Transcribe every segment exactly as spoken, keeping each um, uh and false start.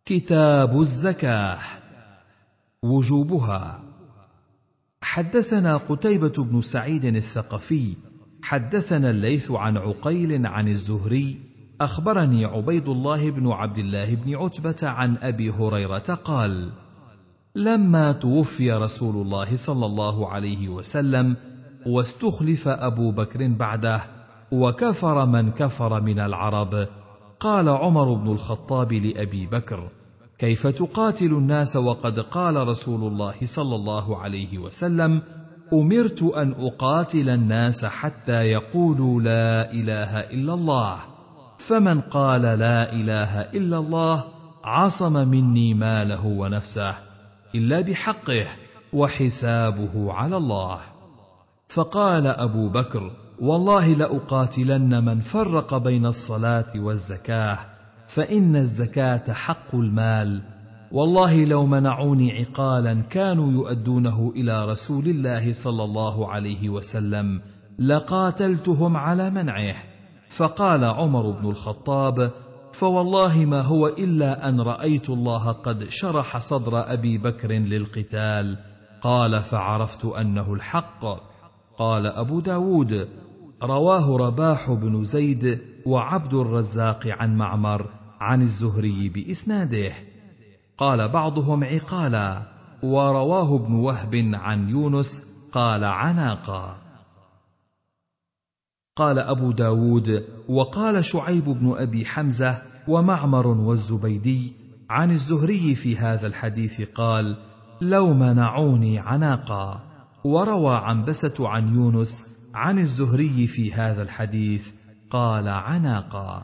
كتاب الزكاة. وجوبها. حدثنا قتيبة بن سعيد الثقفي حدثنا الليث عن عقيل عن الزهري أخبرني عبيد الله بن عبد الله بن عتبة عن أبي هريرة قال: لما توفي رسول الله صلى الله عليه وسلم واستخلف أبو بكر بعده وكفر من كفر من العرب، قال عمر بن الخطاب لأبي بكر: كيف تقاتل الناس وقد قال رسول الله صلى الله عليه وسلم: أمرت أن أقاتل الناس حتى يقولوا لا إله إلا الله، فمن قال لا إله إلا الله عصم مني ماله ونفسه إلا بحقه وحسابه على الله. فقال أبو بكر: والله لأقاتلن من فرق بين الصلاة والزكاة، فإن الزكاة حق المال، والله لو منعوني عقالا كانوا يؤدونه إلى رسول الله صلى الله عليه وسلم لقاتلتهم على منعه. فقال عمر بن الخطاب: فوالله ما هو إلا أن رأيت الله قد شرح صدر أبي بكر للقتال. قال: فعرفت أنه الحق. قال أبو داود: رواه رباح بن زيد وعبد الرزاق عن معمر عن الزهري بإسناده. قال بعضهم عقالا، ورواه ابن وهب عن يونس قال عناقا. قال أبو داود: وقال شعيب بن أبي حمزة ومعمر والزبيدي عن الزهري في هذا الحديث قال: لو منعوني عناقا. وروى عنبسة عن يونس عن الزهري في هذا الحديث قال عناقا.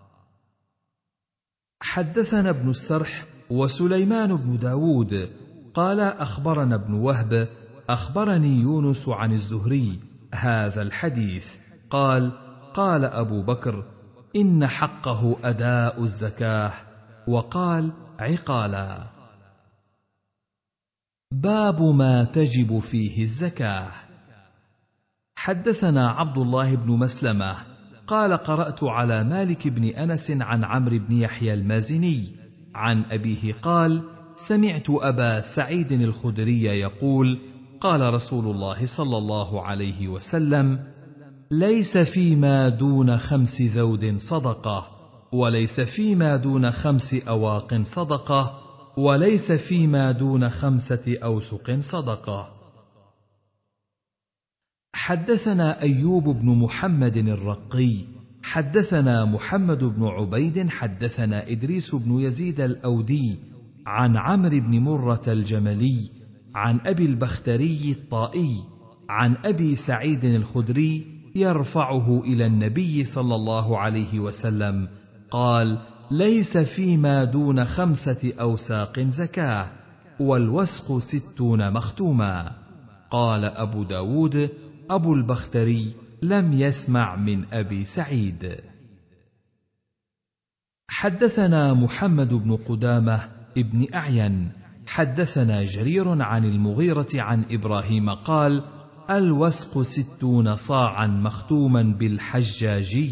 حدثنا ابن السرح وسليمان بن داود قال أخبرنا ابن وهب أخبرني يونس عن الزهري هذا الحديث قال: قال أبو بكر: إن حقه أداء الزكاة. وقال: عقالا. باب ما تجب فيه الزكاة. حدثنا عبد الله بن مسلمة قال: قرأت على مالك بن أنس عن عمرو بن يحيى المازني عن أبيه قال: سمعت أبا سعيد الخدري يقول: قال رسول الله صلى الله عليه وسلم: ليس فيما دون خمس ذود صدقة، وليس فيما دون خمس أواق صدقة، وليس فيما دون خمسة أوسق صدقة. حدثنا أيوب بن محمد الرقي حدثنا محمد بن عبيد حدثنا إدريس بن يزيد الأودي عن عمرو بن مرة الجملي عن أبي البختري الطائي عن أبي سعيد الخدري يرفعه إلى النبي صلى الله عليه وسلم قال: ليس فيما دون خمسة أوساق زكاة، والوسق ستون مختوما. قال أبو داود: أبو البختري لم يسمع من أبي سعيد. حدثنا محمد بن قدامة ابن أعين حدثنا جرير عن المغيرة عن إبراهيم قال: الوسق ستون صاعا مختوما بالحجاجي.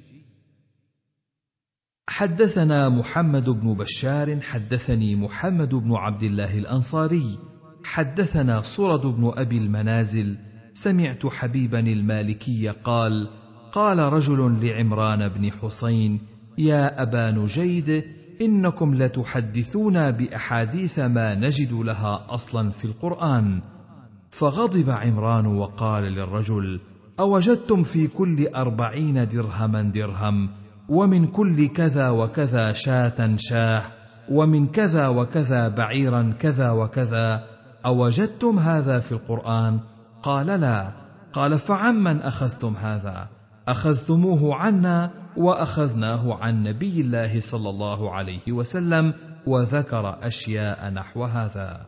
حدثنا محمد بن بشار حدثني محمد بن عبد الله الأنصاري حدثنا صرد بن أبي المنازل سمعت حبيبا المالكي قال: قال رجل لعمران بن حسين: يا أبا نجيد، إنكم لتحدثون بأحاديث ما نجد لها أصلا في القرآن. فغضب عمران وقال للرجل: أوجدتم في كل أربعين درهما درهم، ومن كل كذا وكذا شاة شاه، ومن كذا وكذا بعيرا كذا وكذا، أوجدتم هذا في القرآن؟ قال: لا. قال: فعمن أخذتم هذا؟ أخذتموه عنا وأخذناه عن نبي الله صلى الله عليه وسلم، وذكر أشياء نحو هذا.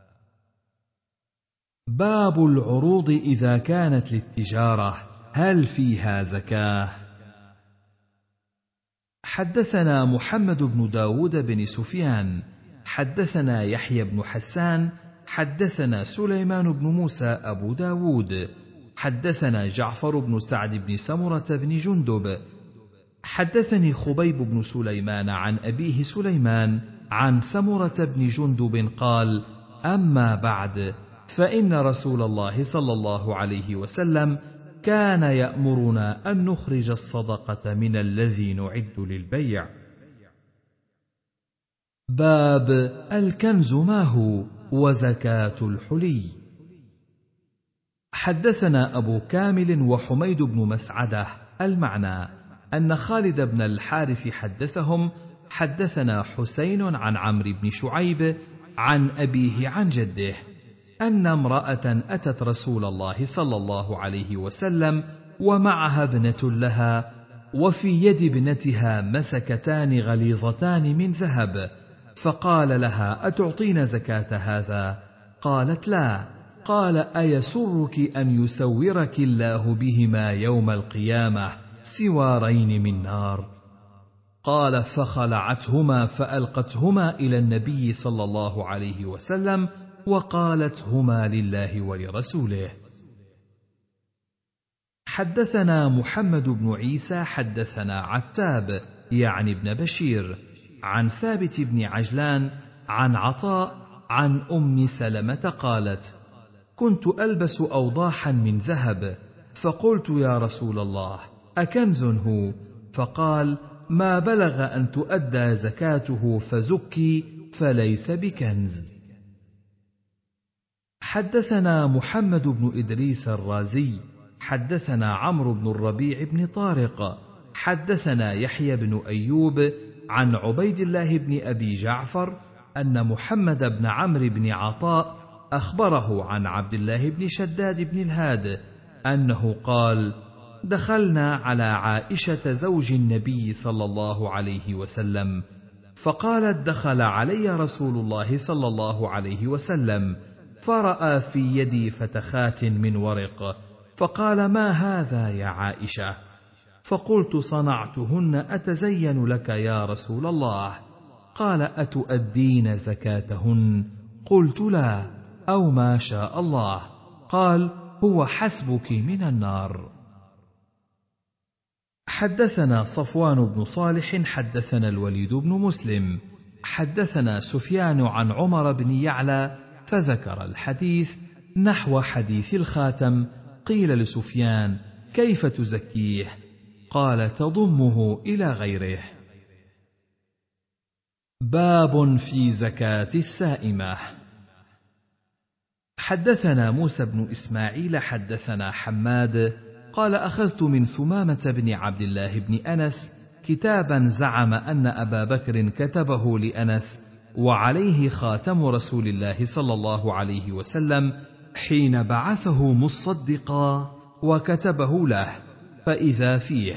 باب العروض إذا كانت للتجارة هل فيها زكاة؟ حدثنا محمد بن داود بن سفيان حدثنا يحيى بن حسان حدثنا سليمان بن موسى أبو داود حدثنا جعفر بن سعد بن سمرة بن جندب حدثني خبيب بن سليمان عن أبيه سليمان عن سمرة بن جندب قال: أما بعد، فإن رسول الله صلى الله عليه وسلم كان يأمرنا أن نخرج الصدقة من الذي نعد للبيع. باب الكنز ما هو وزكاة الحلي. حدثنا أبو كامل وحميد بن مسعدة المعنى أن خالد بن الحارث حدثهم حدثنا حسين عن عمرو بن شعيب عن أبيه عن جده أن امرأة أتت رسول الله صلى الله عليه وسلم ومعها ابنة لها، وفي يد ابنتها مسكتان غليظتان من ذهب، فقال لها: أتعطين زكاة هذا؟ قالت: لا. قال: أيسرك أن يسورك الله بهما يوم القيامة سوارين من نار؟ قال: فخلعتهما فألقتهما إلى النبي صلى الله عليه وسلم وقالت: هما لله ولرسوله. حدثنا محمد بن عيسى حدثنا عتاب يعني ابن بشير عن ثابت بن عجلان عن عطاء عن أم سلمة قالت: كنت ألبس أوضاحا من ذهب، فقلت: يا رسول الله، أكنز هو؟ فقال: ما بلغ أن تؤدى زكاته فزكي، فليس بكنز. حدثنا محمد بن إدريس الرازي حدثنا عمرو بن الربيع بن طارق حدثنا يحيى بن أيوب عن عبيد الله بن أبي جعفر أن محمد بن عمرو بن عطاء أخبره عن عبد الله بن شداد بن الهاد أنه قال: دخلنا على عائشة زوج النبي صلى الله عليه وسلم، فقالت: دخل علي رسول الله صلى الله عليه وسلم فرأى في يدي فتخات من ورق، فقال: ما هذا يا عائشة؟ فقلت: صنعتهن أتزين لك يا رسول الله. قال: أتؤدين زكاتهن؟ قلت: لا، أو ما شاء الله. قال: هو حسبك من النار. حدثنا صفوان بن صالح حدثنا الوليد بن مسلم حدثنا سفيان عن عمر بن يعلى فذكر الحديث نحو حديث الخاتم. قيل لسفيان: كيف تزكيه؟ قال: تضمه إلى غيره. باب في زكاة السائمة. حدثنا موسى بن إسماعيل حدثنا حماد قال: أخذت من ثمامة بن عبد الله بن أنس كتابا زعم أن أبا بكر كتبه لأنس وعليه خاتم رسول الله صلى الله عليه وسلم حين بعثه مصدقا، وكتبه له، فإذا فيه: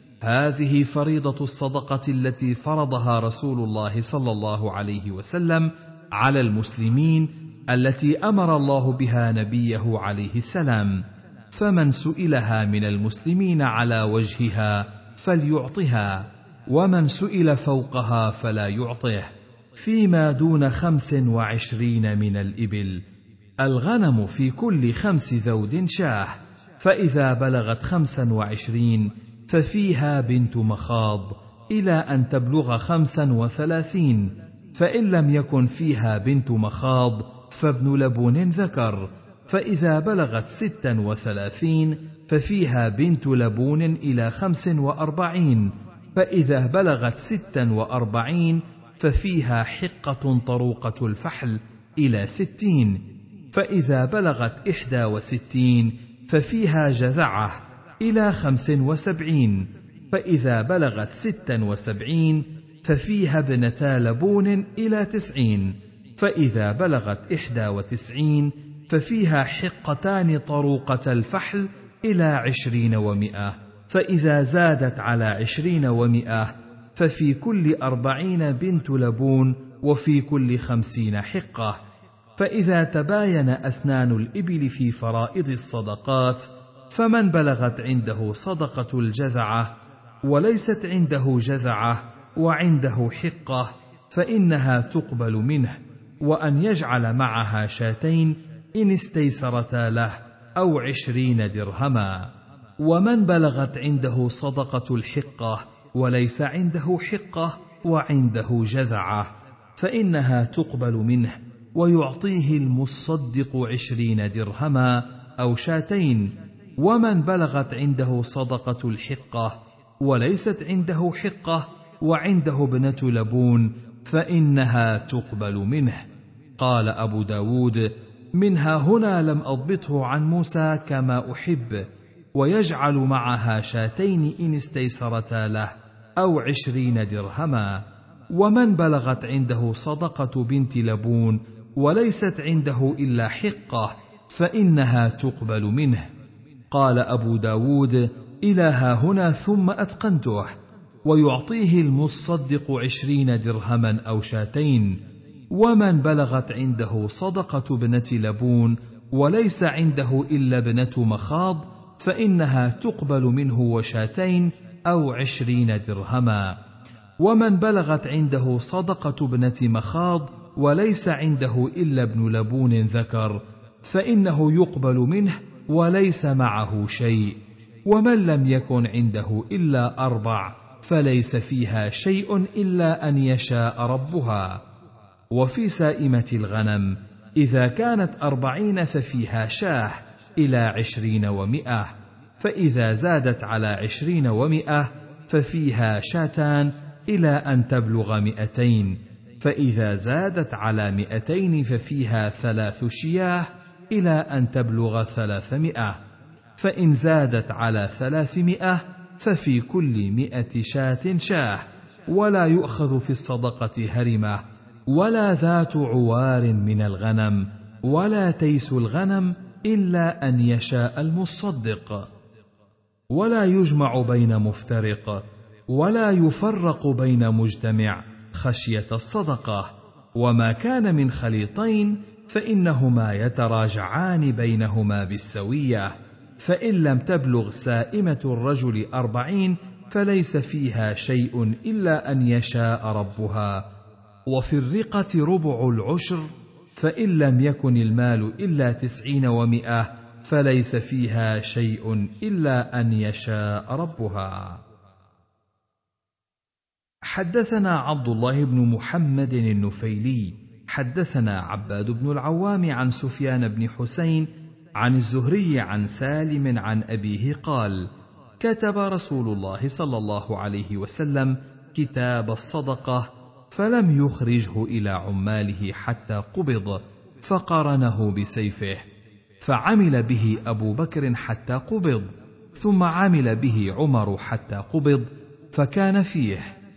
هذه فريضة الصدقة التي فرضها رسول الله صلى الله عليه وسلم على المسلمين، التي أمر الله بها نبيه عليه السلام، فمن سئلها من المسلمين على وجهها فليعطها، ومن سئل فوقها فلا يعطه، فيما دون خمس وعشرين من الإبل. الغنم في كل خمس ذود شاه، فإذا بلغت خمسا وعشرين ففيها بنت مخاض إلى أن تبلغ خمسا وثلاثين، فإن لم يكن فيها بنت مخاض فابن لبون ذكر، فإذا بلغت ستا وثلاثين ففيها بنت لبون إلى خمس وأربعين، فإذا بلغت ستا وأربعين ففيها حقة طروقة الفحل إلى ستين، فإذا بلغت إحدى وستين ففيها جذعة إلى خمس وسبعين، فإذا بلغت ستا وسبعين ففيها ابنتا لبون إلى تسعين، فإذا بلغت إحدى وتسعين ففيها حقتان طروقة الفحل إلى عشرين ومئة، فإذا زادت على عشرين ومئة ففي كل أربعين بنت لبون، وفي كل خمسين حقة. فإذا تباين أسنان الإبل في فرائض الصدقات، فمن بلغت عنده صدقة الجذعة وليست عنده جذعة وعنده حقة فإنها تقبل منه، وأن يجعل معها شاتين إن استيسرتا له أو عشرين درهما. ومن بلغت عنده صدقة الحقة وليس عنده حقة وعنده جذعة، فإنها تقبل منه، ويعطيه المصدق عشرين درهما أو شاتين. ومن بلغت عنده صدقة الحقة وليست عنده حقة وعنده ابنة لبون فإنها تقبل منه. قال أبو داود: منها هنا لم أضبطه عن موسى كما أحب، ويجعل معها شاتين إن استيسرتا له أو عشرين درهما. ومن بلغت عنده صدقة بنت لبون وليست عنده إلا حقة فإنها تقبل منه. قال أبو داود: إلى ها هنا ثم أتقنته. ويعطيه المصدق عشرين درهما أو شاتين. ومن بلغت عنده صدقة ابنة لبون وليس عنده إلا ابنة مخاض فإنها تقبل منه وشاتين أو عشرين درهما. ومن بلغت عنده صدقة ابنة مخاض وليس عنده إلا ابن لبون ذكر فإنه يقبل منه وليس معه شيء. ومن لم يكن عنده إلا أربع فليس فيها شيء إلا أن يشاء ربها. وفي سائمة الغنم إذا كانت أربعين ففيها شاه إلى عشرين ومئة، فإذا زادت على عشرين ومئة ففيها شاتان إلى أن تبلغ مئتين، فإذا زادت على مئتين ففيها ثلاث شياه إلى أن تبلغ ثلاثمائة، فإن زادت على ثلاثمائة ففي كل مئة شاة شاه، ولا يؤخذ في الصدقة هرمة ولا ذات عوار من الغنم ولا تيس الغنم إلا أن يشاء المصدق. ولا يجمع بين مفترق ولا يفرق بين مجتمع خشية الصدقة. وما كان من خليطين فإنهما يتراجعان بينهما بالسوية، فإن لم تبلغ سائمة الرجل أربعين فليس فيها شيء إلا أن يشاء ربها. وفي الرقة ربع العشر، فإن لم يكن المال إلا تسعين ومئة فليس فيها شيء إلا أن يشاء ربها. حدثنا عبد الله بن محمد النفيلي حدثنا عباد بن العوام عن سفيان بن حسين عن الزهري عن سالم عن أبيه قال: كتب رسول الله صلى الله عليه وسلم كتاب الصدقة فلم يخرجه إلى عماله حتى قبض، فقرنه بسيفه، فعمل به أبو بكر حتى قبض، ثم عمل به عمر حتى قبض، فكان فيه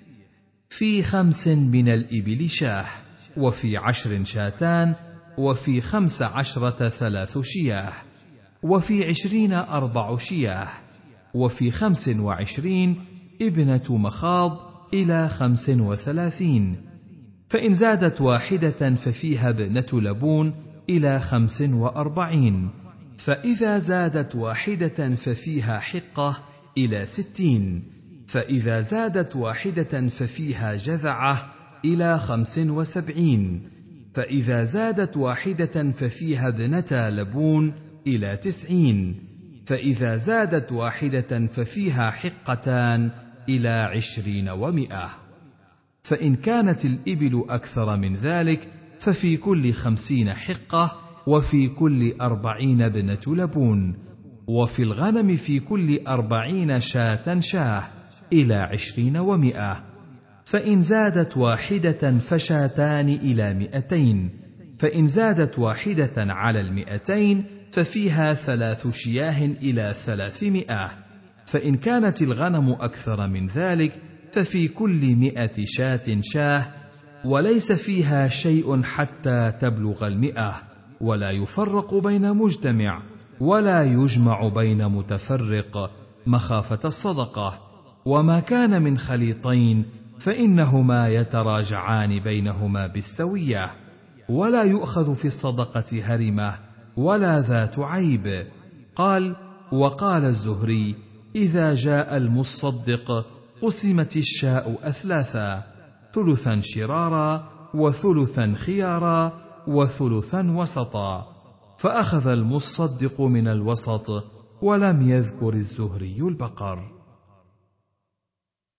في خمس من الإبل شاه، وفي عشر شاتان، وفي خمس عشرة ثلاث شياه، وفي عشرين أربع شياه، وفي خمس وعشرين ابنة مخاض إلى خمس وثلاثين، فإن زادت واحدة ففيها ابنة لبون إلى خمس وأربعين، فإذا زادت واحدة ففيها حقة إلى ستين، فإذا زادت واحدة ففيها جذعة إلى خمس وسبعين، فإذا زادت واحدة ففيها ابنة لبون إلى تسعين، فإذا زادت واحدة ففيها حقتان إلى عشرين ومئة. فإن كانت الإبل أكثر من ذلك ففي كل خمسين حقة، وفي كل أربعين ابنة لبون، وفي الغنم في كل أربعين شاة شاه إلى عشرين ومئة. فإن زادت واحدة فشاتان إلى مئتين، فإن زادت واحدة على المئتين ففيها ثلاث شياه إلى ثلاثمائة. فإن كانت الغنم أكثر من ذلك ففي كل مئة شاة شاه، وليس فيها شيء حتى تبلغ المئة، ولا يفرق بين مجتمع ولا يجمع بين متفرق مخافة الصدقة. وما كان من خليطين فإنهما يتراجعان بينهما بالسوية، ولا يؤخذ في الصدقة هرمة ولا ذات عيب. قال: وقال الزهري: إذا جاء المصدق قسمت الشاء أثلاثا، ثلثا شرارا وثلثا خيارا وثلثا وسطا، فأخذ المصدق من الوسط، ولم يذكر الزهري البقر.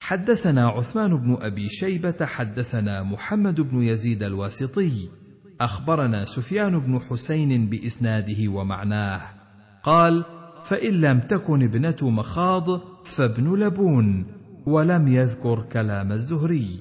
حدثنا عثمان بن أبي شيبة حدثنا محمد بن يزيد الواسطي أخبرنا سفيان بن حسين بإسناده ومعناه قال: فإن لم تكن ابنة مخاض فابن لبون، ولم يذكر كلام الزهري.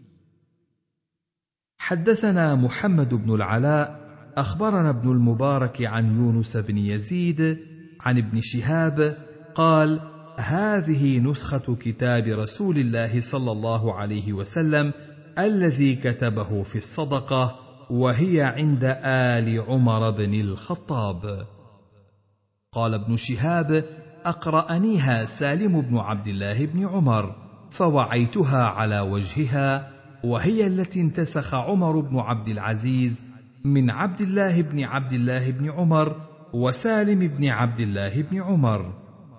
حدثنا محمد بن العلاء أخبرنا ابن المبارك عن يونس بن يزيد عن ابن شهاب قال: هذه نسخة كتاب رسول الله صلى الله عليه وسلم الذي كتبه في الصدقة، وهي عند آل عمر بن الخطاب. قال ابن شهاب: أقرأنيها سالم بن عبد الله بن عمر، فوعيتها على وجهها، وهي التي انتسخ عمر بن عبد العزيز من عبد الله بن عبد الله بن عمر وسالم بن عبد الله بن عمر.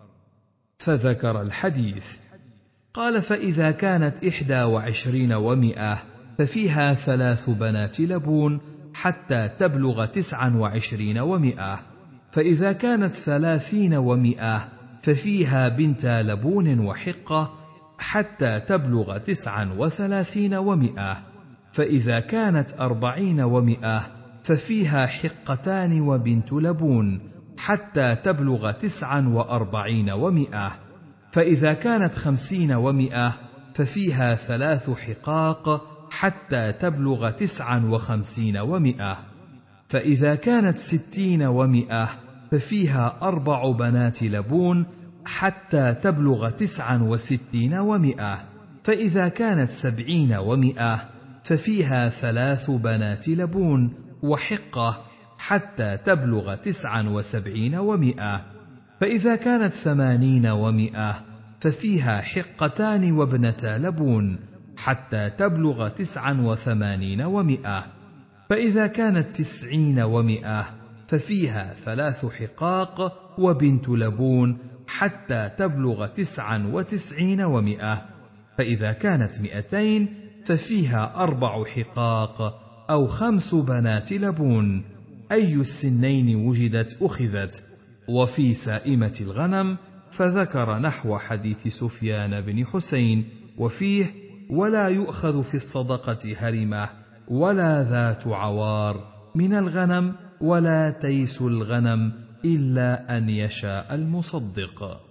فذكر الحديث. قال: فإذا كانت إحدى وعشرين ومئة ففيها ثلاث بنات لبون حتى تبلغ تسعا وعشرين ومئة، فإذا كانت ثلاثين ومئة ففيها بنتا لبون وحقة حتى تبلغ تسعا وثلاثين ومئة، فإذا كانت أربعين ومئة ففيها حقتان وبنت لبون حتى تبلغ تسعا وأربعين ومئة، فإذا كانت خمسين ومئة ففيها ثلاث حقاق حتى تبلغ تسعا وخمسين ومئة، فإذا كانت ستين ومئة ففيها أربع بنات لبون حتى تبلغ تسعا وستين ومئة، فإذا كانت سبعين ومئة ففيها ثلاث بنات لبون وحقة حتى تبلغ تسعا وسبعين ومئة، فإذا كانت ثمانين ومئة ففيها حقتان وابنتا لبون حتى تبلغ تسعا وثمانين ومئة، فإذا كانت تسعين ومئة ففيها ثلاث حقاق وبنت لبون حتى تبلغ تسعا وتسعين ومئة، فإذا كانت مئتين ففيها أربع حقاق أو خمس بنات لبون، أي السنين وجدت أخذت. وفي سائمة الغنم فذكر نحو حديث سفيان بن حسين، وفيه: ولا يؤخذ في الصدقة هرمة ولا ذات عوار من الغنم ولا تيس الغنم إلا أن يشاء المصدق.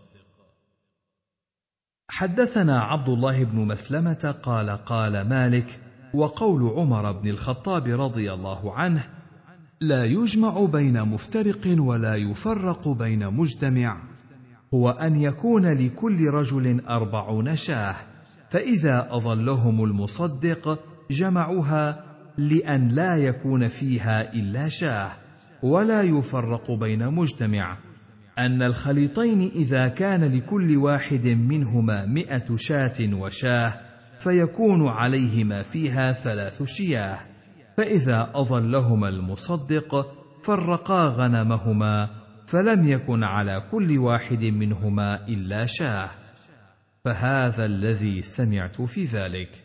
حدثنا عبد الله بن مسلمة قال: قال مالك: وقول عمر بن الخطاب رضي الله عنه: لا يجمع بين مفترق ولا يفرق بين مجتمع، هو أن يكون لكل رجل أربعون شاه، فإذا أظلهم المصدق جمعوها لأن لا يكون فيها إلا شاه، ولا يفرق بين مجتمع، أن الخليطين إذا كان لكل واحد منهما مئة شاة وشاه فيكون عليهما فيها ثلاث شياه، فإذا أظلهما المصدق فرقا غنمهما فلم يكن على كل واحد منهما إلا شاه، فهذا الذي سمعت في ذلك.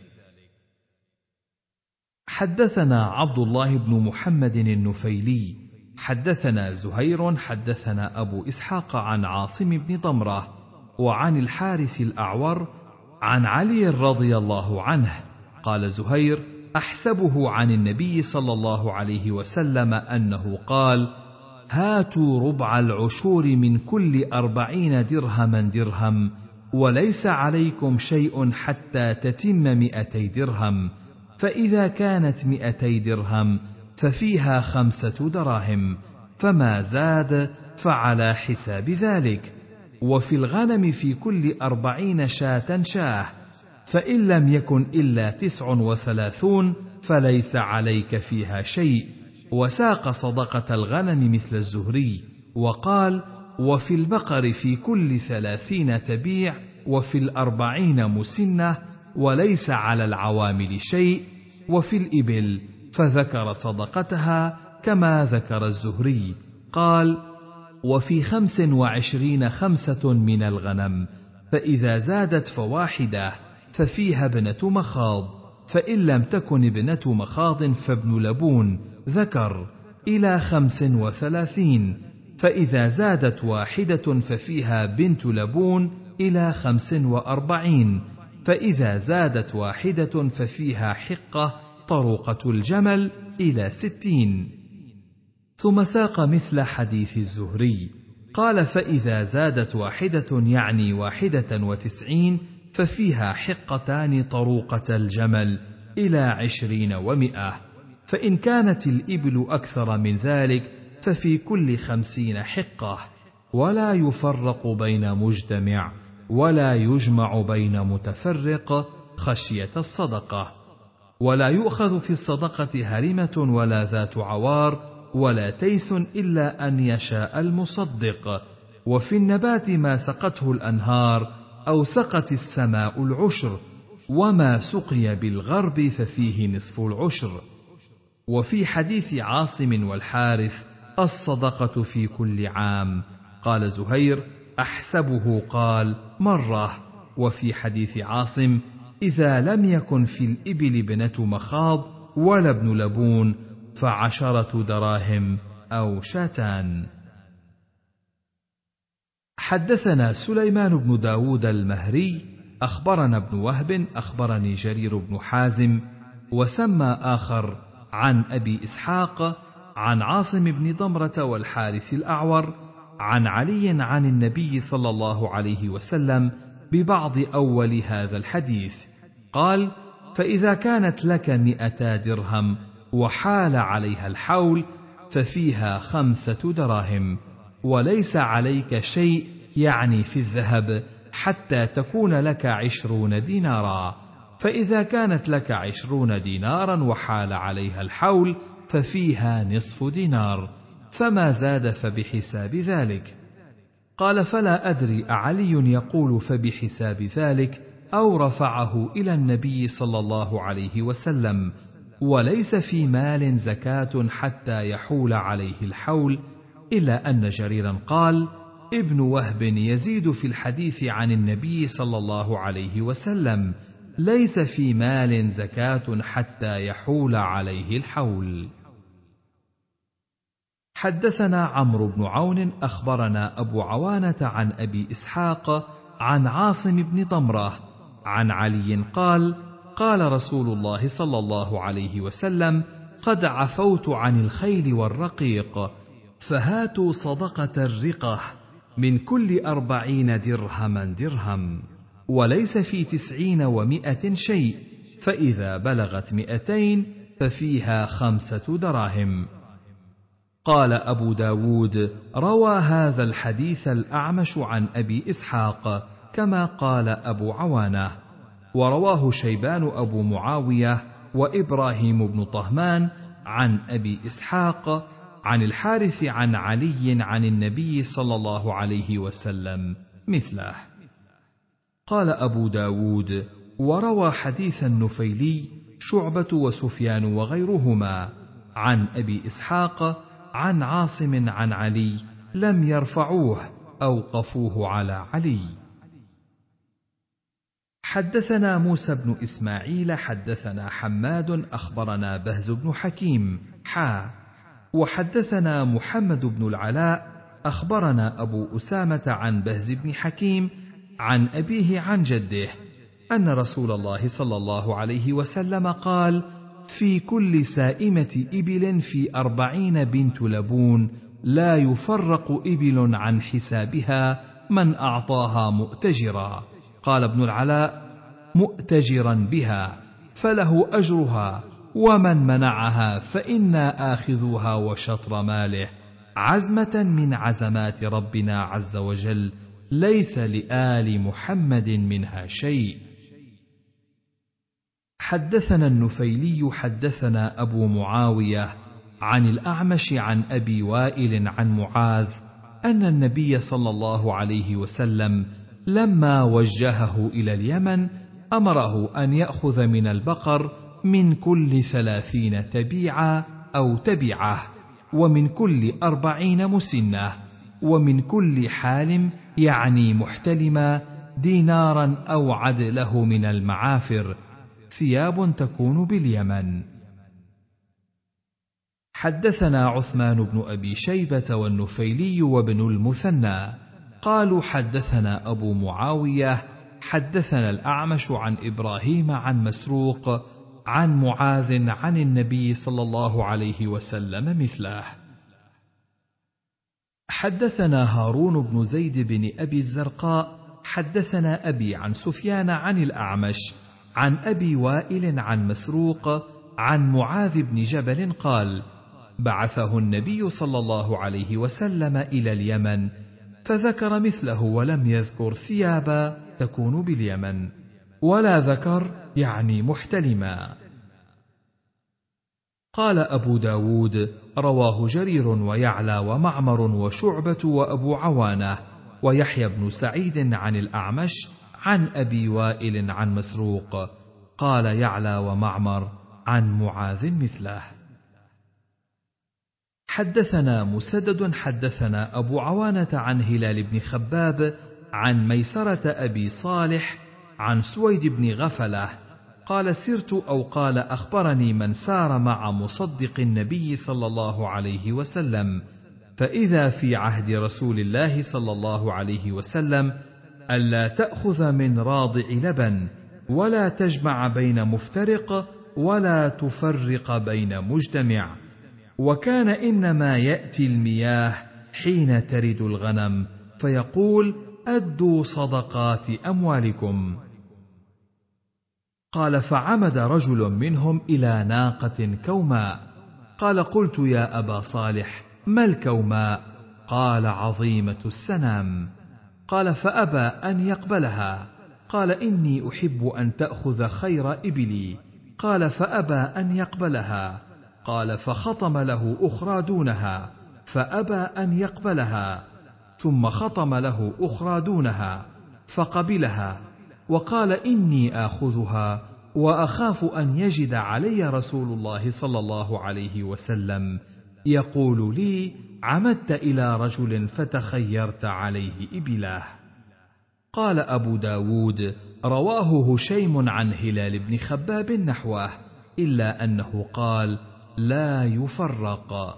حدثنا عبد الله بن محمد النفيلي حدثنا زهير حدثنا أبو إسحاق عن عاصم بن ضمرة وعن الحارث الأعور عن علي رضي الله عنه قال زهير: أحسبه عن النبي صلى الله عليه وسلم أنه قال: هاتوا ربع العشور من كل أربعين درهما درهم، وليس عليكم شيء حتى تتم مئتي درهم، فإذا كانت مئتي درهم ففيها خمسة دراهم، فما زاد فعلى حساب ذلك. وفي الغنم في كل أربعين شاة شاه، فإن لم يكن إلا تسع وثلاثون فليس عليك فيها شيء. وساق صدقة الغنم مثل الزهري، وقال: وفي البقر في كل ثلاثين تبيع، وفي الأربعين مسنة، وليس على العوامل شيء. وفي الإبل فذكر صدقتها كما ذكر الزهري. قال: وفي خمس وعشرين خمسة من الغنم، فإذا زادت فواحدة ففيها ابنة مخاض، فإن لم تكن ابنة مخاض فابن لبون ذكر إلى خمس وثلاثين، فإذا زادت واحدة ففيها بنت لبون إلى خمس وأربعين، فإذا زادت واحدة ففيها حقة طروقة الجمل إلى ستين. ثم ساق مثل حديث الزهري قال: فإذا زادت واحدة يعني واحدة وتسعين ففيها حقتان طروقة الجمل إلى عشرين ومئة، فإن كانت الإبل أكثر من ذلك ففي كل خمسين حقة، ولا يفرق بين مجتمع ولا يجمع بين متفرق خشية الصدقة. ولا يؤخذ في الصدقة هرمة ولا ذات عوار ولا تيس إلا أن يشاء المصدق. وفي النبات ما سقته الأنهار أو سقت السماء العشر، وما سقي بالغرب ففيه نصف العشر. وفي حديث عاصم والحارث: الصدقة في كل عام. قال زهير: أحسبه قال مرة. وفي حديث عاصم: إذا لم يكن في الإبل ابنة مخاض ولا ابن لبون فعشرة دراهم أو شاتان. حدثنا سليمان بن داود المهري أخبرنا ابن وهب أخبرني جرير بن حازم وسمى آخر عن أبي إسحاق عن عاصم بن ضمرة والحارث الأعور عن علي عن النبي صلى الله عليه وسلم ببعض أول هذا الحديث. قال: فإذا كانت لك مئتا درهم وحال عليها الحول ففيها خمسة دراهم، وليس عليك شيء يعني في الذهب حتى تكون لك عشرون دينارا، فإذا كانت لك عشرون دينارا وحال عليها الحول ففيها نصف دينار، فما زاد فبحساب ذلك. قال: فلا أدري أعلي يقول فبحساب ذلك أو رفعه إلى النبي صلى الله عليه وسلم. وليس في مال زكاة حتى يحول عليه الحول، إلا أن جريرا قال: ابن وهب يزيد في الحديث عن النبي صلى الله عليه وسلم: ليس في مال زكاة حتى يحول عليه الحول. حدثنا عمرو بن عون أخبرنا أبو عوانة عن أبي إسحاق عن عاصم بن ضمرة عن علي قال: قال رسول الله صلى الله عليه وسلم: قد عفوت عن الخيل والرقيق، فهاتوا صدقة الرقة من كل أربعين درهما درهم، وليس في تسعين ومائة شيء، فإذا بلغت مئتين ففيها خمسة دراهم. قال أبو داود: روى هذا الحديث الأعمش عن أبي إسحاق كما قال أبو عوانة، ورواه شيبان أبو معاوية وإبراهيم بن طهمان عن أبي إسحاق عن الحارث عن علي عن النبي صلى الله عليه وسلم مثله. قال أبو داود: وروى حديث النفيلي شعبة وسفيان وغيرهما عن أبي إسحاق عن عاصم عن علي، لم يرفعوه، أوقفوه على علي. حدثنا موسى بن إسماعيل حدثنا حماد أخبرنا بهز بن حكيم حا وحدثنا محمد بن العلاء أخبرنا أبو أسامة عن بهز بن حكيم عن أبيه عن جده أن رسول الله صلى الله عليه وسلم قال: في كل سائمة إبل في أربعين بنت لبون لا يفرق إبل عن حسابها من أعطاها مؤتجرا. قال ابن العلاء: مؤتجرا بها فله أجرها، ومن منعها فإنا آخذوها وشطر ماله، عزمة من عزمات ربنا عز وجل، ليس لآل محمد منها شيء. حدثنا النفيلي حدثنا أبو معاوية عن الأعمش عن أبي وائل عن معاذ أن النبي صلى الله عليه وسلم لما وجهه إلى اليمن أمره أن يأخذ من البقر من كل ثلاثين تبيعة أو تبعة، ومن كل أربعين مسنة، ومن كل حالم يعني محتلما دينارا أو عدله من المعافر، ثياب تكون باليمن. حدثنا عثمان بن أبي شيبة والنفيلي وابن المثنى قالوا حدثنا أبو معاوية حدثنا الأعمش عن إبراهيم عن مسروق عن معاذ عن النبي صلى الله عليه وسلم مثله. حدثنا هارون بن زيد بن أبي الزرقاء حدثنا أبي عن سفيان عن الأعمش عن أبي وائل عن مسروق عن معاذ بن جبل قال: بعثه النبي صلى الله عليه وسلم إلى اليمن، فذكر مثله ولم يذكر ثيابا تكون باليمن، ولا ذكر يعني محتلما. قال أبو داود: رواه جرير ويعلى ومعمر وشعبة وأبو عوانة ويحيى بن سعيد عن الأعمش عن أبي وائل عن مسروق. قال يعلى ومعمر عن معاذ مثله. حدثنا مسدد حدثنا أبو عوانة عن هلال بن خباب عن ميسرة أبي صالح عن سويد بن غفلة قال: سرت أو قال أخبرني من سار مع مصدق النبي صلى الله عليه وسلم، فإذا في عهد رسول الله صلى الله عليه وسلم ألا تأخذ من راضع لبن، ولا تجمع بين مفترق، ولا تفرق بين مجتمع، وكان إنما يأتي المياه حين ترد الغنم فيقول: أدوا صدقات أموالكم. قال: فعمد رجل منهم إلى ناقة كوماء، قال: قلت يا أبا صالح ما الكوماء؟ قال: عظيمة السنام. قال: فأبى أن يقبلها. قال: إني أحب أن تأخذ خير إبلي. قال: فأبى أن يقبلها. قال: فخطم له أخرى دونها فأبى أن يقبلها، ثم خطم له أخرى دونها فقبلها، وقال: إني آخذها وأخاف أن يجد علي رسول الله صلى الله عليه وسلم يقول لي: عمدت إلى رجل فتخيرت عليه إبله. قال أبو داود: رواه هشيم عن هلال بن خباب نحوه، إلا أنه قال: لا يفرق.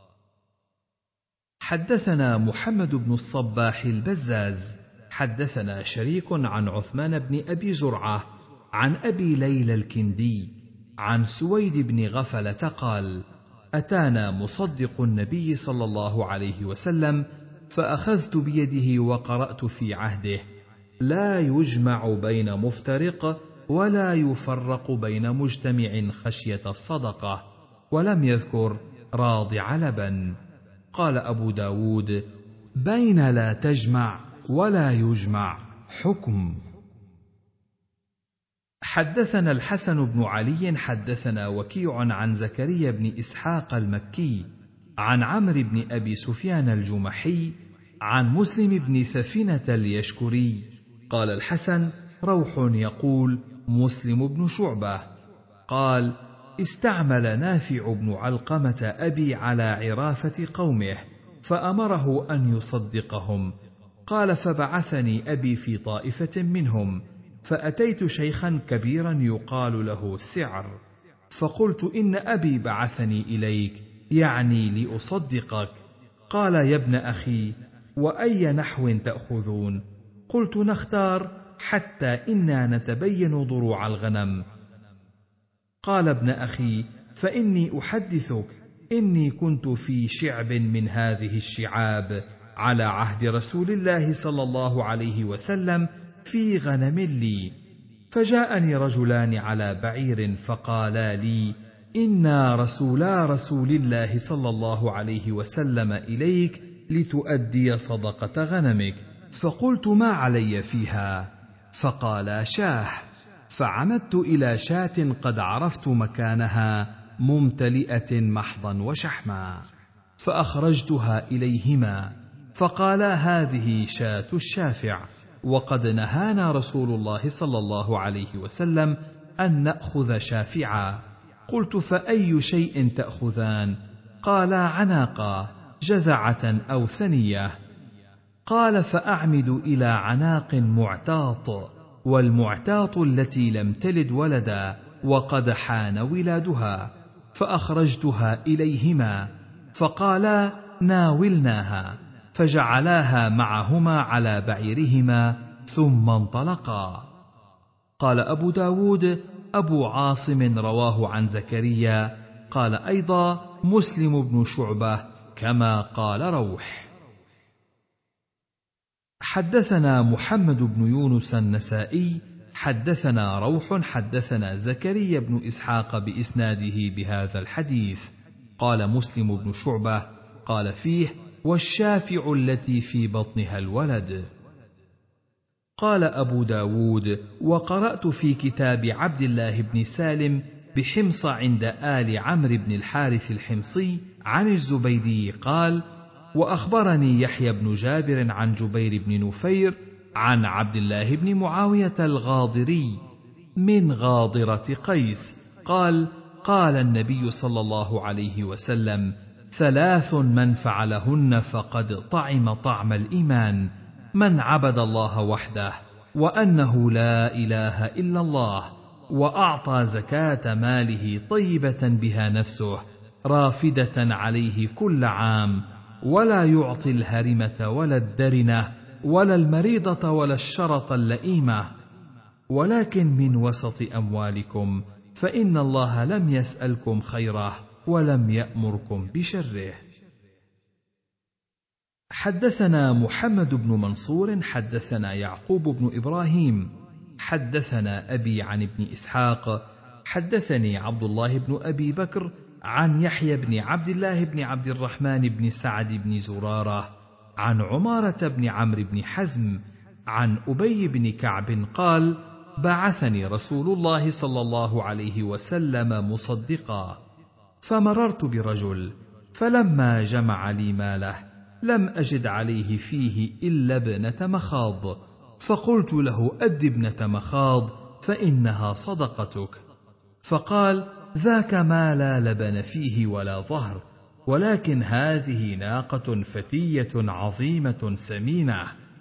حدثنا محمد بن الصباح البزاز حدثنا شريك عن عثمان بن أبي زرعة عن أبي ليلى الكندي عن سويد بن غفلة قال: أتانا مصدق النبي صلى الله عليه وسلم فأخذت بيده وقرأت في عهده: لا يجمع بين مفترق ولا يفرق بين مجتمع خشية الصدقة، ولم يذكر راضع لبن. قال أبو داود: بين لا تجمع ولا يجمع حكم. حدثنا الحسن بن علي حدثنا وكيع عن زكريا بن إسحاق المكي عن عمرو بن أبي سفيان الجمحي عن مسلم بن ثفنة اليشكري قال الحسن: روح يقول مسلم بن شعبة قال: استعمل نافع بن علقمة أبي على عرافة قومه فأمره أن يصدقهم. قال: فبعثني أبي في طائفة منهم، فأتيت شيخا كبيرا يقال له سعر، فقلت: إن أبي بعثني إليك يعني لأصدقك. قال: يا ابن أخي، وأي نحو تأخذون؟ قلت: نختار حتى إنا نتبين ضروع الغنم. قال: ابن أخي، فإني أحدثك إني كنت في شعب من هذه الشعاب على عهد رسول الله صلى الله عليه وسلم في غنم لي، فجاءني رجلان على بعير فقالا لي: إنا رسولا رسول الله صلى الله عليه وسلم إليك لتؤدي صدقة غنمك. فقلت: ما علي فيها؟ فقالا: شاه. فعمدت إلى شاة قد عرفت مكانها ممتلئة محضا وشحما، فأخرجتها إليهما، فقالا: هذه شاة الشافع، وقد نهانا رسول الله صلى الله عليه وسلم أن نأخذ شافعا. قلت: فأي شيء تأخذان؟ قالا: عناقا، جذعة أو ثنية. قال: فأعمد إلى عناق معتاط، والمعتاط التي لم تلد ولدا وقد حان ولادها، فأخرجتها إليهما، فقالا: ناولناها، فجعلاها معهما على بعيرهما، ثم انطلقا. قال أبو داود: أبو عاصم رواه عن زكريا، قال أيضا مسلم بن شعبة كما قال روح. حدثنا محمد بن يونس النسائي حدثنا روح حدثنا زكريا بن إسحاق بإسناده بهذا الحديث. قال مسلم بن شعبة قال فيه: والشافع التي في بطنها الولد. قال أبو داود: وقرأت في كتاب عبد الله بن سالم بحمص عند آل عمرو بن الحارث الحمصي عن الزبيدي قال: وأخبرني يحيى بن جابر عن جبير بن نفير عن عبد الله بن معاوية الغاضري من غاضرة قيس قال: قال النبي صلى الله عليه وسلم: ثلاث من فعلهن فقد طعم طعم الإيمان: من عبد الله وحده وأنه لا إله إلا الله، وأعطى زكاة ماله طيبة بها نفسه رافدة عليه كل عام، ولا يعطي الهرمة ولا الدرنة ولا المريضة ولا الشرط اللئيمة، ولكن من وسط أموالكم، فإن الله لم يسألكم خيره ولم يأمركم بشره. حدثنا محمد بن منصور حدثنا يعقوب بن إبراهيم حدثنا أبي عن ابن إسحاق حدثني عبد الله بن أبي بكر عن يحيى بن عبد الله بن عبد الرحمن بن سعد بن زرارة عن عمارة بن عمرو بن حزم عن أبي بن كعب قال: بعثني رسول الله صلى الله عليه وسلم مصدقا، فمررت برجل، فلما جمع لي ماله لم أجد عليه فيه إلا ابنة مخاض، فقلت له: أد ابنة مخاض فإنها صدقتك. فقال: ذاك ما لا لبن فيه ولا ظهر، ولكن هذه ناقة فتية عظيمة سمينة،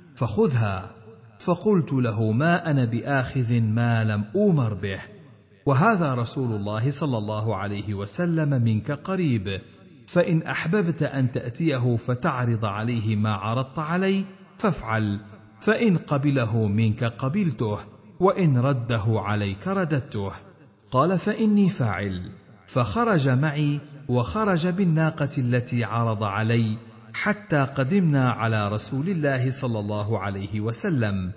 فخذها. فقلت له: ما أنا بآخذ ما لم أومر به، وهذا رسول الله صلى الله عليه وسلم منك قريب، فإن أحببت أن تأتيه فتعرض عليه ما عرضت علي فافعل، فإن قبله منك قبلته، وإن رده عليك رددته. قال: فإني فاعل. فخرج معي وخرج بالناقة التي عرض علي حتى قدمنا على رسول الله صلى الله عليه وسلم،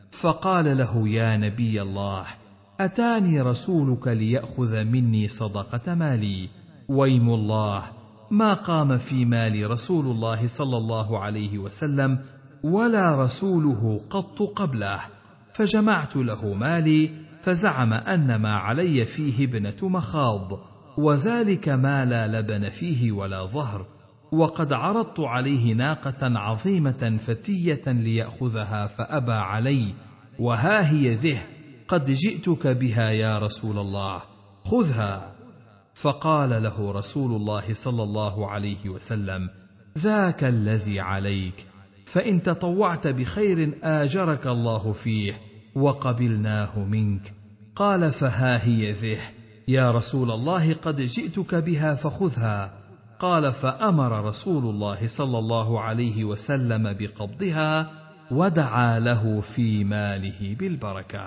فقال له: يا نبي الله، أتاني رسولك ليأخذ مني صدقة مالي، ويم الله ما قام في مالي رسول الله صلى الله عليه وسلم ولا رسوله قط قبله. فجمعت له مالي، فزعم أن ما علي فيه ابنة مخاض، وذلك ما لا لبن فيه ولا ظهر، وقد عرضت عليه ناقة عظيمة فتية ليأخذها فأبى علي، وها هي ذه قد جئتك بها يا رسول الله، خذها. فقال له رسول الله صلى الله عليه وسلم: ذاك الذي عليك، فإن تطوعت بخير آجرك الله فيه، وقبلناه منك. قال: فها هي ذه يا رسول الله قد جئتك بها فخذها. قال: فأمر رسول الله صلى الله عليه وسلم بقبضها، ودعا له في ماله بالبركة.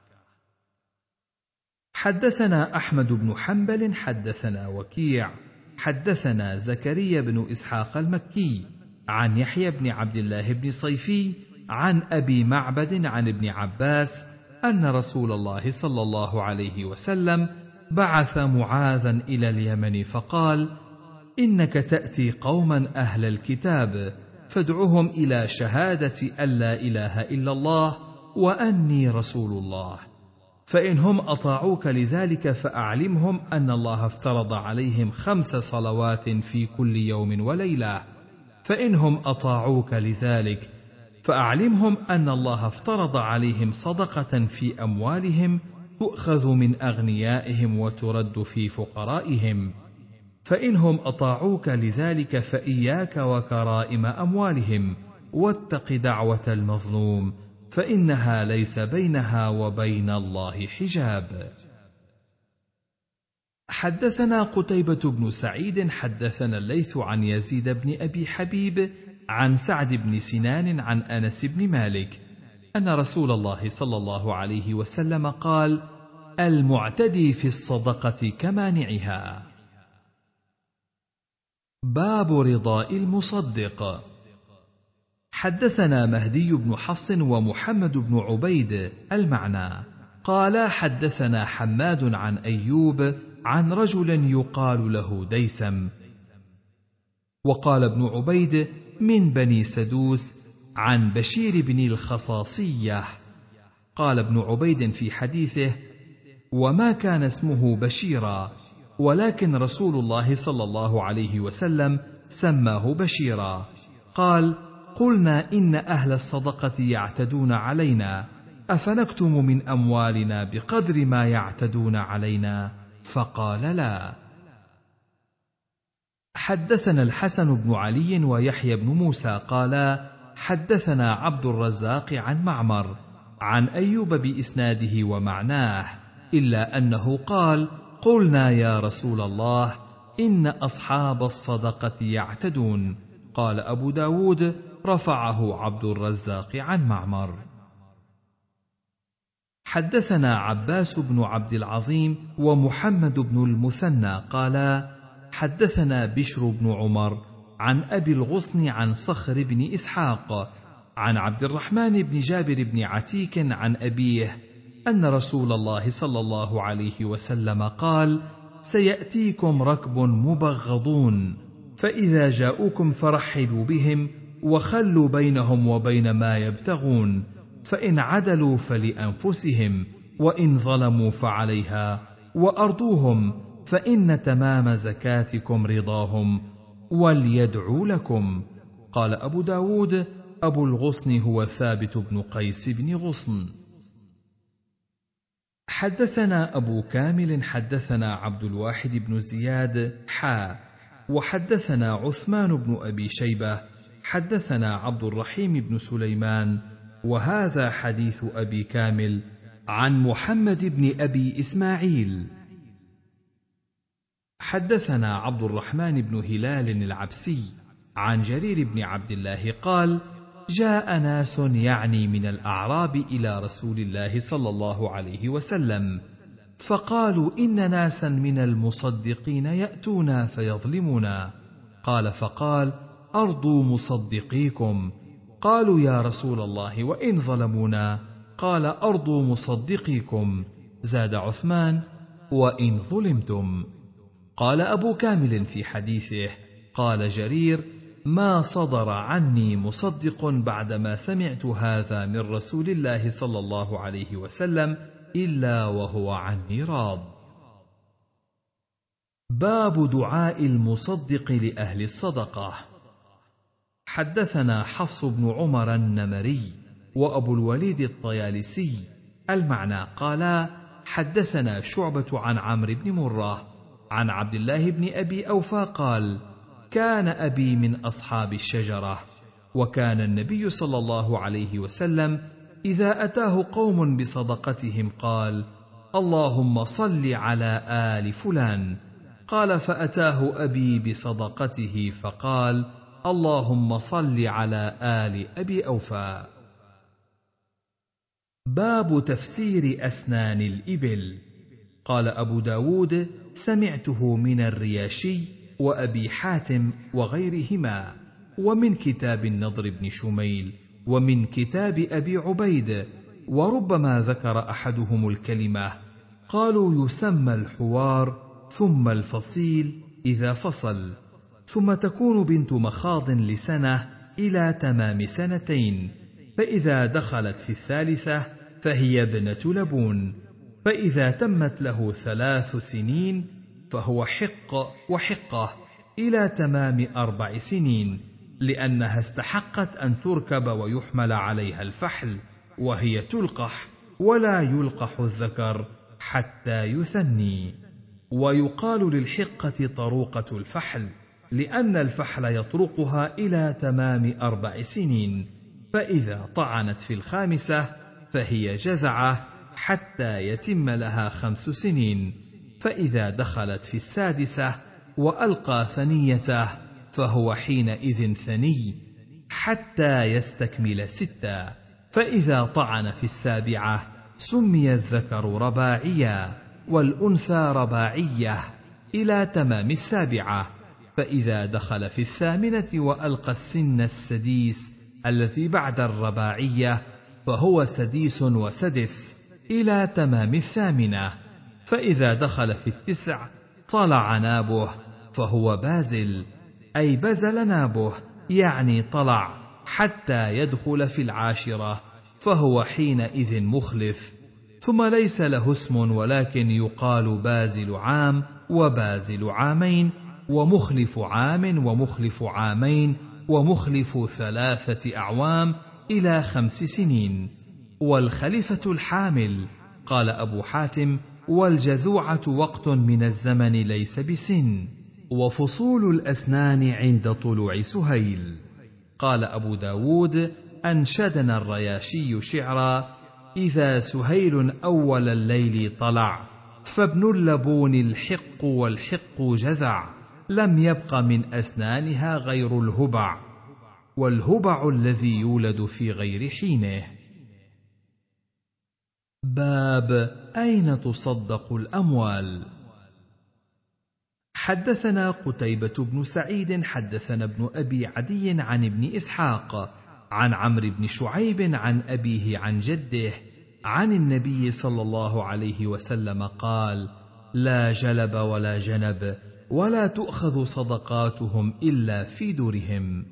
حدثنا أحمد بن حنبل حدثنا وكيع حدثنا زكريا بن إسحاق المكي عن يحيى بن عبد الله بن صيفي عن أبي معبد عن ابن عباس أن رسول الله صلى الله عليه وسلم بعث معاذا إلى اليمن فقال: إنك تأتي قوما أهل الكتاب، فادعهم إلى شهادة أن لا إله إلا الله وأني رسول الله، فإن هم أطاعوك لذلك فأعلمهم أن الله افترض عليهم خمس صلوات في كل يوم وليلة، فإن هم أطاعوك لذلك فأعلمهم أن الله افترض عليهم صدقة في أموالهم تؤخذ من أغنيائهم وترد في فقرائهم، فإن هم أطاعوك لذلك فإياك وكرائم أموالهم، واتق دعوة المظلوم، فإنها ليس بينها وبين الله حجاب. حدثنا قتيبة بن سعيد حدثنا الليث عن يزيد بن أبي حبيب عن سعد بن سنان عن أنس بن مالك أن رسول الله صلى الله عليه وسلم قال: المعتدي في الصدقة كمانعها. باب رضاء المصدق. حدثنا مهدي بن حفص ومحمد بن عبيد المعنى قالا حدثنا حماد عن أيوب عن رجل يقال له ديسم. وقال ابن عبيد من بني سدوس عن بشير بن الخصاصية. قال ابن عبيد في حديثه: وما كان اسمه بشيرا، ولكن رسول الله صلى الله عليه وسلم سماه بشيرا. قال: قلنا إن أهل الصدقة يعتدون علينا، أفنكتم من أموالنا بقدر ما يعتدون علينا؟ فقال: لا. حدثنا الحسن بن علي ويحيى بن موسى قالا حدثنا عبد الرزاق عن معمر عن أيوب بإسناده ومعناه، إلا أنه قال: قلنا يا رسول الله إن أصحاب الصدقة يعتدون. قال أبو داود: رفعه عبد الرزاق عن معمر. حدثنا عباس بن عبد العظيم ومحمد بن المثنى قالا حدثنا بشر بن عمر عن أبي الغصن عن صخر بن إسحاق عن عبد الرحمن بن جابر بن عتيك عن أبيه أن رسول الله صلى الله عليه وسلم قال: سيأتيكم ركب مبغضون، فإذا جاءوكم فرحبوا بهم وخلوا بينهم وبين ما يبتغون، فإن عدلوا فلأنفسهم، وإن ظلموا فعليها، وأرضوهم، فإن تمام زكاتكم رضاهم، وليدعوا لكم. قال أبو داود: أبو الغصن هو ثابت بن قيس بن غصن. حدثنا أبو كامل حدثنا عبد الواحد بن زياد حا وحدثنا عثمان بن أبي شيبة حدثنا عبد الرحيم بن سليمان، وهذا حديث أبي كامل عن محمد بن أبي إسماعيل. حدثنا عبد الرحمن بن هلال العبسي عن جرير بن عبد الله قال: جاء ناس يعني من الأعراب إلى رسول الله صلى الله عليه وسلم، فقالوا إن ناسا من المصدقين يأتونا فيظلمنا. قال: فقال: أرضوا مصدقيكم. قالوا: يا رسول الله وإن ظلمونا؟ قال: أرضوا مصدقيكم. زاد عثمان: وإن ظلمتم. قال أبو كامل في حديثه: قال جرير: ما صدر عني مصدق بعدما سمعت هذا من رسول الله صلى الله عليه وسلم إلا وهو عني راض. باب دعاء المصدق لأهل الصدقة. حدثنا حفص بن عمر النمري وأبو الوليد الطيالسي المعنى قالا حدثنا شعبة عن عمرو بن مرة عن عبد الله بن أبي أوفى قال: كان أبي من أصحاب الشجرة، وكان النبي صلى الله عليه وسلم إذا أتاه قوم بصدقتهم قال: اللهم صل على آل فلان. قال: فأتاه أبي بصدقته فقال: اللهم صل على آل أبي أوفى. باب تفسير أسنان الإبل. قال أبو داود: سمعته من الرياشي وأبي حاتم وغيرهما، ومن كتاب النضر بن شميل، ومن كتاب أبي عبيد، وربما ذكر أحدهم الكلمة. قالوا: يسمى الحوار ثم الفصيل إذا فصل، ثم تكون بنت مخاض لسنة إلى تمام سنتين، فإذا دخلت في الثالثة فهي ابنة لبون، فإذا تمت له ثلاث سنين فهو حق وحقة إلى تمام أربع سنين، لأنها استحقت أن تركب ويحمل عليها الفحل، وهي تلقح ولا يلقح الذكر حتى يثني. ويقال للحقة طروقة الفحل، لأن الفحل يطرقها إلى تمام أربع سنين، فإذا طعنت في الخامسة فهي جذعة حتى يتم لها خمس سنين، فإذا دخلت في السادسة وألقى ثنيته فهو حينئذ ثني حتى يستكمل ستا، فإذا طعن في السابعة سمي الذكر رباعيا والأنثى رباعية إلى تمام السابعة، فإذا دخل في الثامنة وألقى السن السديس التي بعد الرباعية فهو سديس وسدس إلى تمام الثامنة، فإذا دخل في التسع طلع نابه فهو بازل، أي بزل نابه يعني طلع حتى يدخل في العاشرة فهو حينئذ مخلف، ثم ليس له اسم ولكن يقال بازل عام وبازل عامين ومخلف عام ومخلف عامين ومخلف ثلاثة أعوام إلى خمس سنين. والخليفة الحامل قال أبو حاتم والجذوعة وقت من الزمن ليس بسن، وفصول الأسنان عند طلوع سهيل. قال أبو داود أنشدنا الرياشي شعرا إذا سهيل أول الليل طلع فابن اللبون الحق والحق جذع لم يبق من أسنانها غير الهبع، والهبع الذي يولد في غير حينه. باب أين تصدق الأموال؟ حدثنا قتيبة بن سعيد حدثنا ابن أبي عدي عن ابن إسحاق عن عمرو بن شعيب عن أبيه عن جده عن النبي صلى الله عليه وسلم قال: لا جلب ولا جنب ولا تؤخذ صدقاتهم إلا في دورهم.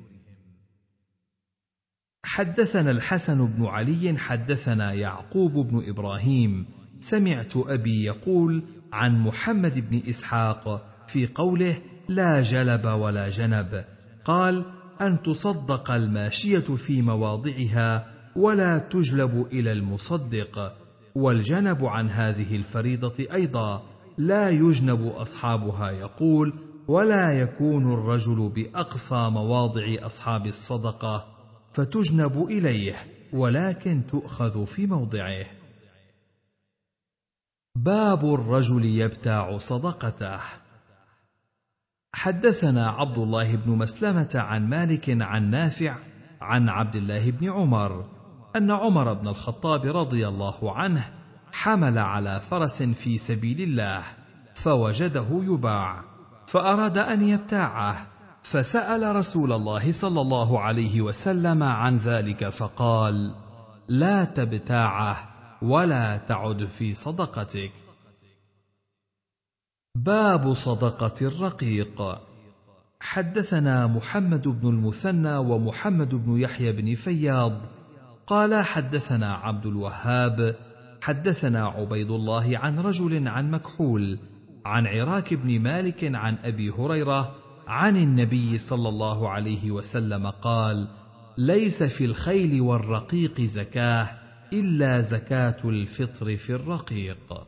حدثنا الحسن بن علي حدثنا يعقوب بن إبراهيم سمعت أبي يقول عن محمد بن إسحاق في قوله لا جلب ولا جنب قال: أن تصدق الماشية في مواضعها ولا تجلب إلى المصدق. والجنب عن هذه الفريضة أيضا لا يجنب أصحابها، يقول: ولا يكون الرجل بأقصى مواضع أصحاب الصدقة فتجنب إليه ولكن تؤخذ في موضعه. باب الرجل يبتاع صدقته. حدثنا عبد الله بن مسلمة عن مالك عن نافع عن عبد الله بن عمر أن عمر بن الخطاب رضي الله عنه حمل على فرس في سبيل الله فوجده يباع فأراد أن يبتاعه، فسأل رسول الله صلى الله عليه وسلم عن ذلك فقال: لا تبتاعه ولا تعد في صدقتك. باب صدقة الرقيق. حدثنا محمد بن المثنى ومحمد بن يحيى بن فياض قال حدثنا عبد الوهاب حدثنا عبيد الله عن رجل عن مكحول عن عراك بن مالك عن أبي هريرة عن النبي صلى الله عليه وسلم قال: ليس في الخيل والرقيق زكاة إلا زكاة الفطر في الرقيق.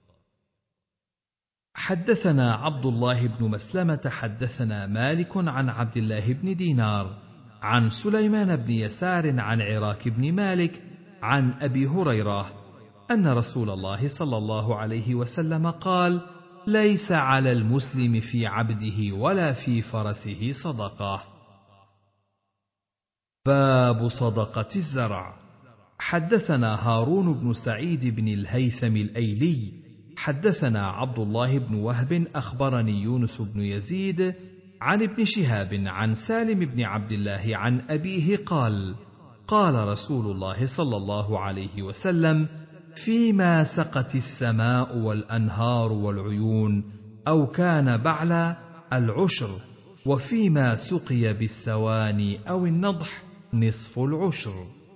حدثنا عبد الله بن مسلمة حدثنا مالك عن عبد الله بن دينار عن سليمان بن يسار عن عراك بن مالك عن أبي هريرة أن رسول الله صلى الله عليه وسلم قال: ليس على المسلم في عبده ولا في فرسه صدقة. باب صدقة الزرع. حدثنا هارون بن سعيد بن الهيثم الأيلي حدثنا عبد الله بن وهب أخبرني يونس بن يزيد عن ابن شهاب عن سالم بن عبد الله عن أبيه قال: قال رسول الله صلى الله عليه وسلم: فيما سقت السماء والأنهار والعيون أو كان بعلا العشر، وفيما سقي بالسواني أو النضح نصف العشر.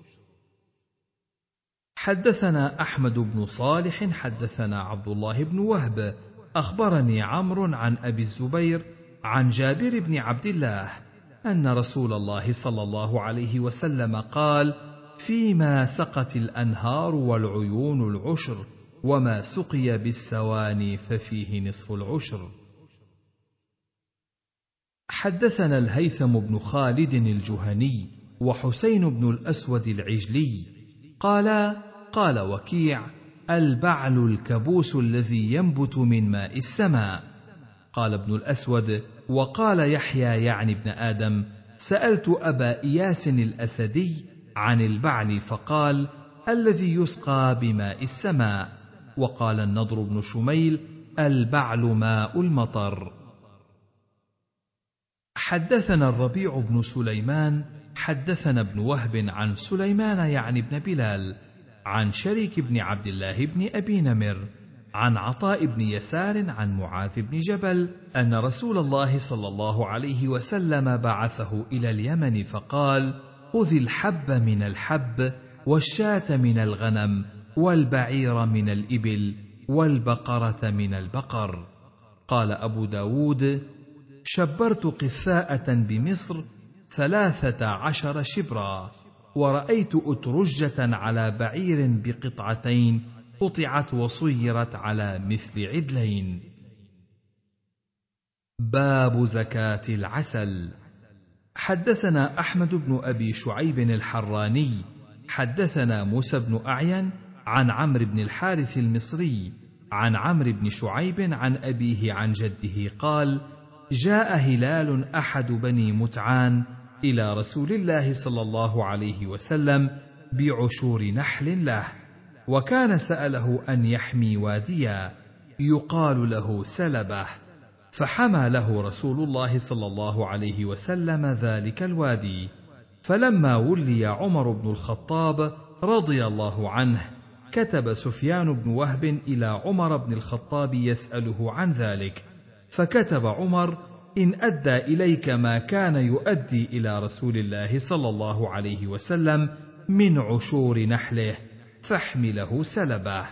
حدثنا أحمد بن صالح حدثنا عبد الله بن وهب أخبرني عمرو عن أبي الزبير عن جابر بن عبد الله أن رسول الله صلى الله عليه وسلم قال: فيما سقت الأنهار والعيون العشر، وما سقي بالسواني ففيه نصف العشر. حدثنا الهيثم بن خالد الجهني وحسين بن الأسود العجلي قالا: قال وكيع: البعل الكبوس الذي ينبت من ماء السماء. قال ابن الأسود: وقال يحيى يعني ابن آدم: سألت أبا إياس الأسدي عن البعل فقال: الذي يسقى بماء السماء. وقال النضر بن شميل: البعل ماء المطر. حدثنا الربيع بن سليمان حدثنا ابن وهب عن سليمان يعني بن بلال عن شريك بن عبد الله بن أبي نمر عن عطاء بن يسار عن معاذ بن جبل أن رسول الله صلى الله عليه وسلم بعثه إلى اليمن فقال: خذ الحب من الحب والشاة من الغنم والبعير من الإبل والبقرة من البقر. قال أبو داود: شبرت قثاءة بمصر ثلاثة عشر شبرا، ورأيت أترجة على بعير بقطعتين قطعت وصيرت على مثل عدلين. باب زكاة العسل. حدثنا أحمد بن أبي شعيب الحراني حدثنا موسى بن أعين عن عمرو بن الحارث المصري عن عمرو بن شعيب عن أبيه عن جده قال: جاء هلال أحد بني متعان إلى رسول الله صلى الله عليه وسلم بعشور نحل له، وكان سأله أن يحمي واديا يقال له سلبة، فحمى له رسول الله صلى الله عليه وسلم ذلك الوادي. فلما ولي عمر بن الخطاب رضي الله عنه كتب سفيان بن وهب إلى عمر بن الخطاب يسأله عن ذلك، فكتب عمر: إن أدى إليك ما كان يؤدي إلى رسول الله صلى الله عليه وسلم من عشور نحله فاحمله سلبه،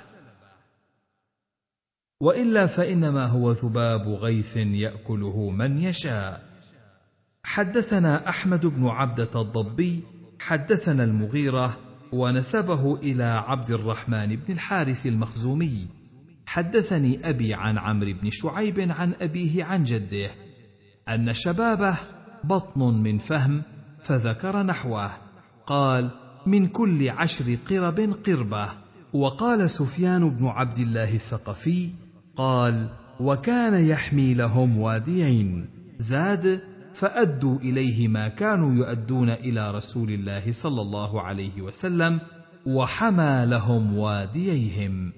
وإلا فإنما هو ذباب غيث يأكله من يشاء. حدثنا أحمد بن عبدة الضبي حدثنا المغيرة ونسبه إلى عبد الرحمن بن الحارث المخزومي حدثني أبي عن عمرو بن شعيب عن أبيه عن جده أن شبابه بطن من فهم، فذكر نحوه. قال: من كل عشر قرب قربة. وقال سفيان بن عبد الله الثقفي قال: وكان يحمي لهم واديين. زاد: فأدوا إليه ما كانوا يؤدون إلى رسول الله صلى الله عليه وسلم، وحمى لهم وادييهم.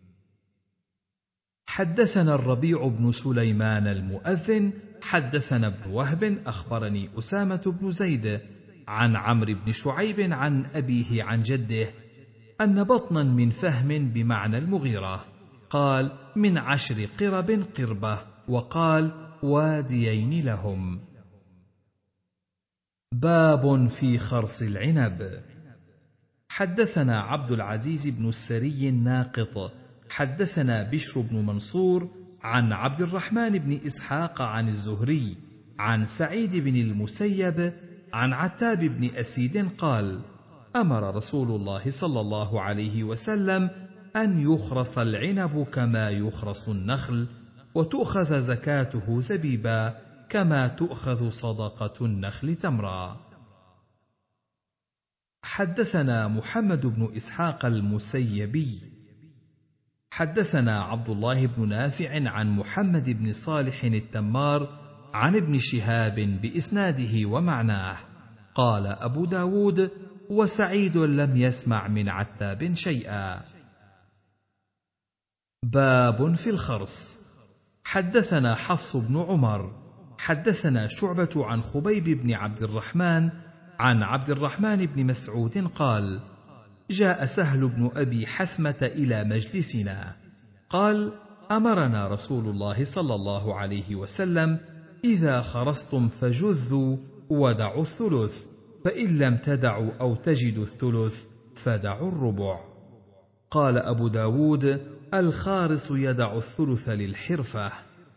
حدثنا الربيع بن سليمان المؤذن حدثنا ابن وهب أخبرني أسامة بن زيد عن عمرو بن شعيب عن أبيه عن جده أن بطنا من فهم بمعنى المغيرة. قال: من عشر قرب قربة. وقال: واديين لهم. باب في خرص العنب. حدثنا عبد العزيز بن السري الناقط حدثنا بشر بن منصور عن عبد الرحمن بن إسحاق عن الزهري عن سعيد بن المسيب عن عتاب بن أسيد قال: أمر رسول الله صلى الله عليه وسلم أن يخرص العنب كما يخرص النخل، وتؤخذ زكاته زبيبا كما تؤخذ صدقة النخل تمرا. حدثنا محمد بن إسحاق المسيبي حدثنا عبد الله بن نافع عن محمد بن صالح التمار عن ابن شهاب بإسناده ومعناه. قال أبو داود: وسعيد لم يسمع من عتاب شيئا. باب في الخرص. حدثنا حفص بن عمر حدثنا شعبة عن خبيب بن عبد الرحمن عن عبد الرحمن بن مسعود قال: جاء سهل بن أبي حثمة إلى مجلسنا قال: أمرنا رسول الله صلى الله عليه وسلم: إذا خرصتم فجذوا ودعوا الثلث، فإن لم تدعوا أو تجدوا الثلث فدعوا الربع. قال أبو داود: الخارص يدع الثلث للحرفة.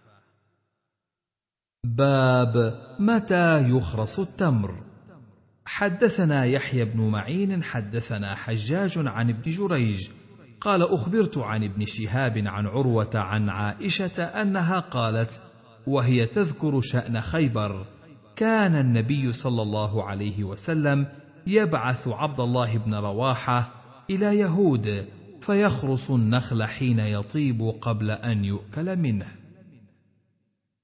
باب متى يخرص التمر. حدثنا يحيى بن معين حدثنا حجاج عن ابن جريج قال: أخبرت عن ابن شهاب عن عروة عن عائشة أنها قالت وهي تذكر شأن خيبر: كان النبي صلى الله عليه وسلم يبعث عبد الله بن رواحة إلى يهود فيخرص النخل حين يطيب قبل أن يؤكل منه.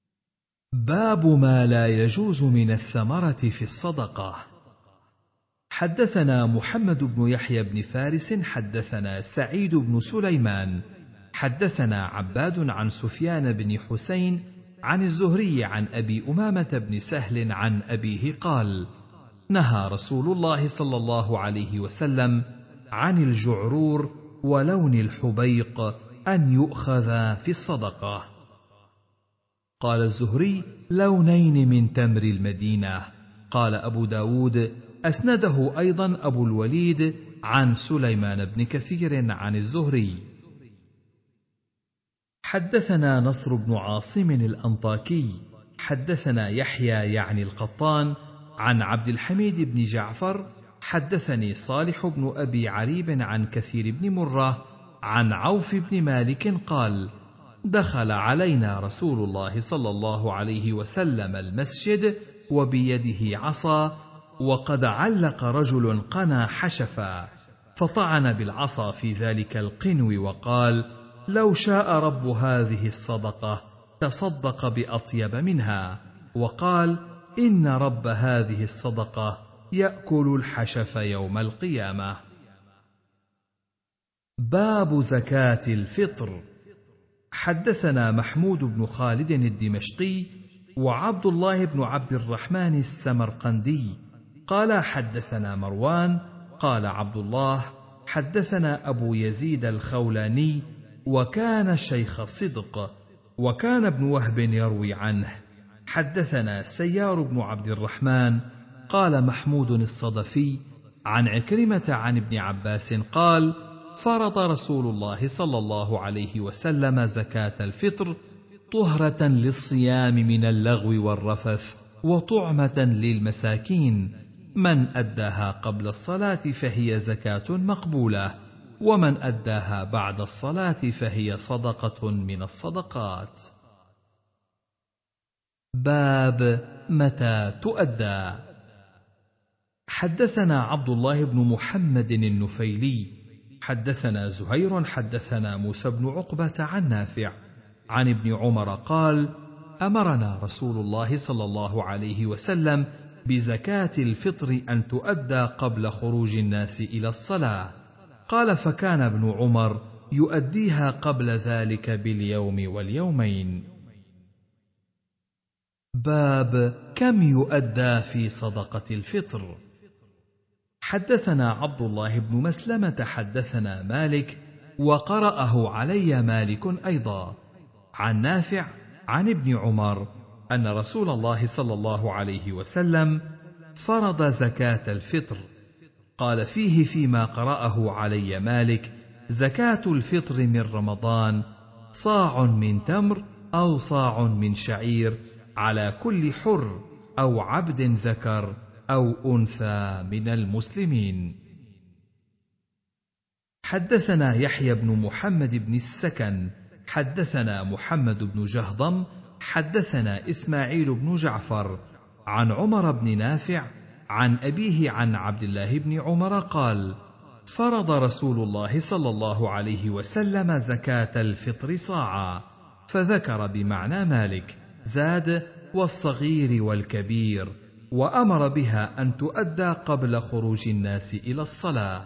باب ما لا يجوز من الثمرة في الصدقة. حدثنا محمد بن يحيى بن فارس حدثنا سعيد بن سليمان حدثنا عباد عن سفيان بن حسين عن الزهري عن أبي أمامة بن سهل عن أبيه قال: نهى رسول الله صلى الله عليه وسلم عن الجعرور ولون الحبيق أن يؤخذ في الصدقة. قال الزهري: لونين من تمر المدينة. قال أبو داود: أسنده أيضا أبو الوليد عن سليمان بن كثير عن الزهري. حدثنا نصر بن عاصم الأنطاكي حدثنا يحيى يعني القطان عن عبد الحميد بن جعفر حدثني صالح بن أبي عريب عن كثير بن مرة عن عوف بن مالك قال: دخل علينا رسول الله صلى الله عليه وسلم المسجد وبيده عصا، وقد علق رجل قنا حشفا، فطعن بالعصا في ذلك القنو وقال: لو شاء رب هذه الصدقة تصدق بأطيب منها. وقال: إن رب هذه الصدقة يأكل الحشف يوم القيامة. باب زكاة الفطر. حدثنا محمود بن خالد الدمشقي وعبد الله بن عبد الرحمن السمرقندي قال: حدثنا مروان قال عبد الله: حدثنا أبو يزيد الخولاني وكان شيخ صدق، وكان ابن وهب يروي عنه. حدثنا سيار بن عبد الرحمن قال محمود الصدفي عن عكرمة عن ابن عباس قال: فرض رسول الله صلى الله عليه وسلم زكاة الفطر طهرة للصيام من اللغو والرفث وطعمة للمساكين، من أداها قبل الصلاة فهي زكاة مقبولة، ومن أداها بعد الصلاة فهي صدقة من الصدقات. باب متى تؤدى. حدثنا عبد الله بن محمد النفيلي حدثنا زهير حدثنا موسى بن عقبة عن نافع عن ابن عمر قال: أمرنا رسول الله صلى الله عليه وسلم بزكاة الفطر أن تؤدى قبل خروج الناس إلى الصلاة. قال: فكان ابن عمر يؤديها قبل ذلك باليوم واليومين. باب كم يؤدى في صدقة الفطر. حدثنا عبد الله بن مسلمة حدثنا مالك وقرأه علي مالك أيضا عن نافع عن ابن عمر أن رسول الله صلى الله عليه وسلم فرض زكاة الفطر. قال فيه فيما قرأه علي مالك: زكاة الفطر من رمضان صاع من تمر أو صاع من شعير على كل حر أو عبد ذكر أو أنثى من المسلمين. حدثنا يحيى بن محمد بن السكن حدثنا محمد بن جهضم حدثنا إسماعيل بن جعفر عن عمر بن نافع عن أبيه عن عبد الله بن عمر قال: فرض رسول الله صلى الله عليه وسلم زكاة الفطر صاعا، فذكر بمعنى مالك، زاد: والصغير والكبير، وأمر بها أن تؤدى قبل خروج الناس إلى الصلاة.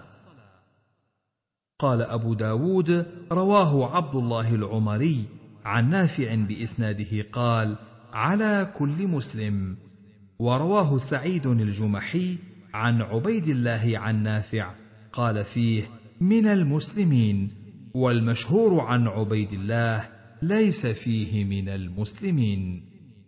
قال أبو داود: رواه عبد الله العمري عن نافع بإسناده قال: على كل مسلم. ورواه سعيد الجمحي عن عبيد الله عن نافع قال فيه: من المسلمين، والمشهور عن عبيد الله ليس فيه من المسلمين.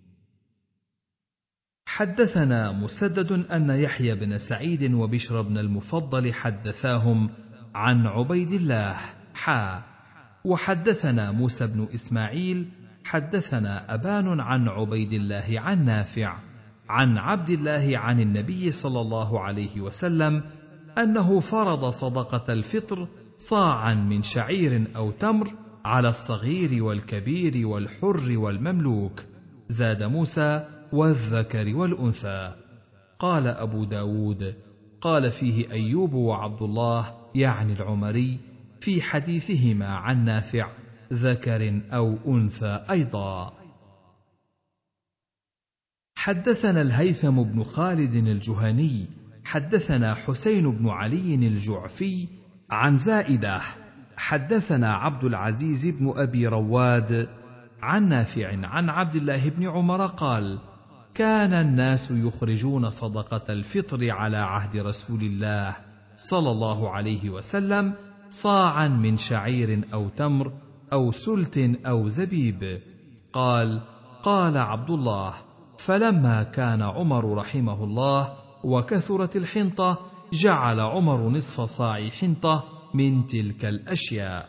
حدثنا مسدد أن يحيى بن سعيد وبشر بن المفضل حدثاهم عن عبيد الله حا وحدثنا موسى بن إسماعيل حدثنا أبان عن عبيد الله عن نافع عن عبد الله عن النبي صلى الله عليه وسلم أنه فرض صدقة الفطر صاعا من شعير أو تمر على الصغير والكبير والحر والمملوك، زاد موسى: والذكر والأنثى. قال أبو داود: قال فيه أيوب وعبد الله يعني العمري في حديثهما عن نافع: ذكر أو أنثى أيضا. حدثنا الهيثم بن خالد الجهني حدثنا حسين بن علي الجعفي عن زائدة حدثنا عبد العزيز بن أبي رواد عن نافع عن عبد الله بن عمر قال: كان الناس يخرجون صدقة الفطر على عهد رسول الله صلى الله عليه وسلم صاعا من شعير أو تمر أو سلت أو زبيب. قال: قال عبد الله: فلما كان عمر رحمه الله وكثرت الحنطة جعل عمر نصف صاع حنطة من تلك الأشياء.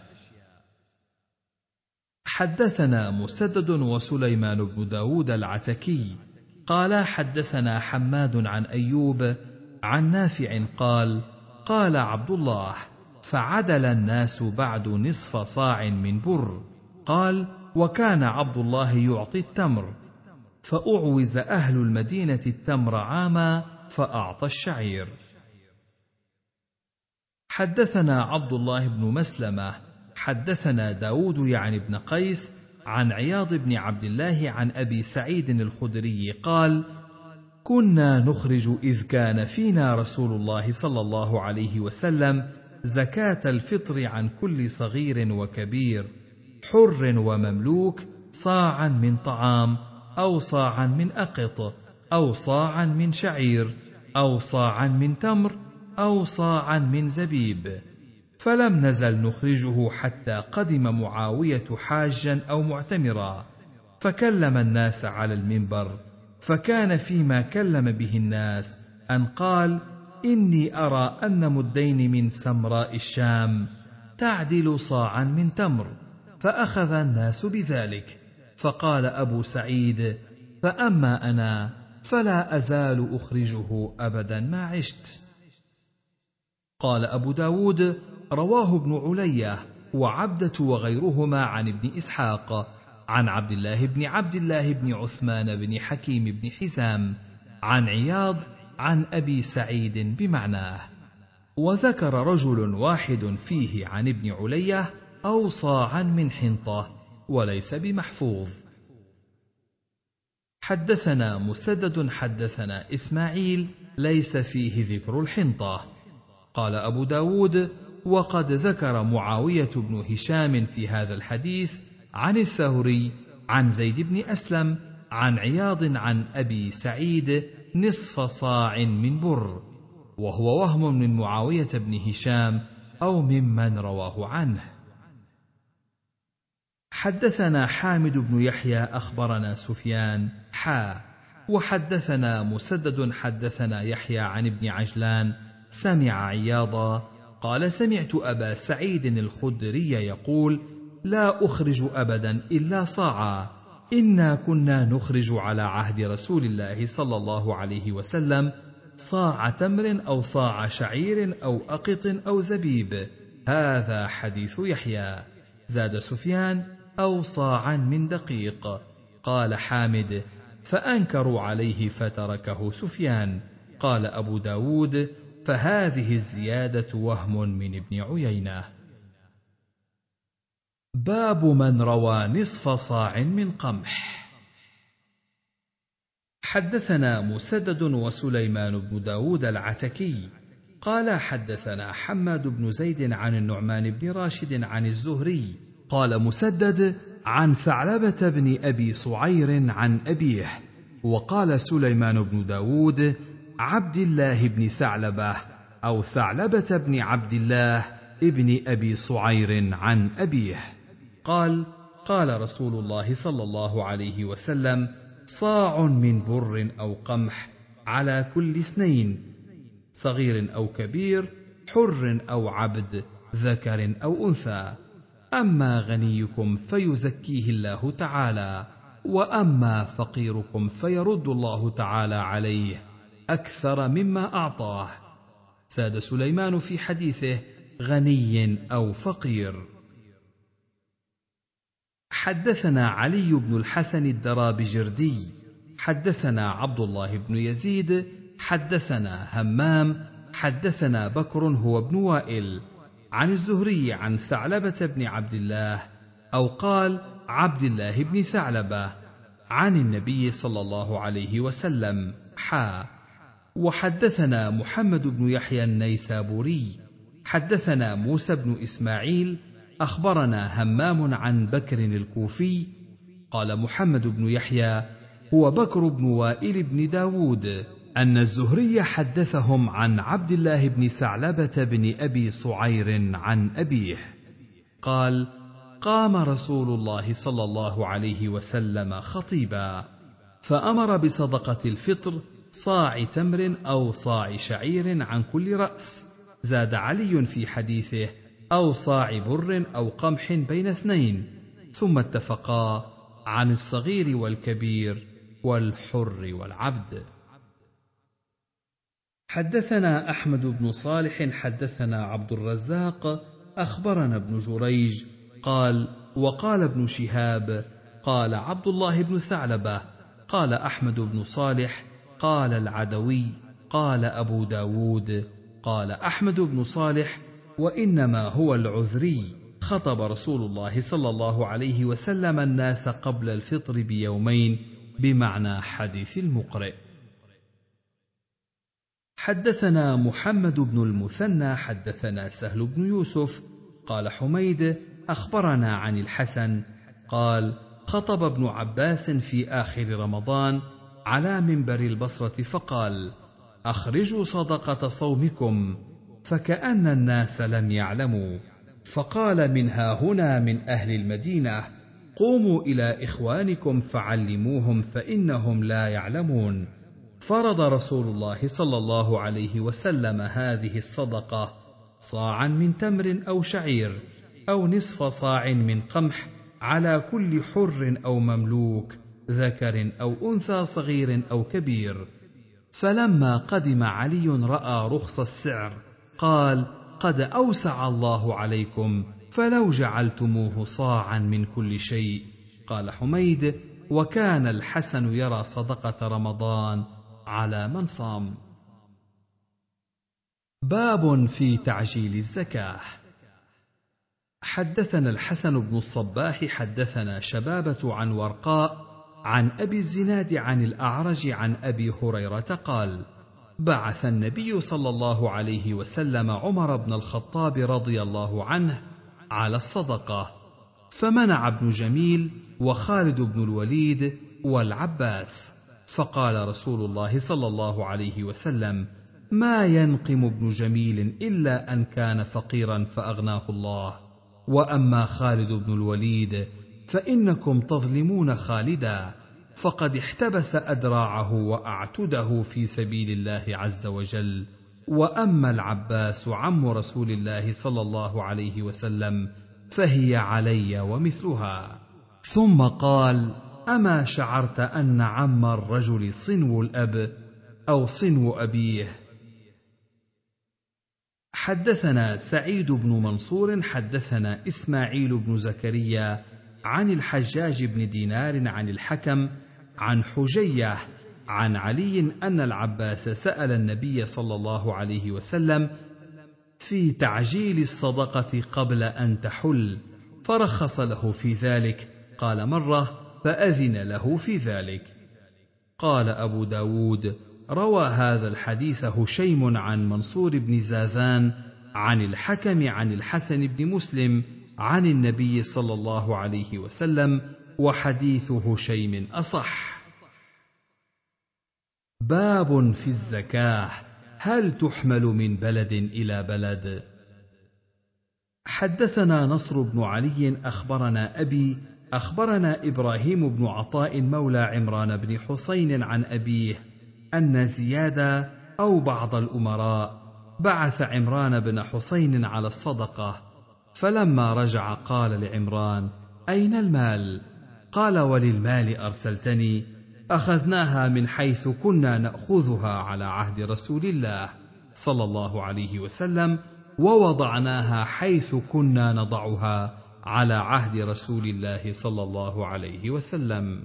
حدثنا مسدد وسليمان بن داود العتكي قال حدثنا حماد عن أيوب عن نافع قال: قال عبد الله: فعدل الناس بعد نصف صاع من بر. قال: وكان عبد الله يعطي التمر، فأعوز أهل المدينة التمر عاما فأعطى الشعير. حدثنا عبد الله بن مسلمة حدثنا داود يعني بن قيس عن عياض بن عبد الله عن أبي سعيد الخدري قال: كنا نخرج إذ كان فينا رسول الله صلى الله عليه وسلم زكاة الفطر عن كل صغير وكبير حر ومملوك صاعا من طعام أو صاعا من أقط أو صاعا من شعير أو صاعا من تمر أو صاعا من زبيب، فلم نزل نخرجه حتى قدم معاوية حاجا أو معتمرا، فكلم الناس على المنبر، فكان فيما كلم به الناس أن قال: إني أرى أن مدين من سمراء الشام تعدل صاعا من تمر، فأخذ الناس بذلك. فقال أبو سعيد: فأما أنا فلا أزال أخرجه أبدا ما عشت. قال أبو داود: رواه ابن علية وعبدة وغيرهما عن ابن إسحاق عن عبد الله بن عبد الله بن عثمان بن حكيم بن حزام عن عياض عن أبي سعيد بمعناه، وذكر رجل واحد فيه عن ابن علية أو صاعا من حنطة وليس بمحفوظ. حدثنا مسدد حدثنا إسماعيل ليس فيه ذكر الحنطة. قال أبو داود: وقد ذكر معاوية بن هشام في هذا الحديث عن الثوري عن زيد بن أسلم عن عياض عن أبي سعيد نصف صاع من بر، وهو وهم من معاوية بن هشام أو ممن رواه عنه. حدثنا حامد بن يحيى أخبرنا سفيان حا وحدثنا مسدد حدثنا يحيى عن ابن عجلان سمع عياضا قال: سمعت أبا سعيد الخدري يقول: لا أخرج أبدا إلا صاعا، إنا كنا نخرج على عهد رسول الله صلى الله عليه وسلم صاع تمر أو صاع شعير أو أقط أو زبيب. هذا حديث يحيى. زاد سفيان: أو صاعا من دقيق. قال حامد: فأنكروا عليه فتركه سفيان. قال أبو داود: فهذه الزيادة وهم من ابن عيينة. باب من روى نصف صاع من قمح. حدثنا مسدد وسليمان بن داود العتكي قال حدثنا حماد بن زيد عن النعمان بن راشد عن الزهري قال مسدد عن ثعلبة بن أبي صعير عن أبيه، وقال سليمان بن داود عبد الله بن ثعلبة أو ثعلبة بن عبد الله ابن أبي صعير عن أبيه قال: قال رسول الله صلى الله عليه وسلم: صاع من بر أو قمح على كل اثنين، صغير أو كبير، حر أو عبد، ذكر أو أنثى. أما غنيكم فيزكيه الله تعالى، وأما فقيركم فيرد الله تعالى عليه أكثر مما أعطاه. زاد سليمان في حديثه: غني أو فقير. حدثنا علي بن الحسن الدرابجردي حدثنا عبد الله بن يزيد حدثنا همام حدثنا بكر هو ابن وائل عن الزهري عن ثعلبة بن عبد الله أو قال عبد الله بن ثعلبة عن النبي صلى الله عليه وسلم حا وحدثنا محمد بن يحيى النيسابوري حدثنا موسى بن إسماعيل أخبرنا همام عن بكر الكوفي قال محمد بن يحيى هو بكر بن وائل بن داود أن الزهري حدثهم عن عبد الله بن ثعلبة بن أبي صعير عن أبيه قال قام رسول الله صلى الله عليه وسلم خطيبا فأمر بصدقة الفطر صاع تمر أو صاع شعير عن كل رأس، زاد علي في حديثه أو صاع بر أو قمح بين اثنين، ثم اتفقا عن الصغير والكبير والحر والعبد. حدثنا أحمد بن صالح حدثنا عبد الرزاق أخبرنا ابن جريج قال وقال ابن شهاب قال عبد الله بن ثعلبة قال أحمد بن صالح قال العدوي قال أبو داود قال أحمد بن صالح وإنما هو العذري خطب رسول الله صلى الله عليه وسلم الناس قبل الفطر بيومين بمعنى حديث المقرئ. حدثنا محمد بن المثنى حدثنا سهل بن يوسف قال حميد أخبرنا عن الحسن قال خطب ابن عباس في آخر رمضان على منبر البصرة فقال أخرجوا صدقة صومكم، فكأن الناس لم يعلموا، فقال منها هنا من أهل المدينة قوموا إلى إخوانكم فعلموهم فإنهم لا يعلمون. فرض رسول الله صلى الله عليه وسلم هذه الصدقة صاعا من تمر أو شعير أو نصف صاع من قمح على كل حر أو مملوك ذكر أو أنثى صغير أو كبير. فلما قدم علي رأى رخص السعر قال قد أوسع الله عليكم فلو جعلتموه صاعا من كل شيء. قال حميد وكان الحسن يرى صدقة رمضان على من صام. باب في تعجيل الزكاة. حدثنا الحسن بن الصباح حدثنا شبابة عن ورقاء عن أبي الزناد عن الأعرج عن أبي هريرة قال بعث النبي صلى الله عليه وسلم عمر بن الخطاب رضي الله عنه على الصدقة، فمنع ابن جميل وخالد بن الوليد والعباس، فقال رسول الله صلى الله عليه وسلم ما ينقم ابن جميل إلا أن كان فقيرا فأغناه الله، وأما خالد بن الوليد فإنكم تظلمون خالدا فقد احتبس أدراعه وأعتده في سبيل الله عز وجل، وأما العباس عم رسول الله صلى الله عليه وسلم فهي علي ومثلها. ثم قال أما شعرت أن عم الرجل صنو الأب أو صنو أبيه. حدثنا سعيد بن منصور حدثنا إسماعيل بن زكريا عن الحجاج بن دينار عن الحكم عن حجية عن علي أن العباس سأل النبي صلى الله عليه وسلم في تعجيل الصدقة قبل أن تحل فرخص له في ذلك، قال مرة فأذن له في ذلك. قال أبو داود روى هذا الحديث هشيم عن منصور بن زاذان عن الحكم عن الحسن بن مسلم عن النبي صلى الله عليه وسلم، وحديث هشيم أصح. باب في الزكاة هل تحمل من بلد إلى بلد. حدثنا نصر بن علي أخبرنا أبي أخبرنا إبراهيم بن عطاء مولى عمران بن حسين عن أبيه أن زياد أو بعض الأمراء بعث عمران بن حسين على الصدقة، فلما رجع قال لعمران أين المال؟ قال وللمال أرسلتني؟ أخذناها من حيث كنا نأخذها على عهد رسول الله صلى الله عليه وسلم، ووضعناها حيث كنا نضعها على عهد رسول الله صلى الله عليه وسلم.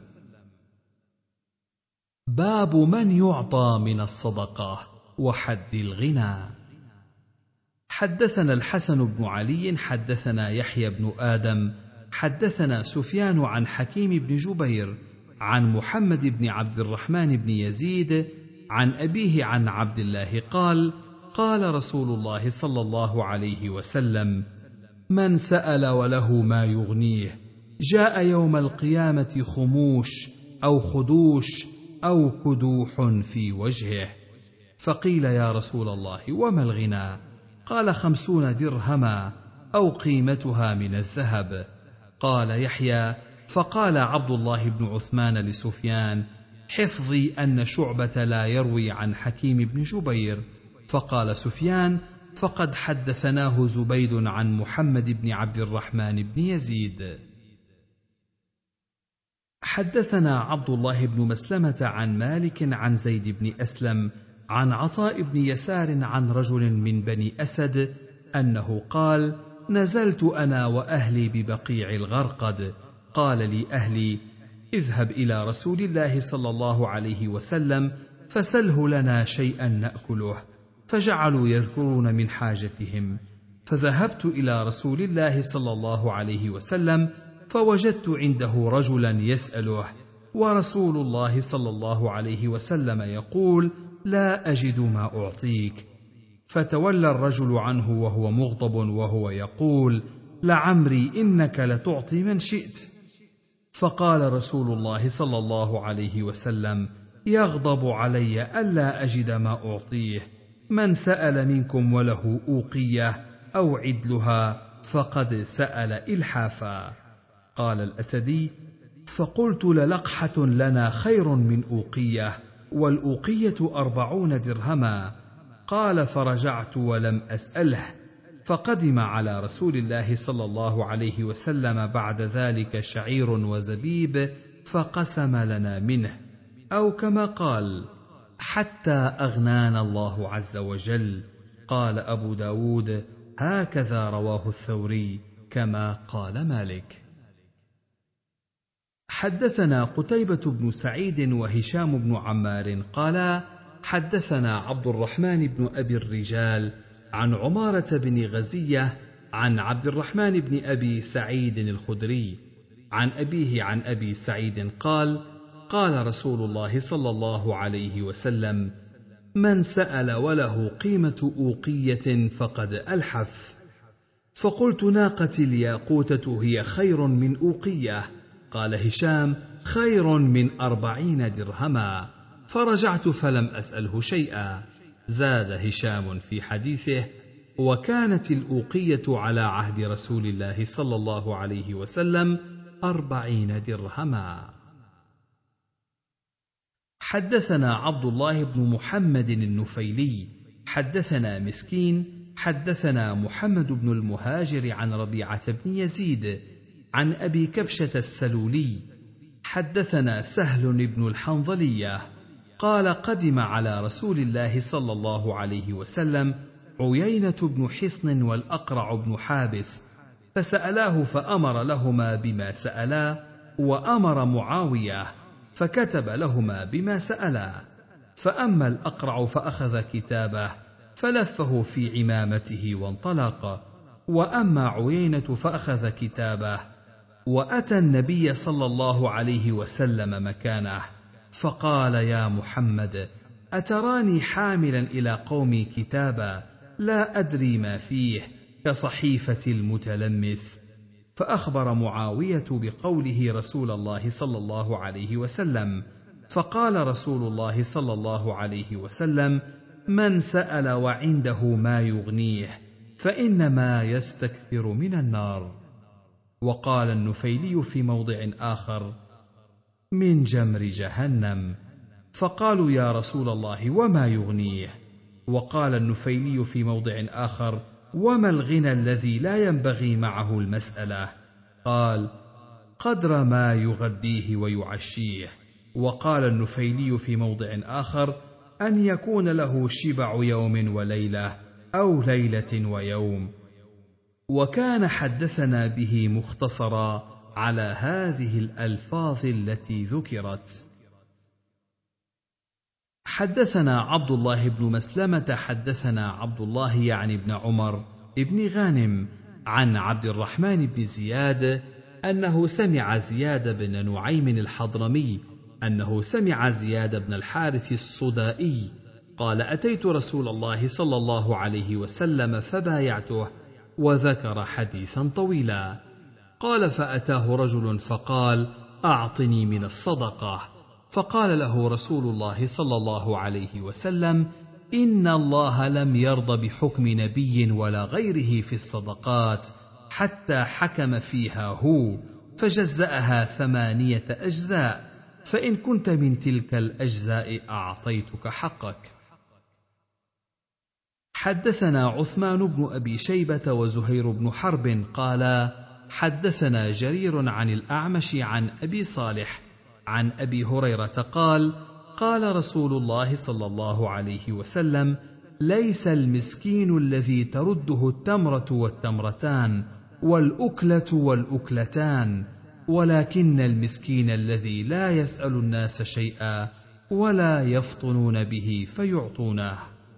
باب من يعطى من الصدقة وحد الغنى. حدثنا الحسن بن علي حدثنا يحيى بن آدم حدثنا سفيان عن حكيم بن جبير عن محمد بن عبد الرحمن بن يزيد عن أبيه عن عبد الله قال: قال رسول الله صلى الله عليه وسلم: من سأل وله ما يغنيه جاء يوم القيامة خموش أو خدوش أو كدوح في وجهه. فقيل: يا رسول الله وما الغنى؟ قال: خمسون درهما أو قيمتها من الذهب. قال يحيى: فقال عبد الله بن عثمان لسفيان: حفظي أن شعبة لا يروي عن حكيم بن جبير. فقال سفيان: فقد حدثناه زبيد عن محمد بن عبد الرحمن بن يزيد. حدثنا عبد الله بن مسلمة عن مالك عن زيد بن أسلم عن عطاء بن يسار عن رجل من بني أسد أنه قال: نزلت أنا وأهلي ببقيع الغرقد، قال لي أهلي: اذهب إلى رسول الله صلى الله عليه وسلم فسله لنا شيئا نأكله. فجعلوا يذكرون من حاجتهم، فذهبت إلى رسول الله صلى الله عليه وسلم فوجدت عنده رجلا يسأله، ورسول الله صلى الله عليه وسلم يقول: لا أجد ما أعطيك. فتولى الرجل عنه وهو مغضب وهو يقول: لعمري إنك لتعطي من شئت. فقال رسول الله صلى الله عليه وسلم: يغضب علي ألا أجد ما أعطيه، من سأل منكم وله أوقية أو عدلها فقد سأل إلحافا. قال الأسدي: فقلت: للقحة لنا خير من أوقية، والأوقية أربعون درهما. قال: فرجعت ولم أسأله، فقدم على رسول الله صلى الله عليه وسلم بعد ذلك شعير وزبيب فقسم لنا منه، أو كما قال: حتى أغنانا الله عز وجل. قال أبو داود: هكذا رواه الثوري كما قال مالك. حدثنا قتيبة بن سعيد وهشام بن عمار قالا: حدثنا عبد الرحمن بن أبي الرجال عن عمارة بن غزية عن عبد الرحمن بن أبي سعيد الخدري عن أبيه عن أبي سعيد قال: قال رسول الله صلى الله عليه وسلم: من سأل وله قيمة أوقية فقد ألحف. فقلت: ناقتي الياقوتة هي خير من أوقية. قال هشام: خير من أربعين درهما. فرجعت فلم أسأله شيئا. زاد هشام في حديثه: وكانت الأوقية على عهد رسول الله صلى الله عليه وسلم أربعين درهما. حدثنا عبد الله بن محمد النفيلي حدثنا مسكين حدثنا محمد بن المهاجر عن ربيعة بن يزيد عن أبي كبشة السلولي حدثنا سهل بن الحنظلية قال: قدم على رسول الله صلى الله عليه وسلم عيينة بن حصن والأقرع بن حابس، فسألاه فأمر لهما بما سألا، وأمر معاوية فكتب لهما بما سألا. فأما الأقرع فأخذ كتابه فلفه في عمامته وانطلق، وأما عيينة فأخذ كتابه وأتى النبي صلى الله عليه وسلم مكانه، فقال: يا محمد، أتراني حاملا إلى قومي كتابا لا أدري ما فيه كصحيفة المتلمس؟ فأخبر معاوية بقوله رسول الله صلى الله عليه وسلم، فقال رسول الله صلى الله عليه وسلم: من سأل وعنده ما يغنيه فإنما يستكثر من النار. وقال النفيلي في موضع آخر: من جمر جهنم. فقالوا: يا رسول الله وما يغنيه؟ وقال النفيلي في موضع آخر: وما الغنى الذي لا ينبغي معه المسألة؟ قال: قدر ما يغديه ويعشيه. وقال النفيلي في موضع آخر: أن يكون له شبع يوم وليلة أو ليلة ويوم. وكان حدثنا به مختصرا على هذه الألفاظ التي ذكرت. حدثنا عبد الله بن مسلمة حدثنا عبد الله يعني بن عمر ابن غانم عن عبد الرحمن بن زياد أنه سمع زياد بن نعيم الحضرمي أنه سمع زياد بن الحارث الصدائي قال: أتيت رسول الله صلى الله عليه وسلم فبايعته، وذكر حديثا طويلا. قال: فأتاه رجل فقال: أعطني من الصدقة. فقال له رسول الله صلى الله عليه وسلم: إن الله لم يرض بحكم نبي ولا غيره في الصدقات حتى حكم فيها هو، فجزأها ثمانية أجزاء، فإن كنت من تلك الأجزاء أعطيتك حقك. حدثنا عثمان بن أبي شيبة وزهير بن حرب قالا: حدثنا جرير عن الأعمش عن أبي صالح عن أبي هريرة قال: قال رسول الله صلى الله عليه وسلم: ليس المسكين الذي ترده التمرة والتمرتان والأكلة والأكلتان، ولكن المسكين الذي لا يسأل الناس شيئا ولا يفطنون به فيعطونه.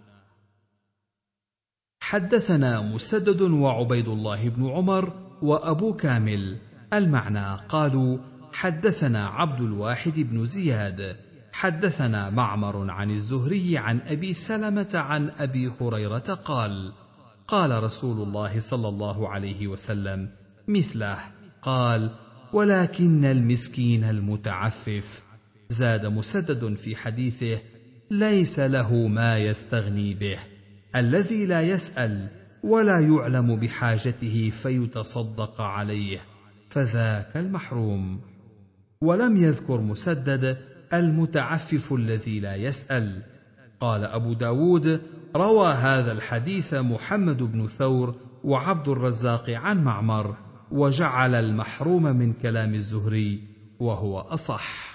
حدثنا مسدد وعبيد الله بن عمر وأبو كامل المعنى قالوا: حدثنا عبد الواحد بن زياد حدثنا معمر عن الزهري عن أبي سلمة عن أبي هريرة قال: قال رسول الله صلى الله عليه وسلم مثله، قال: ولكن المسكين المتعفف. زاد مسدد في حديثه: ليس له ما يستغني به، الذي لا يسأل ولا يعلم بحاجته فيتصدق عليه، فذاك المحروم. ولم يذكر مسدد المتعفف الذي لا يسأل. قال أبو داود: روى هذا الحديث محمد بن ثور وعبد الرزاق عن معمر، وجعل المحروم من كلام الزهري، وهو أصح.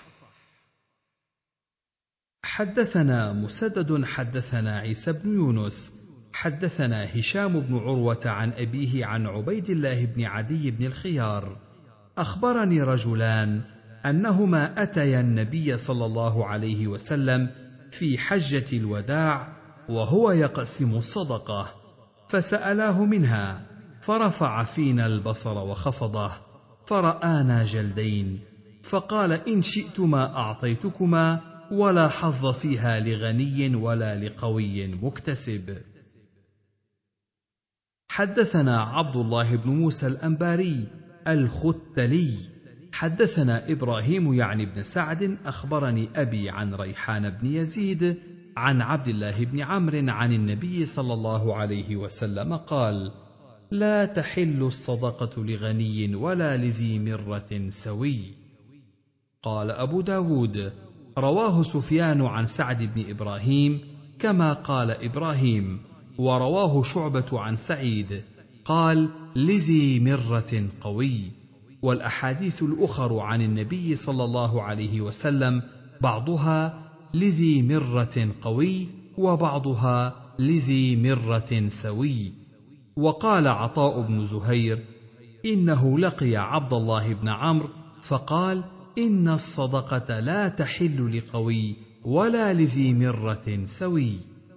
حدثنا مسدد حدثنا عيسى بن يونس حدثنا هشام بن عروة عن أبيه عن عبيد الله بن عدي بن الخيار: أخبرني رجلان أنهما أتيا النبي صلى الله عليه وسلم في حجة الوداع وهو يقسم الصدقة، فسألاه منها، فرفع فينا البصر وخفضه، فرآنا جلدين، فقال: إن شئتما أعطيتكما، ولا حظ فيها لغني ولا لقوي مكتسب. حدثنا عبد الله بن موسى الأنباري الختلي حدثنا إبراهيم يعني بن سعد أخبرني أبي عن ريحان بن يزيد عن عبد الله بن عمرو عن النبي صلى الله عليه وسلم قال: لا تحل الصدقة لغني ولا لذي مرة سوي. قال أبو داود: رواه سفيان عن سعد بن إبراهيم كما قال إبراهيم، ورواه شعبة عن سعيد قال: لذي مرة قوي. والأحاديث الأخر عن النبي صلى الله عليه وسلم بعضها لذي مرة قوي وبعضها لذي مرة سوي. وقال عطاء بن زهير: إنه لقي عبد الله بن عمرو فقال: إن الصدقة لا تحل لقوي ولا لذي مرة سوي.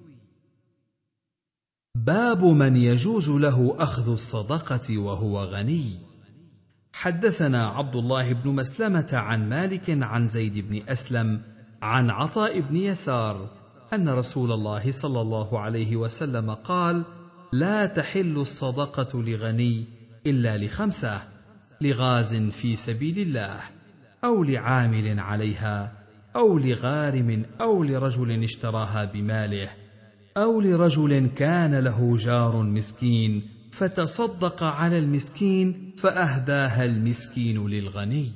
باب من يجوز له أخذ الصدقة وهو غني. حدثنا عبد الله بن مسلمة عن مالك عن زيد بن أسلم عن عطاء بن يسار أن رسول الله صلى الله عليه وسلم قال: لا تحل الصدقة لغني إلا لخمسة: لغاز في سبيل الله، أو لعامل عليها، أو لغارم، أو لرجل اشتراها بماله، أو لرجل كان له جار مسكين فتصدق على المسكين فأهداها المسكين للغني.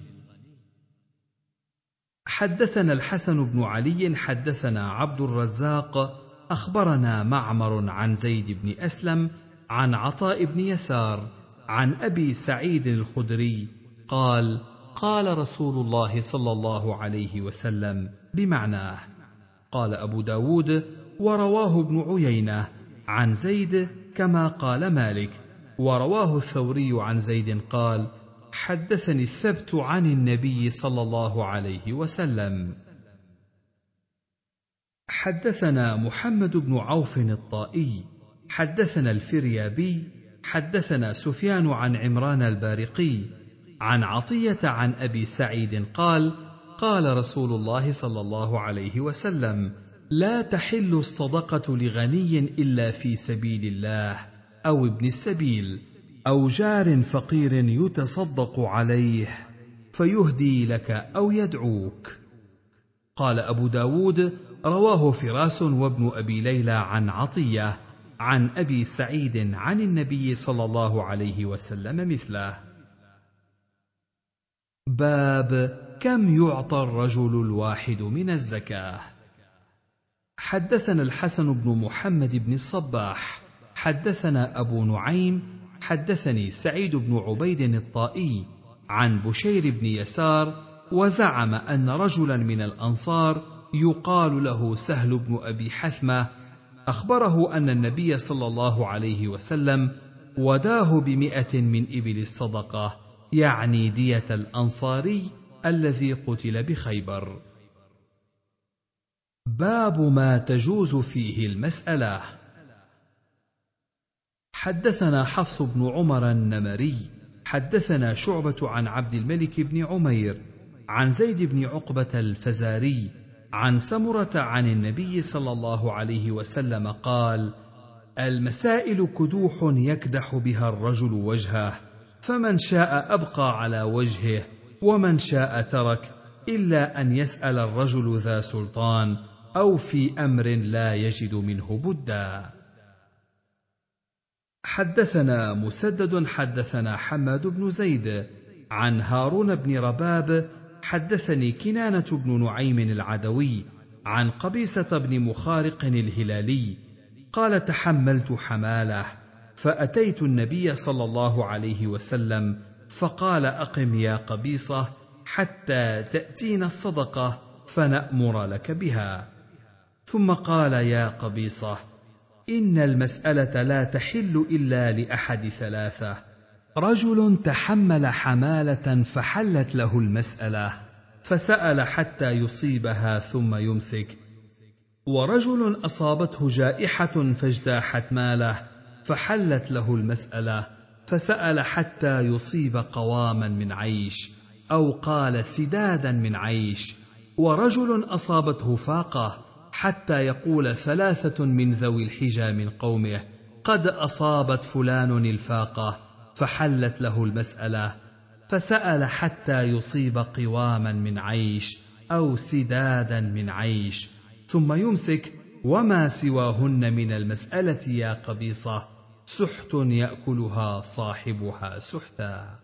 حدثنا الحسن بن علي حدثنا عبد الرزاق أخبرنا معمر عن زيد بن أسلم عن عطاء بن يسار عن أبي سعيد الخدري قال: قال رسول الله صلى الله عليه وسلم بمعناه. قال أبو داود: ورواه ابن عيينة عن زيد كما قال مالك، ورواه الثوري عن زيد قال: حدثني الثبت عن النبي صلى الله عليه وسلم. حدثنا محمد بن عوف الطائي حدثنا الفريابي حدثنا سفيان عن عمران البارقي عن عطية عن أبي سعيد قال: قال رسول الله صلى الله عليه وسلم: لا تحل الصدقة لغني إلا في سبيل الله أو ابن السبيل أو جار فقير يتصدق عليه فيهدي لك أو يدعوك. قال أبو داود: رواه فراس وابن أبي ليلى عن عطية عن أبي سعيد عن النبي صلى الله عليه وسلم مثله. باب كم يعطى الرجل الواحد من الزكاة. حدثنا الحسن بن محمد بن الصباح حدثنا أبو نعيم حدثني سعيد بن عبيد الطائي عن بشير بن يسار وزعم أن رجلا من الأنصار يقال له سهل بن أبي حثمة أخبره أن النبي صلى الله عليه وسلم وداه بمئة من إبل الصدقة، يعني دية الأنصاري الذي قتل بخيبر. باب ما تجوز فيه المسألة. حدثنا حفص بن عمر النمري حدثنا شعبة عن عبد الملك بن عمير عن زيد بن عقبة الفزاري عن سمرة عن النبي صلى الله عليه وسلم قال: المسائل كدوح يكدح بها الرجل وجهه، فمن شاء أبقى على وجهه ومن شاء ترك، إلا أن يسأل الرجل ذا سلطان أو في أمر لا يجد منه بدا. حدثنا مسدد حدثنا حماد بن زيد عن هارون بن رباب حدثني كنانة بن نعيم العدوي عن قبيسة بن مخارق الهلالي قال: تحملت حماله فأتيت النبي صلى الله عليه وسلم فقال: أقم يا قبيصة حتى تأتينا الصدقة فنأمر لك بها. ثم قال: يا قبيصة، إن المسألة لا تحل إلا لأحد ثلاثة: رجل تحمل حمالة فحلت له المسألة فسأل حتى يصيبها ثم يمسك، ورجل أصابته جائحة فاجتاحت ماله فحلت له المسألة فسأل حتى يصيب قواما من عيش، أو قال سدادا من عيش، ورجل أصابته فاقة حتى يقول ثلاثة من ذوي الحجى من قومه: قد أصابت فلان الفاقة، فحلت له المسألة فسأل حتى يصيب قواما من عيش أو سدادا من عيش ثم يمسك، وما سواهن من المسألة يا قبيصة سحت يأكلها صاحبها سحتا.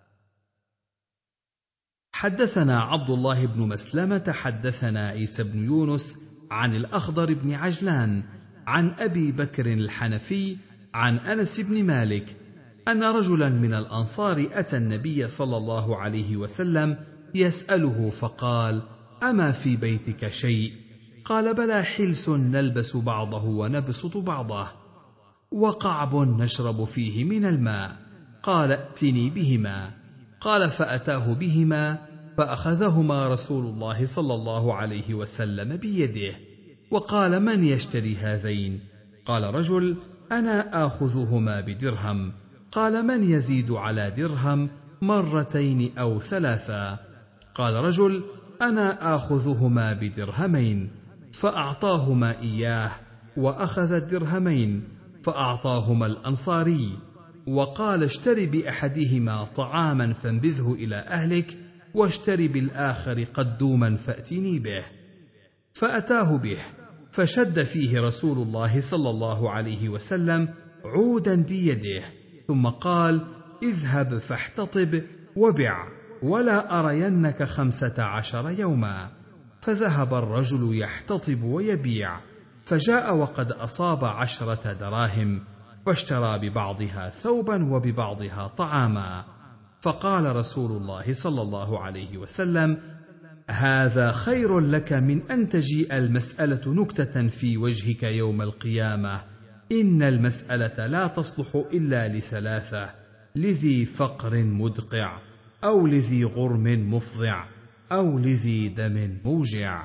حدثنا عبد الله بن مسلمة حدثنا عيسى بن يونس عن الأخضر بن عجلان عن أبي بكر الحنفي عن أنس بن مالك أن رجلا من الأنصار أتى النبي صلى الله عليه وسلم يسأله فقال: أما في بيتك شيء؟ قال: بلى حلس نلبس بعضه ونبسط بعضه، وقعب نشرب فيه من الماء. قال: ائتني بهما. قال: فأتاه بهما فأخذهما رسول الله صلى الله عليه وسلم بيده وقال: من يشتري هذين؟ قال رجل: أنا آخذهما بدرهم. قال: من يزيد على درهم مرتين أو ثلاثا؟ قال رجل: أنا آخذهما بدرهمين. فأعطاهما إياه وأخذ الدرهمين فأعطاهما الأنصاري وقال: اشتر بأحدهما طعاما فانبذه إلى أهلك، واشتر بالآخر قدوما فأتني به. فأتاه به فشد فيه رسول الله صلى الله عليه وسلم عودا بيده ثم قال: اذهب فاحتطب وبع ولا أرينك خمسة عشر يوما. فذهب الرجل يحتطب ويبيع، فجاء وقد أصاب عشرة دراهم، واشترى ببعضها ثوبا وببعضها طعاما. فقال رسول الله صلى الله عليه وسلم: هذا خير لك من أن تجيء المسألة نكتة في وجهك يوم القيامة. إن المسألة لا تصلح إلا لثلاثة: لذي فقر مدقع، أو لذي غرم مفضع، أو لذي دم موجع.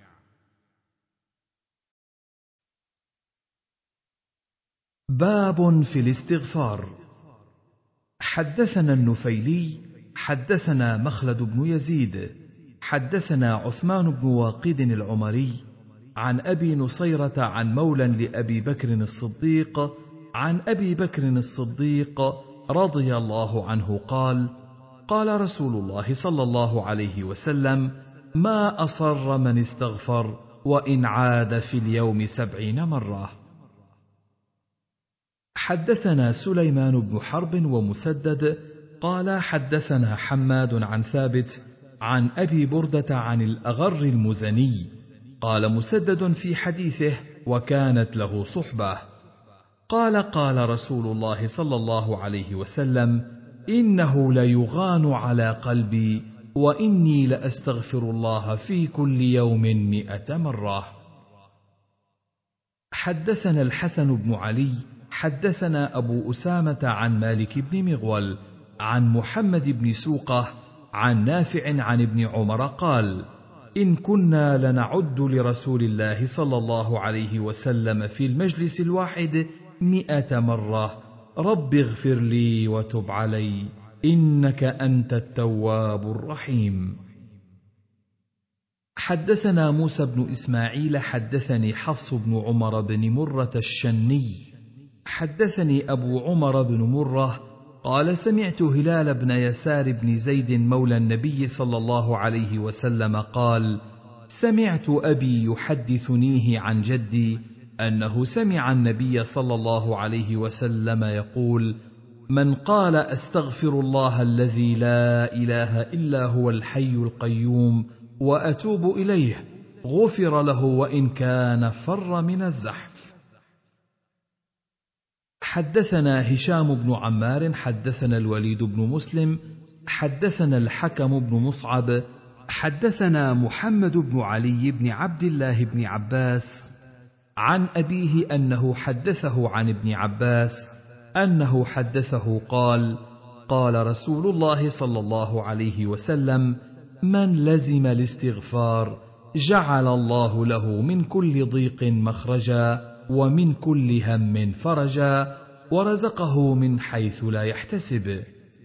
باب في الاستغفار. حدثنا النفيلي حدثنا مخلد بن يزيد حدثنا عثمان بن واقد العمري عن أبي نصيرة عن مولى لأبي بكر الصديق عن أبي بكر الصديق رضي الله عنه قال: قال رسول الله صلى الله عليه وسلم: ما أصر من استغفر وإن عاد في اليوم سبعين مرة. حدثنا سليمان بن حرب ومسدد قال حدثنا حماد عن ثابت عن أبي بردة عن الأغر المزني قال مسدد في حديثه: وكانت له صحبة، قال: قال رسول الله صلى الله عليه وسلم: إنه ليغان على قلبي وإني لأستغفر الله في كل يوم مئة مرة. حدثنا الحسن بن علي حدثنا أبو أسامة عن مالك بن مغول عن محمد بن سوقة عن نافع عن ابن عمر قال: إن كنا لنعد لرسول الله صلى الله عليه وسلم في المجلس الواحد مئة مرة: رب اغفر لي وتب علي إنك أنت التواب الرحيم. حدثنا موسى بن إسماعيل حدثني حفص بن عمر بن مرة الشني حدثني أبو عمر بن مرة قال: سمعت هلال بن يسار بن زيد مولى النبي صلى الله عليه وسلم قال: سمعت أبي يحدثنيه عن جدي أنه سمع النبي صلى الله عليه وسلم يقول: من قال أستغفر الله الذي لا إله إلا هو الحي القيوم وأتوب إليه غفر له وإن كان فر من الزحف. حدثنا هشام بن عمار حدثنا الوليد بن مسلم حدثنا الحكم بن مصعب حدثنا محمد بن علي بن عبد الله بن عباس عن أبيه أنه حدثه عن ابن عباس أنه حدثه قال: قال رسول الله صلى الله عليه وسلم: من لزم الاستغفار جعل الله له من كل ضيق مخرجا ومن كل هم فرجا ورزقه من حيث لا يحتسب.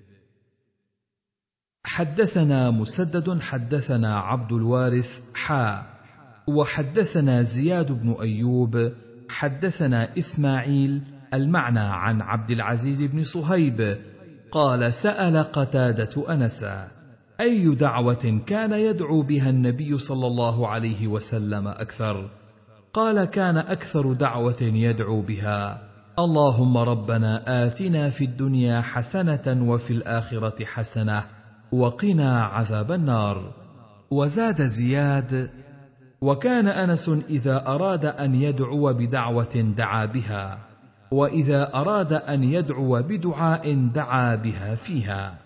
حدثنا مسدد حدثنا عبد الوارث حا وحدثنا زياد بن أيوب حدثنا إسماعيل المعنى عن عبد العزيز بن صهيب قال: سأل قتادة أنسا: أي دعوة كان يدعو بها النبي صلى الله عليه وسلم أكثر؟ قال: كان أكثر دعوة يدعو بها: اللهم ربنا آتنا في الدنيا حسنة وفي الآخرة حسنة وقنا عذاب النار. وزاد زياد: وكان أنس إذا أراد أن يدعو بدعوة دعا بها، وإذا أراد أن يدعو بدعاء دعا بها فيها.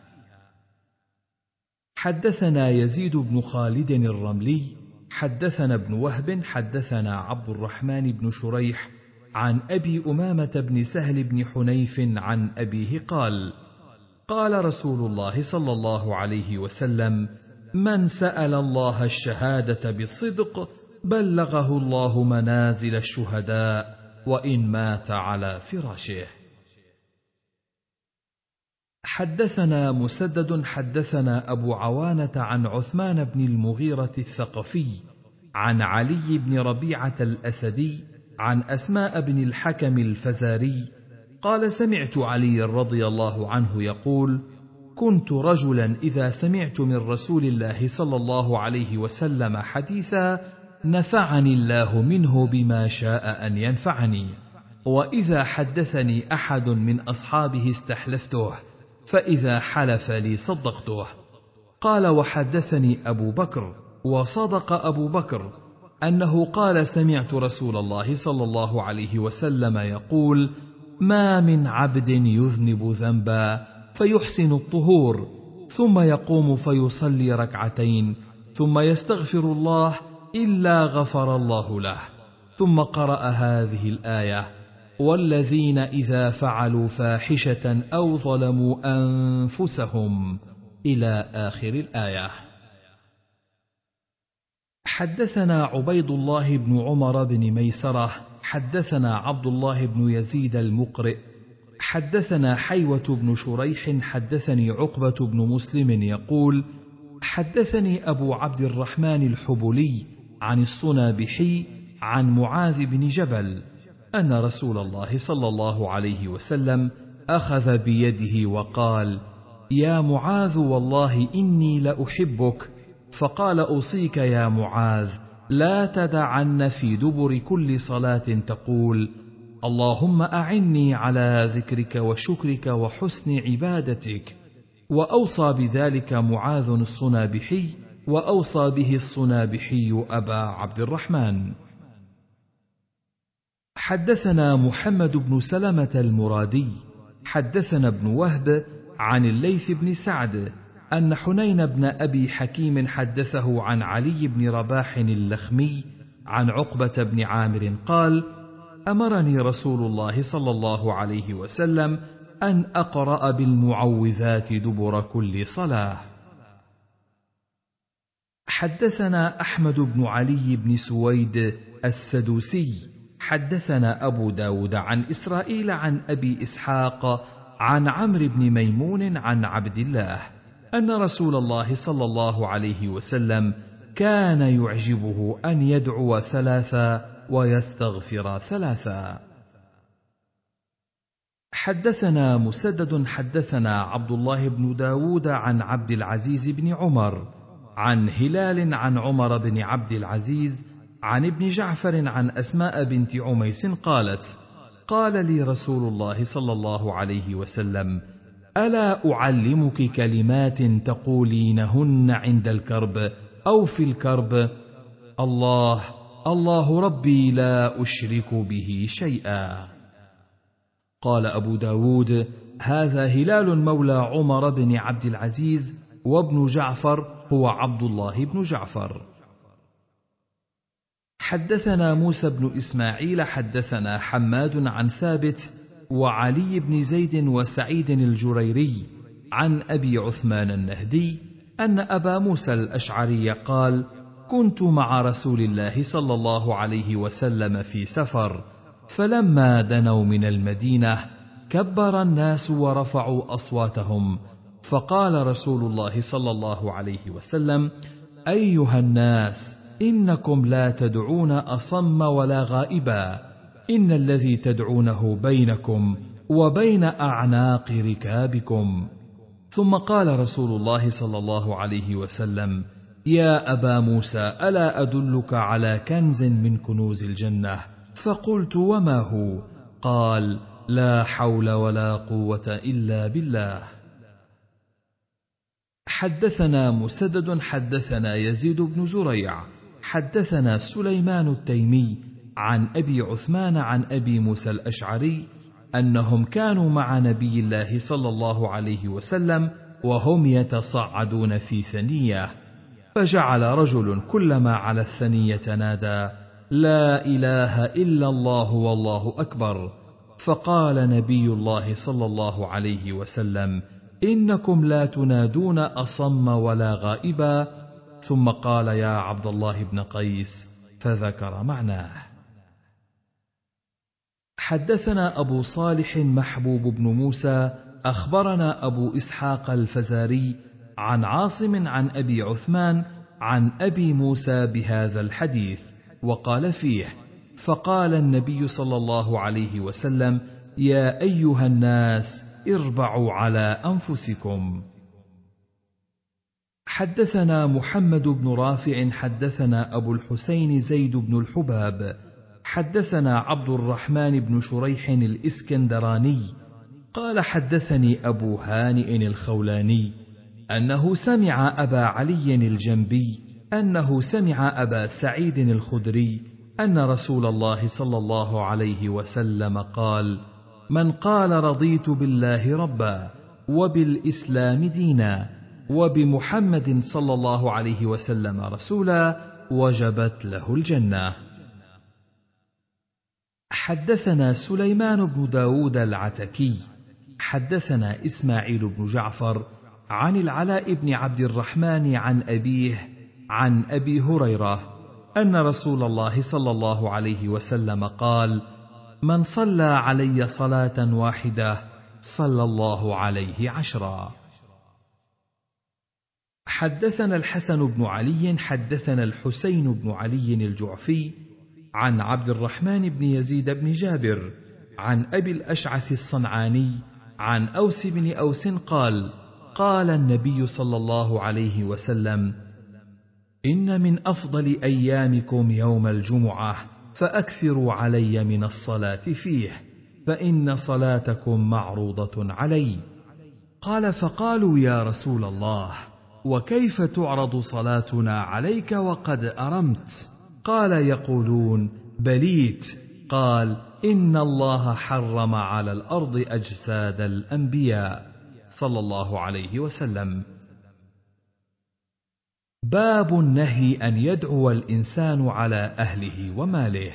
حدثنا يزيد بن خالد الرملي حدثنا ابن وهب حدثنا عبد الرحمن بن شريح عن أبي أمامة بن سهل بن حنيف عن أبيه قال: قال رسول الله صلى الله عليه وسلم: من سأل الله الشهادة بالصدق بلغه الله منازل الشهداء وإن مات على فراشه. حدثنا مسدد حدثنا أبو عوانة عن عثمان بن المغيرة الثقفي عن علي بن ربيعة الأسدي عن أسماء بن الحكم الفزاري قال: سمعت علي رضي الله عنه يقول: كنت رجلا إذا سمعت من رسول الله صلى الله عليه وسلم حديثا نفعني الله منه بما شاء أن ينفعني، وإذا حدثني أحد من أصحابه استحلفته، فإذا حلف لي صدقته. قال: وحدثني أبو بكر وصدق أبو بكر أنه قال: سمعت رسول الله صلى الله عليه وسلم يقول: ما من عبد يذنب ذنبا فيحسن الطهور ثم يقوم فيصلي ركعتين ثم يستغفر الله إلا غفر الله له. ثم قرأ هذه الآية: والذين إذا فعلوا فاحشة أو ظلموا أنفسهم إلى آخر الآية. حدثنا عبيد الله بن عمر بن ميسرة حدثنا عبد الله بن يزيد المقرئ حدثنا حيوة بن شريح حدثني عقبة بن مسلم يقول: حدثني أبو عبد الرحمن الحبلي عن الصنابحي عن معاذ بن جبل أن رسول الله صلى الله عليه وسلم أخذ بيده وقال: يا معاذ والله إني لأحبك. فقال: أوصيك يا معاذ لا تدعن في دبر كل صلاة تقول: اللهم أعني على ذكرك وشكرك وحسن عبادتك. وأوصى بذلك معاذ الصنابحي، وأوصى به الصنابحي أبا عبد الرحمن. حدثنا محمد بن سلمة المرادي حدثنا ابن وهب عن الليث بن سعد أن حنين بن أبي حكيم حدثه عن علي بن رباح اللخمي عن عقبة بن عامر قال: أمرني رسول الله صلى الله عليه وسلم أن أقرأ بالمعوذات دبر كل صلاة. حدثنا أحمد بن علي بن سويد السدوسي حدثنا أبو داود عن إسرائيل عن أبي إسحاق عن عمرو بن ميمون عن عبد الله أن رسول الله صلى الله عليه وسلم كان يعجبه أن يدعو ثلاثا ويستغفر ثلاثا. حدثنا مسدد حدثنا عبد الله بن داود عن عبد العزيز بن عمر عن هلال عن عمر بن عبد العزيز عن ابن جعفر عن أسماء بنت عميس قالت: قال لي رسول الله صلى الله عليه وسلم: ألا أعلمك كلمات تقولينهن عند الكرب أو في الكرب؟ الله الله ربي لا أشرك به شيئا. قال أبو داود: هذا هلال مولى عمر بن عبد العزيز، وابن جعفر هو عبد الله بن جعفر. حدثنا موسى بن إسماعيل حدثنا حماد عن ثابت وعلي بن زيد وسعيد الجريري عن أبي عثمان النهدي أن أبا موسى الأشعري قال: كنت مع رسول الله صلى الله عليه وسلم في سفر، فلما دنوا من المدينة كبر الناس ورفعوا أصواتهم، فقال رسول الله صلى الله عليه وسلم: أيها الناس، إنكم لا تدعون أصم ولا غائبا، إن الذي تدعونه بينكم وبين أعناق ركابكم. ثم قال رسول الله صلى الله عليه وسلم: يا أبا موسى، ألا أدلك على كنز من كنوز الجنة؟ فقلت: وما هو؟ قال: لا حول ولا قوة إلا بالله. حدثنا مسدد حدثنا يزيد بن زريع حدثنا سليمان التيمي عن أبي عثمان عن أبي موسى الأشعري أنهم كانوا مع نبي الله صلى الله عليه وسلم وهم يتصعدون في ثنية، فجعل رجل كلما على الثنية نادى: لا إله إلا الله والله أكبر. فقال نبي الله صلى الله عليه وسلم: إنكم لا تنادون أصم ولا غائبا. ثم قال: يا عبد الله بن قيس، فذكر معناه. حدثنا أبو صالح محبوب بن موسى أخبرنا أبو إسحاق الفزاري عن عاصم عن أبي عثمان عن أبي موسى بهذا الحديث، وقال فيه: فقال النبي صلى الله عليه وسلم: يا أيها الناس، اربعوا على أنفسكم. حدثنا محمد بن رافع حدثنا أبو الحسين زيد بن الحباب حدثنا عبد الرحمن بن شريح الإسكندراني قال: حدثني أبو هانئ الخولاني أنه سمع أبا علي الجنبي أنه سمع أبا سعيد الخدري أن رسول الله صلى الله عليه وسلم قال: من قال رضيت بالله ربا وبالإسلام دينا وبمحمد صلى الله عليه وسلم رسولا وجبت له الجنة. حدثنا سليمان بن داود العتكي حدثنا إسماعيل بن جعفر عن العلاء بن عبد الرحمن عن أبيه عن أبي هريرة أن رسول الله صلى الله عليه وسلم قال: من صلى علي صلاة واحدة صلى الله عليه عشرا. حدثنا الحسن بن علي حدثنا الحسين بن علي الجعفي عن عبد الرحمن بن يزيد بن جابر عن أبي الأشعث الصنعاني عن أوس بن أوس قال: قال النبي صلى الله عليه وسلم: إن من أفضل أيامكم يوم الجمعة، فأكثروا علي من الصلاة فيه، فإن صلاتكم معروضة علي. قال: فقالوا يا رسول الله، وكيف تعرض صلاتنا عليك وقد أرمت؟ قال: يقولون بليت. قال: إن الله حرم على الأرض أجساد الأنبياء صلى الله عليه وسلم. باب النهي أن يدعو الإنسان على أهله وماله.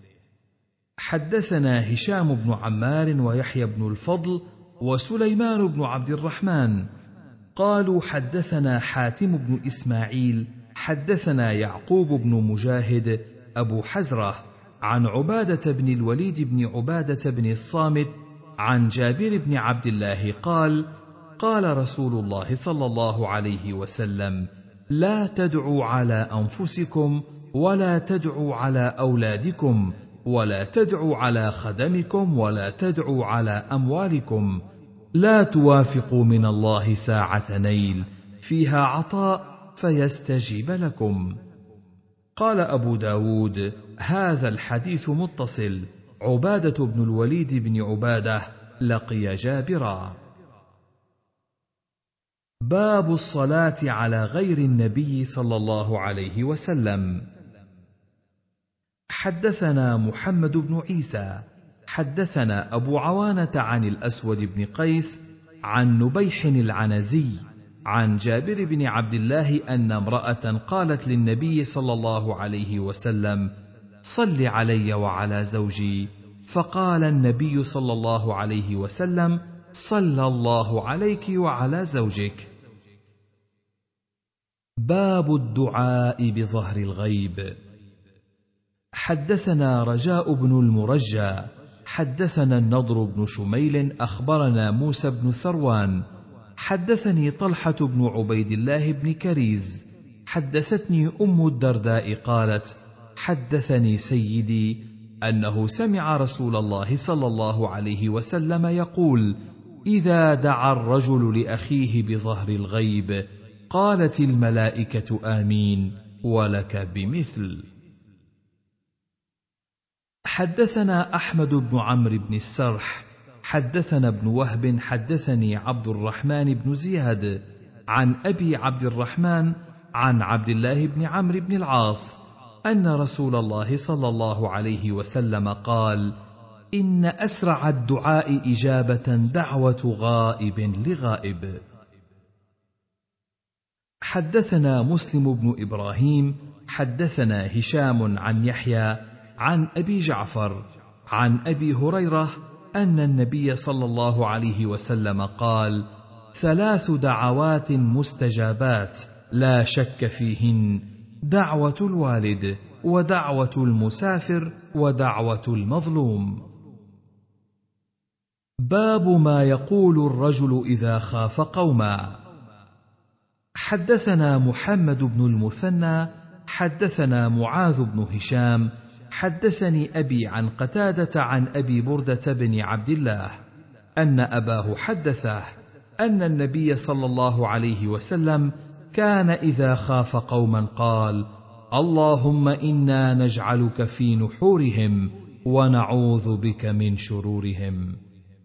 حدثنا هشام بن عمار ويحيى بن الفضل وسليمان بن عبد الرحمن قالوا: حدثنا حاتم بن إسماعيل حدثنا يعقوب بن مجاهد أبو حزرة عن عبادة بن الوليد بن عبادة بن الصامت عن جابر بن عبد الله قال: قال رسول الله صلى الله عليه وسلم: لا تدعوا على أنفسكم، ولا تدعوا على أولادكم، ولا تدعوا على خدمكم، ولا تدعوا على أموالكم، لا توافقوا من الله ساعة نيل فيها عطاء فيستجيب لكم. قال أبو داود: هذا الحديث متصل. عبادة بن الوليد بن عبادة لقي جابرا. باب الصلاة على غير النبي صلى الله عليه وسلم. حدثنا محمد بن عيسى حدثنا أبو عوانة عن الأسود بن قيس عن نبيح العنزي عن جابر بن عبد الله أن امرأة قالت للنبي صلى الله عليه وسلم: صل علي وعلى زوجي. فقال النبي صلى الله عليه وسلم: صلى الله عليك وعلى زوجك. باب الدعاء بظهر الغيب. حدثنا رجاء بن المرجى حدثنا النضر بن شميل أخبرنا موسى بن ثروان حدثني طلحة بن عبيد الله بن كريز حدثتني أم الدرداء قالت: حدثني سيدي أنه سمع رسول الله صلى الله عليه وسلم يقول: إذا دعا الرجل لأخيه بظهر الغيب قالت الملائكة آمين ولك بمثل. حدثنا أحمد بن عمرو بن السرح حدثنا ابن وهب حدثني عبد الرحمن بن زياد عن أبي عبد الرحمن عن عبد الله بن عمرو بن العاص أن رسول الله صلى الله عليه وسلم قال: إن أسرع الدعاء إجابة دعوة غائب لغائب. حدثنا مسلم بن إبراهيم حدثنا هشام عن يحيى عن أبي جعفر عن أبي هريرة أن النبي صلى الله عليه وسلم قال: ثلاث دعوات مستجابات لا شك فيهن: دعوة الوالد، ودعوة المسافر، ودعوة المظلوم. باب ما يقول الرجل إذا خاف قوما. حدثنا محمد بن المثنى حدثنا معاذ بن هشام حدثني أبي عن قتادة عن أبي بردة بن عبد الله أن أباه حدثه أن النبي صلى الله عليه وسلم كان إذا خاف قوما قال: اللهم إنا نجعلك في نحورهم ونعوذ بك من شرورهم.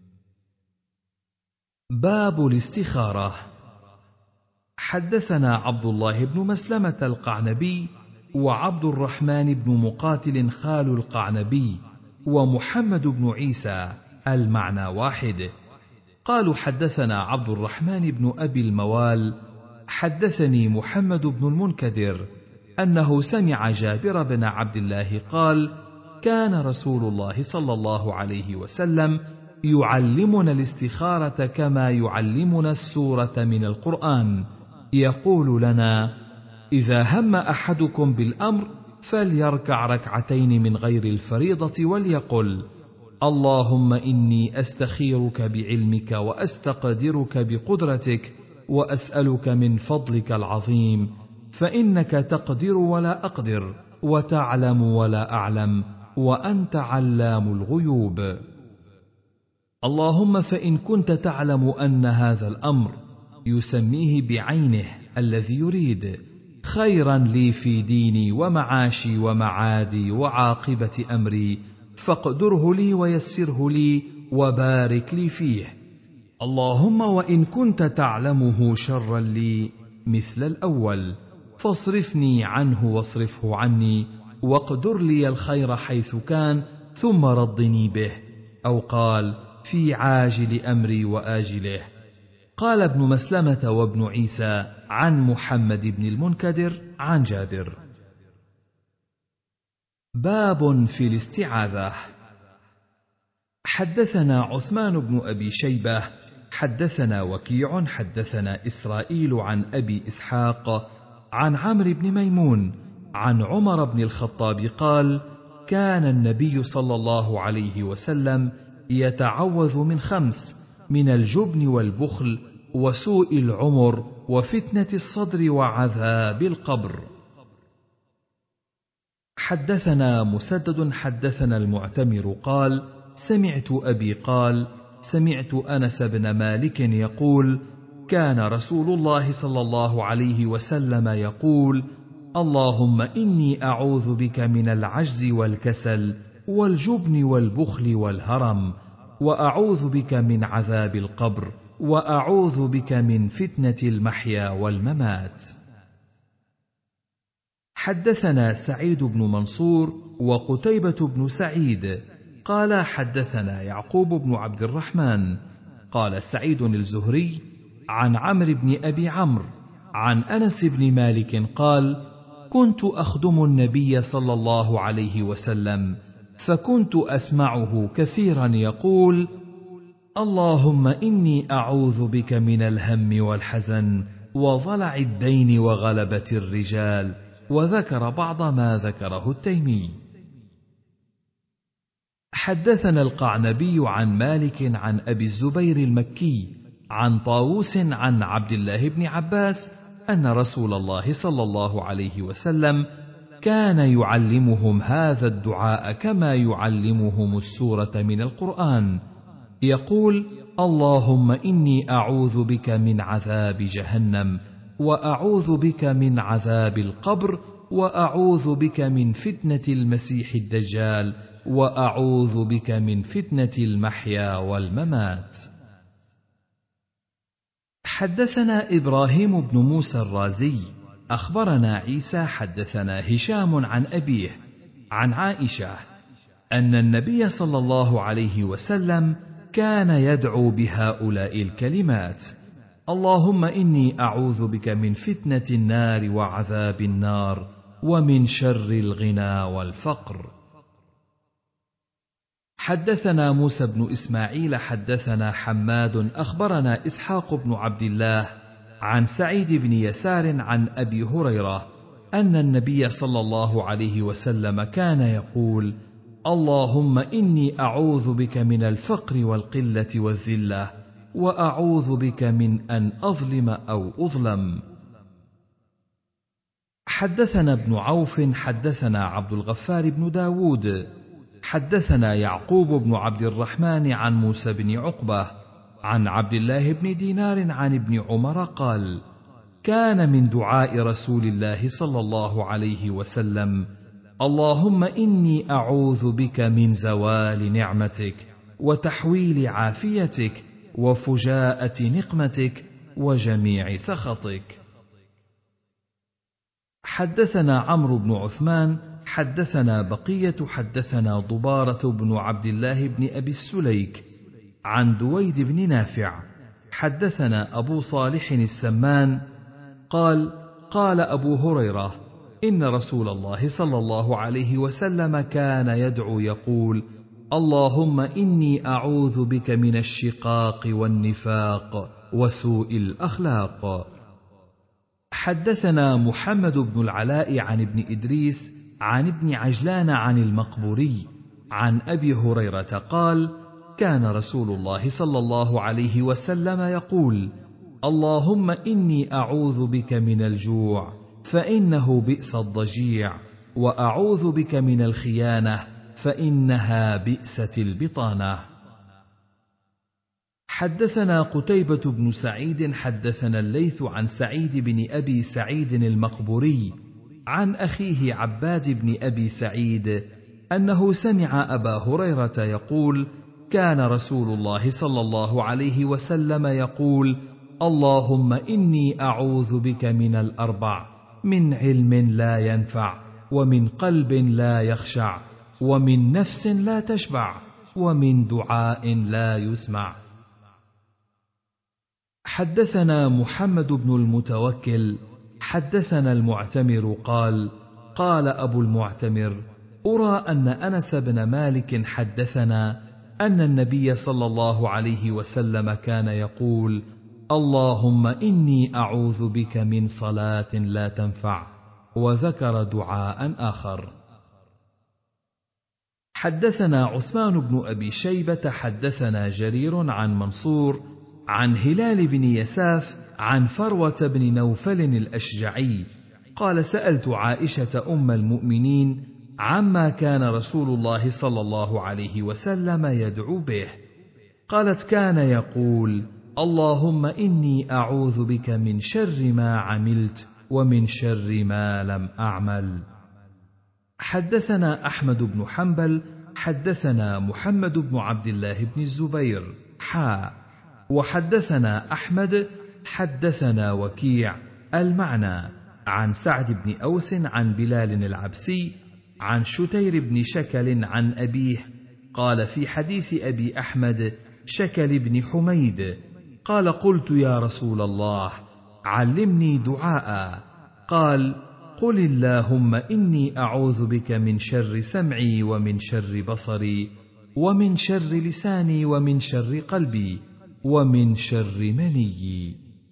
باب الاستخارة. حدثنا عبد الله بن مسلمة القعنبي وعبد الرحمن بن مقاتل خال القعنبي ومحمد بن عيسى المعنى واحد. قالوا: حدثنا عبد الرحمن بن أبي الموال حدثني محمد بن المنكدر أنه سمع جابر بن عبد الله قال: كان رسول الله صلى الله عليه وسلم يعلمنا الاستخارة كما يعلمنا السورة من القرآن، يقول لنا: إذا هم أحدكم بالأمر فليركع ركعتين من غير الفريضة وليقل: اللهم إني أستخيرك بعلمك وأستقدرك بقدرتك، وأسألك من فضلك العظيم، فإنك تقدر ولا أقدر، وتعلم ولا أعلم، وأنت علام الغيوب. اللهم فإن كنت تعلم أن هذا الأمر يسميه بعينه الذي يريد خيرا لي في ديني ومعاشي ومعادي وعاقبة أمري، فاقدره لي ويسره لي وبارك لي فيه. اللهم وإن كنت تعلمه شرا لي مثل الأول، فاصرفني عنه واصرفه عني، واقدر لي الخير حيث كان، ثم ردني به. أو قال في عاجل أمري وآجله. قال ابن مسلمة وابن عيسى عن محمد بن المنكدر عن جابر. باب في الاستعاذة. حدثنا عثمان بن أبي شيبة حدثنا وكيع حدثنا إسرائيل عن أبي إسحاق عن عمرو بن ميمون عن عمر بن الخطاب قال: كان النبي صلى الله عليه وسلم يتعوذ من خمس: من الجبن والبخل وسوء العمر وفتنة الصدر وعذاب القبر. حدثنا مسدد حدثنا المعتمر قال: سمعت أبي قال: سمعت أنس بن مالك يقول: كان رسول الله صلى الله عليه وسلم يقول: اللهم إني أعوذ بك من العجز والكسل والجبن والبخل والهرم، وأعوذ بك من عذاب القبر، وأعوذ بك من فتنة المحيا والممات. حدثنا سعيد بن منصور وقتيبة بن سعيد قال: حدثنا يعقوب بن عبد الرحمن قال سعيد الزهري عن عمرو بن أبي عمرو عن أنس بن مالك قال: كنت أخدم النبي صلى الله عليه وسلم، فكنت أسمعه كثيرا يقول: اللهم إني أعوذ بك من الهم والحزن وضلع الدين وغلبة الرجال، وذكر بعض ما ذكره التيمي. حدثنا القعنبي عن مالك عن أبي الزبير المكي عن طاووس عن عبد الله بن عباس أن رسول الله صلى الله عليه وسلم كان يعلمهم هذا الدعاء كما يعلمهم السورة من القرآن، يقول: اللهم إني أعوذ بك من عذاب جهنم، وأعوذ بك من عذاب القبر، وأعوذ بك من فتنة المسيح الدجال، وأعوذ بك من فتنة المحيا والممات. حدثنا إبراهيم بن موسى الرازي أخبرنا عيسى حدثنا هشام عن أبيه عن عائشة أن النبي صلى الله عليه وسلم كان يدعو بهؤلاء الكلمات: اللهم إني أعوذ بك من فتنة النار وعذاب النار، ومن شر الغنى والفقر. حدثنا موسى بن إسماعيل حدثنا حماد أخبرنا إسحاق بن عبد الله عن سعيد بن يسار عن أبي هريرة أن النبي صلى الله عليه وسلم كان يقول: اللهم إني أعوذ بك من الفقر والقلة والذلة، وأعوذ بك من أن أظلم أو أظلم. حدثنا ابن عوف حدثنا عبد الغفار بن داود حدثنا يعقوب بن عبد الرحمن عن موسى بن عقبة عن عبد الله بن دينار عن ابن عمر قال: كان من دعاء رسول الله صلى الله عليه وسلم: اللهم إني أعوذ بك من زوال نعمتك، وتحويل عافيتك، وفجاءة نقمتك، وجميع سخطك. حدثنا عمرو بن عثمان حدثنا بقية حدثنا ضبارة بن عبد الله بن أبي السليك عن دويد بن نافع حدثنا أبو صالح السمان قال: قال أبو هريرة: إن رسول الله صلى الله عليه وسلم كان يدعو يقول: اللهم إني أعوذ بك من الشقاق والنفاق وسوء الأخلاق. حدثنا محمد بن العلاء عن ابن إدريس عن ابن عجلان عن المقبوري عن أبي هريرة قال: كان رسول الله صلى الله عليه وسلم يقول: اللهم إني أعوذ بك من الجوع فإنه بئس الضجيع، وأعوذ بك من الخيانة فإنها بئست البطانة. حدثنا قتيبة بن سعيد حدثنا الليث عن سعيد بن أبي سعيد المقبوري عن أخيه عباد بن أبي سعيد أنه سمع أبا هريرة يقول: كان رسول الله صلى الله عليه وسلم يقول: اللهم إني أعوذ بك من الأربع، من علم لا ينفع، ومن قلب لا يخشع، ومن نفس لا تشبع، ومن دعاء لا يسمع. حدثنا محمد بن المتوكل حدثنا المعتمر قال: قال أبو المعتمر: أرى أن أنس بن مالك حدثنا أن النبي صلى الله عليه وسلم كان يقول: اللهم إني أعوذ بك من صلاة لا تنفع، وذكر دعاء آخر. حدثنا عثمان بن أبي شيبة حدثنا جرير عن منصور عن هلال بن يساف عن فروة بن نوفل الأشجعي قال: سألت عائشة أم المؤمنين عما كان رسول الله صلى الله عليه وسلم يدعو به، قالت: كان يقول: اللهم إني أعوذ بك من شر ما عملت ومن شر ما لم أعمل. حدثنا أحمد بن حنبل حدثنا محمد بن عبد الله بن الزبير حا وحدثنا أحمد حدثنا وكيع المعنى عن سعد بن أوس عن بلال العبسي عن شتير بن شكل عن أبيه قال في حديث أبي أحمد شكل بن حميد قال: قلت يا رسول الله علمني دعاء، قال: قل اللهم إني أعوذ بك من شر سمعي ومن شر بصري ومن شر لساني ومن شر قلبي ومن شر مني.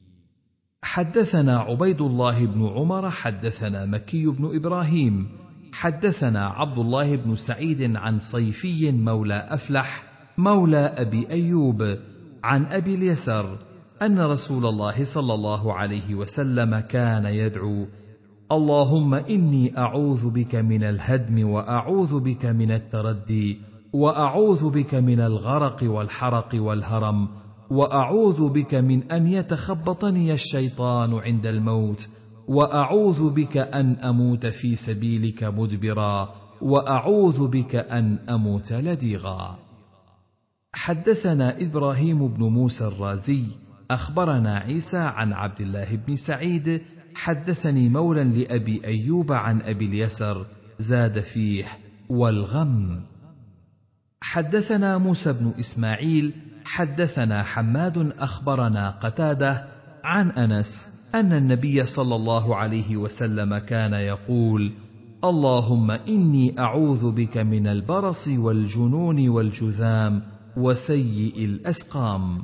حدثنا عبيد الله بن عمر حدثنا مكي بن إبراهيم حدثنا عبد الله بن سعيد عن صيفي مولى أفلح مولى أبي أيوب عن أبي اليسر أن رسول الله صلى الله عليه وسلم كان يدعو: اللهم إني أعوذ بك من الهدم، وأعوذ بك من التردي، وأعوذ بك من الغرق والحرق والهرم، وأعوذ بك من أن يتخبطني الشيطان عند الموت، وأعوذ بك أن أموت في سبيلك مدبرا، وأعوذ بك أن أموت لديغا. حدثنا إبراهيم بن موسى الرازي أخبرنا عيسى عن عبد الله بن سعيد حدثني مولى لأبي أيوب عن أبي اليسر زاد فيه: والغم. حدثنا موسى بن إسماعيل حدثنا حماد أخبرنا قتادة عن أنس أن النبي صلى الله عليه وسلم كان يقول: اللهم إني أعوذ بك من البرص والجنون والجذام وسيء الأسقام.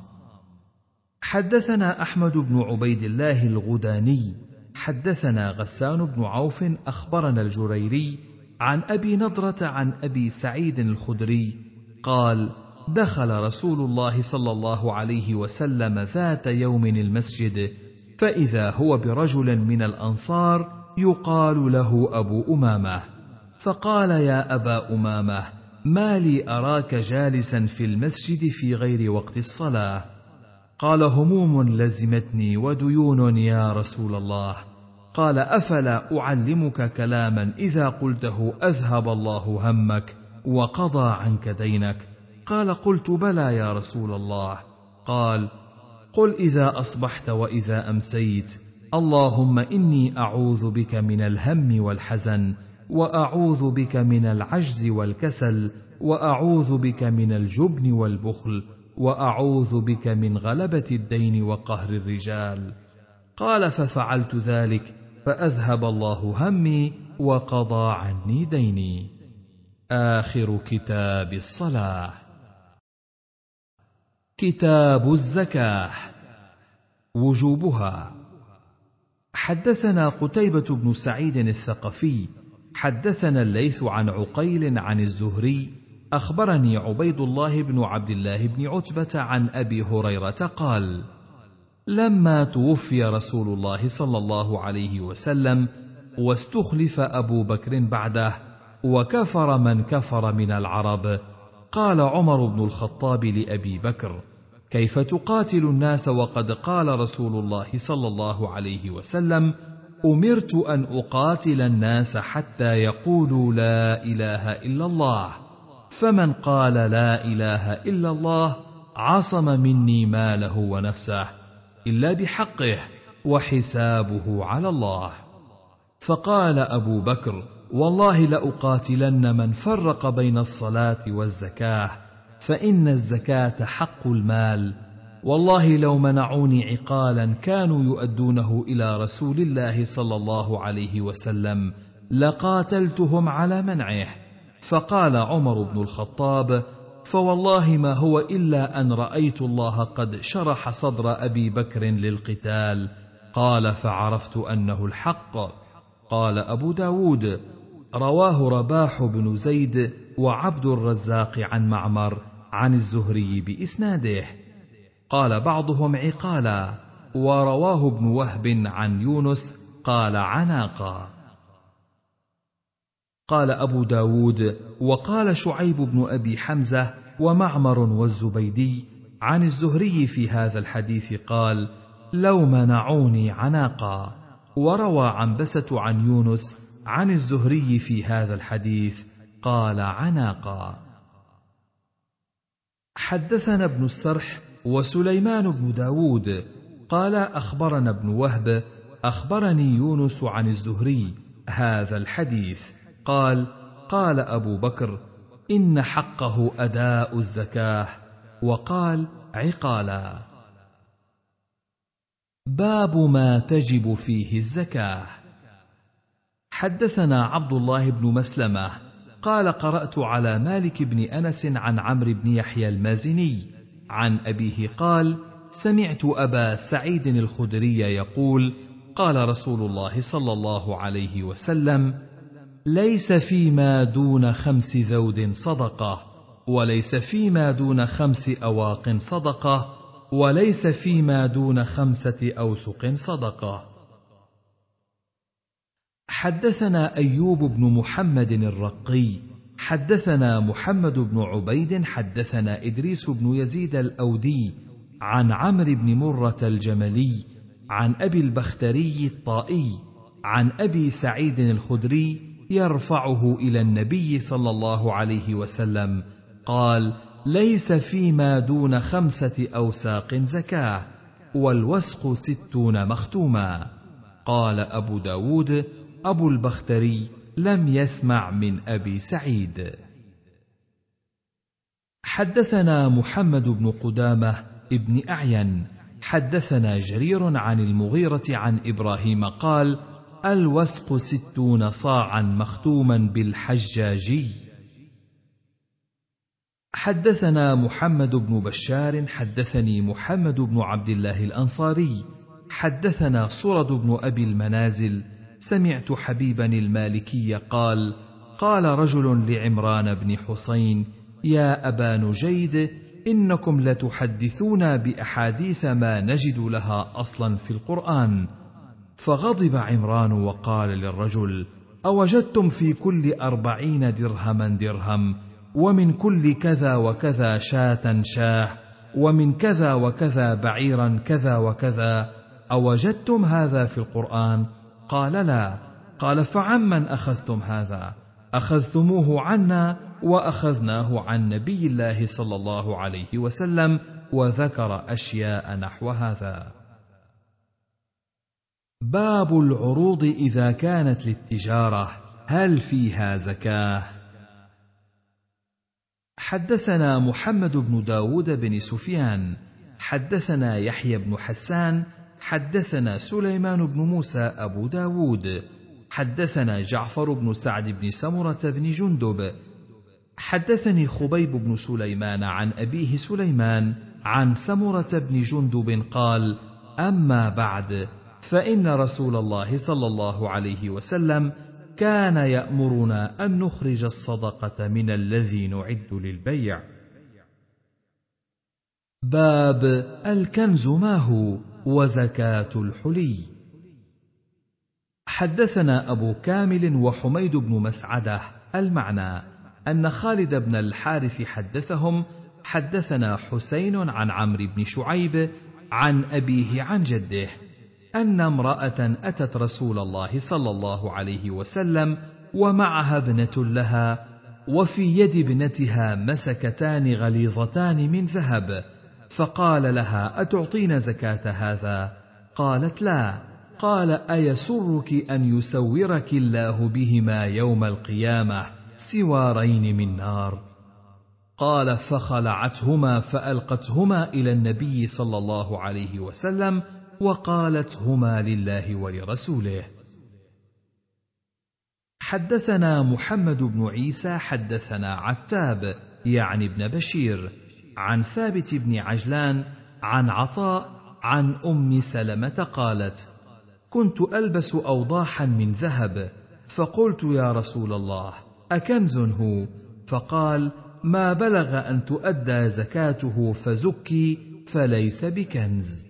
حدثنا أحمد بن عبيد الله الغداني حدثنا غسان بن عوف أخبرنا الجريري عن أبي نضرة عن أبي سعيد الخدري قال: دخل رسول الله صلى الله عليه وسلم ذات يوم المسجد، فإذا هو برجل من الأنصار يقال له أبو أمامة، فقال: يا أبا أمامة، ما لي أراك جالسا في المسجد في غير وقت الصلاة؟ قال: هموم لزمتني وديون يا رسول الله. قال: أفلا أعلمك كلاما إذا قلته أذهب الله همك وقضى عنك دينك؟ قال: قلت: بلى يا رسول الله. قال: قل إذا أصبحت وإذا أمسيت: اللهم إني أعوذ بك من الهم والحزن، وأعوذ بك من العجز والكسل، وأعوذ بك من الجبن والبخل، وأعوذ بك من غلبة الدين وقهر الرجال. قال: ففعلت ذلك فأذهب الله همي وقضى عني ديني. آخر كتاب الصلاة. كتاب الزكاة. وجوبها. حدثنا قتيبة بن سعيد الثقفي حدثنا الليث عن عقيل عن الزهري أخبرني عبيد الله بن عبد الله بن عتبة عن أبي هريرة قال: لما توفي رسول الله صلى الله عليه وسلم واستخلف أبو بكر بعده وكفر من كفر من العرب، قال عمر بن الخطاب لأبي بكر: كيف تقاتل الناس وقد قال رسول الله صلى الله عليه وسلم: أمرت أن أقاتل الناس حتى يقولوا لا إله إلا الله، فمن قال لا إله إلا الله عصم مني ماله ونفسه إلا بحقه وحسابه على الله. فقال أبو بكر: والله لأقاتلن من فرق بين الصلاة والزكاة، فإن الزكاة حق المال، والله لو منعوني عقالا كانوا يؤدونه إلى رسول الله صلى الله عليه وسلم لقاتلتهم على منعه. فقال عمر بن الخطاب: فوالله ما هو إلا أن رأيت الله قد شرح صدر أبي بكر للقتال. قال: فعرفت أنه الحق. قال أبو داود: رواه رباح بن زيد وعبد الرزاق عن معمر عن الزهري بإسناده. قال بعضهم عقالا، ورواه ابن وهب عن يونس قال عناقا. قال أبو داود: وقال شعيب بن أبي حمزة ومعمر والزبيدي عن الزهري في هذا الحديث قال: لو منعوني عناقا. وروى عنبسة عن يونس عن الزهري في هذا الحديث قال عناقا. حدثنا ابن السرح وسليمان بن داود قال أخبرنا ابن وهب أخبرني يونس عن الزهري هذا الحديث قال: قال أبو بكر: إن حقه أداء الزكاة. وقال: عقالا. باب ما تجب فيه الزكاة. حدثنا عبد الله بن مسلمة قال: قرأت على مالك بن أنس عن عمرو بن يحيى المازني عن أبيه قال: سمعت أبا سعيد الخدري يقول: قال رسول الله صلى الله عليه وسلم: ليس فيما دون خمس ذود صدقة، وليس فيما دون خمس أواق صدقة، وليس فيما دون خمسة أوسق صدقة. حدثنا أيوب بن محمد الرقي حدثنا محمد بن عبيد حدثنا إدريس بن يزيد الأودي عن عمرو بن مرة الجملي عن أبي البختري الطائي عن أبي سعيد الخدري يرفعه إلى النبي صلى الله عليه وسلم قال: ليس فيما دون خمسة أوساق زكاة، والوسق ستون مختوما. قال أبو داود: أبو البختري لم يسمع من أبي سعيد. حدثنا محمد بن قدامة ابن أعين حدثنا جرير عن المغيرة عن إبراهيم قال: الوسق ستون صاعا مختوما بالحجاجي. حدثنا محمد بن بشار حدثني محمد بن عبد الله الأنصاري حدثنا صرد بن أبي المنازل سمعت حبيبا المالكي قال: قال رجل لعمران بن حسين: يا أبا نجيد، إنكم لتحدثون بأحاديث ما نجد لها أصلا في القرآن. فغضب عمران وقال للرجل: أوجدتم في كل أربعين درهما درهم، ومن كل كذا وكذا شاة شاه، ومن كذا وكذا بعيرا كذا وكذا، أوجدتم هذا في القرآن؟ قال: لا. قال: فعمن أخذتم هذا؟ أخذتموه عنا وأخذناه عن نبي الله صلى الله عليه وسلم، وذكر أشياء نحو هذا. باب العروض إذا كانت للتجارة هل فيها زكاة؟ حدثنا محمد بن داود بن سفيان حدثنا يحيى بن حسان حدثنا سليمان بن موسى أبو داود حدثنا جعفر بن سعد بن سمرة بن جندب حدثني خبيب بن سليمان عن أبيه سليمان عن سمرة بن جندب قال: أما بعد، فإن رسول الله صلى الله عليه وسلم كان يأمرنا أن نخرج الصدقة من الذي نعد للبيع. باب الكنز ما هو وزكاة الحلي. حدثنا أبو كامل وحميد بن مسعدة المعنى أن خالد بن الحارث حدثهم حدثنا حسين عن عمرو بن شعيب عن أبيه عن جده أن امرأة أتت رسول الله صلى الله عليه وسلم ومعها ابنة لها، وفي يد ابنتها مسكتان غليظتان من ذهب، فقال لها: أتعطين زكاة هذا؟ قالت: لا. قال: أيسرك أن يسورك الله بهما يوم القيامة سوارين من نار؟ قال: فخلعتهما فألقتهما إلى النبي صلى الله عليه وسلم وقالت: هما لله ولرسوله. حدثنا محمد بن عيسى حدثنا عتاب يعني ابن بشير عن ثابت بن عجلان عن عطاء عن أم سلمة قالت: كنت ألبس أوضاحا من ذهب، فقلت: يا رسول الله، أكنز هو؟ فقال: ما بلغ أن تؤدى زكاته فزكي، فليس بكنز.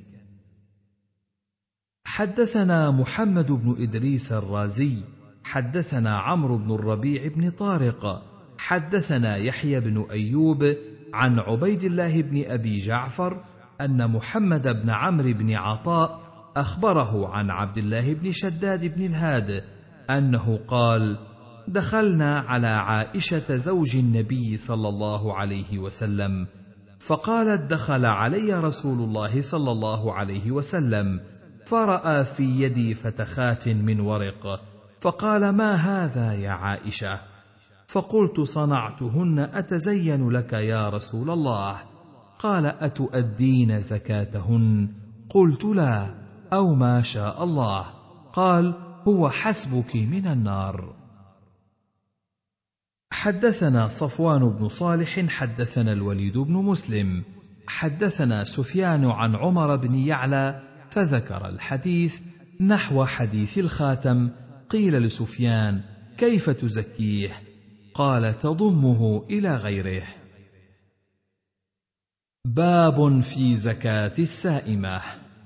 حدثنا محمد بن إدريس الرازي حدثنا عمرو بن الربيع بن طارق حدثنا يحيى بن أيوب عن عبيد الله بن أبي جعفر أن محمد بن عمرو بن عطاء أخبره عن عبد الله بن شداد بن الهاد أنه قال: دخلنا على عائشة زوج النبي صلى الله عليه وسلم، فقالت: دخل علي رسول الله صلى الله عليه وسلم فرأى في يدي فتخات من ورق، فقال: ما هذا يا عائشة؟ فقلت: صنعتهن أتزين لك يا رسول الله. قال: أتؤدين زكاتهن؟ قلت: لا، أو ما شاء الله. قال: هو حسبك من النار. حدثنا صفوان بن صالح حدثنا الوليد بن مسلم حدثنا سفيان عن عمر بن يعلى فذكر الحديث نحو حديث الخاتم. قيل لسفيان: كيف تزكيه؟ قال: تضمه إلى غيره. باب في زكاة السائمة.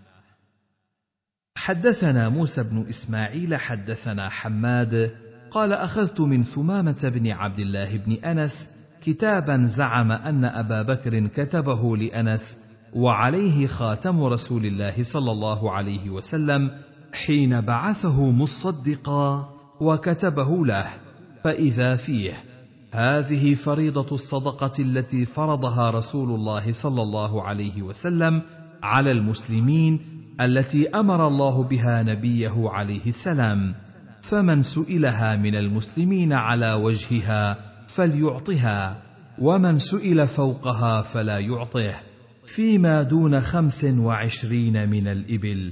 حدثنا موسى بن إسماعيل حدثنا حماد قال: أخذت من ثمامة بن عبد الله بن أنس كتابا زعم أن أبا بكر كتبه لأنس وعليه خاتم رسول الله صلى الله عليه وسلم حين بعثه مصدقا، وكتبه له، فإذا فيه: هذه فريضة الصدقة التي فرضها رسول الله صلى الله عليه وسلم على المسلمين، التي أمر الله بها نبيه عليه السلام، فمن سئلها من المسلمين على وجهها فليعطها، ومن سئل فوقها فلا يعطه، فيما دون خمس وعشرين من الإبل.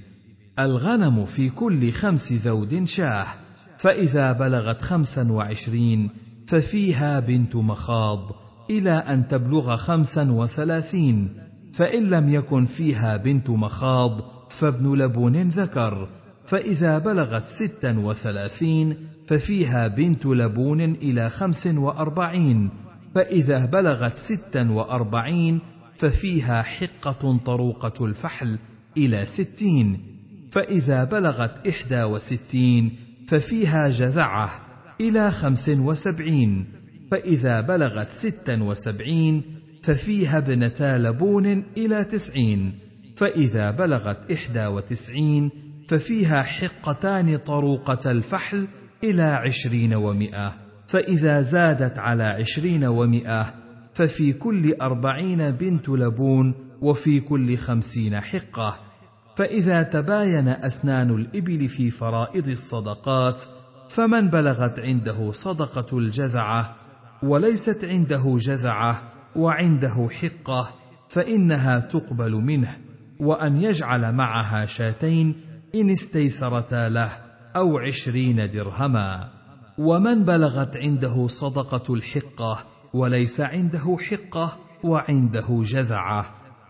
الغنم في كل خمس ذود شاه، فإذا بلغت خمسا وعشرين ففيها بنت مخاض إلى أن تبلغ خمسا وثلاثين، فإن لم يكن فيها بنت مخاض فابن لبون ذكر، فإذا بلغت ستا وثلاثين ففيها بنت لبون إلى خمس وأربعين، فإذا بلغت ستا وأربعين ففيها حقة طروقة الفحل إلى ستين، فإذا بلغت إحدى وستين ففيها جذعة إلى خمس وسبعين، فإذا بلغت ستا وسبعين ففيها ابنتا لبون إلى تسعين، فإذا بلغت إحدى وتسعين ففيها حقتان طروقة الفحل إلى عشرين ومئة، فإذا زادت على عشرين ومئة ففي كل أربعين بنت لبون، وفي كل خمسين حقة. فإذا تباين أسنان الإبل في فرائض الصدقات، فمن بلغت عنده صدقة الجذعة وليست عنده جذعة وعنده حقة فإنها تقبل منه، وأن يجعل معها شاتين إن استيسرتا له أو عشرين درهما. ومن بلغت عنده صدقة الحقة وليس عنده حقة وعنده جذعة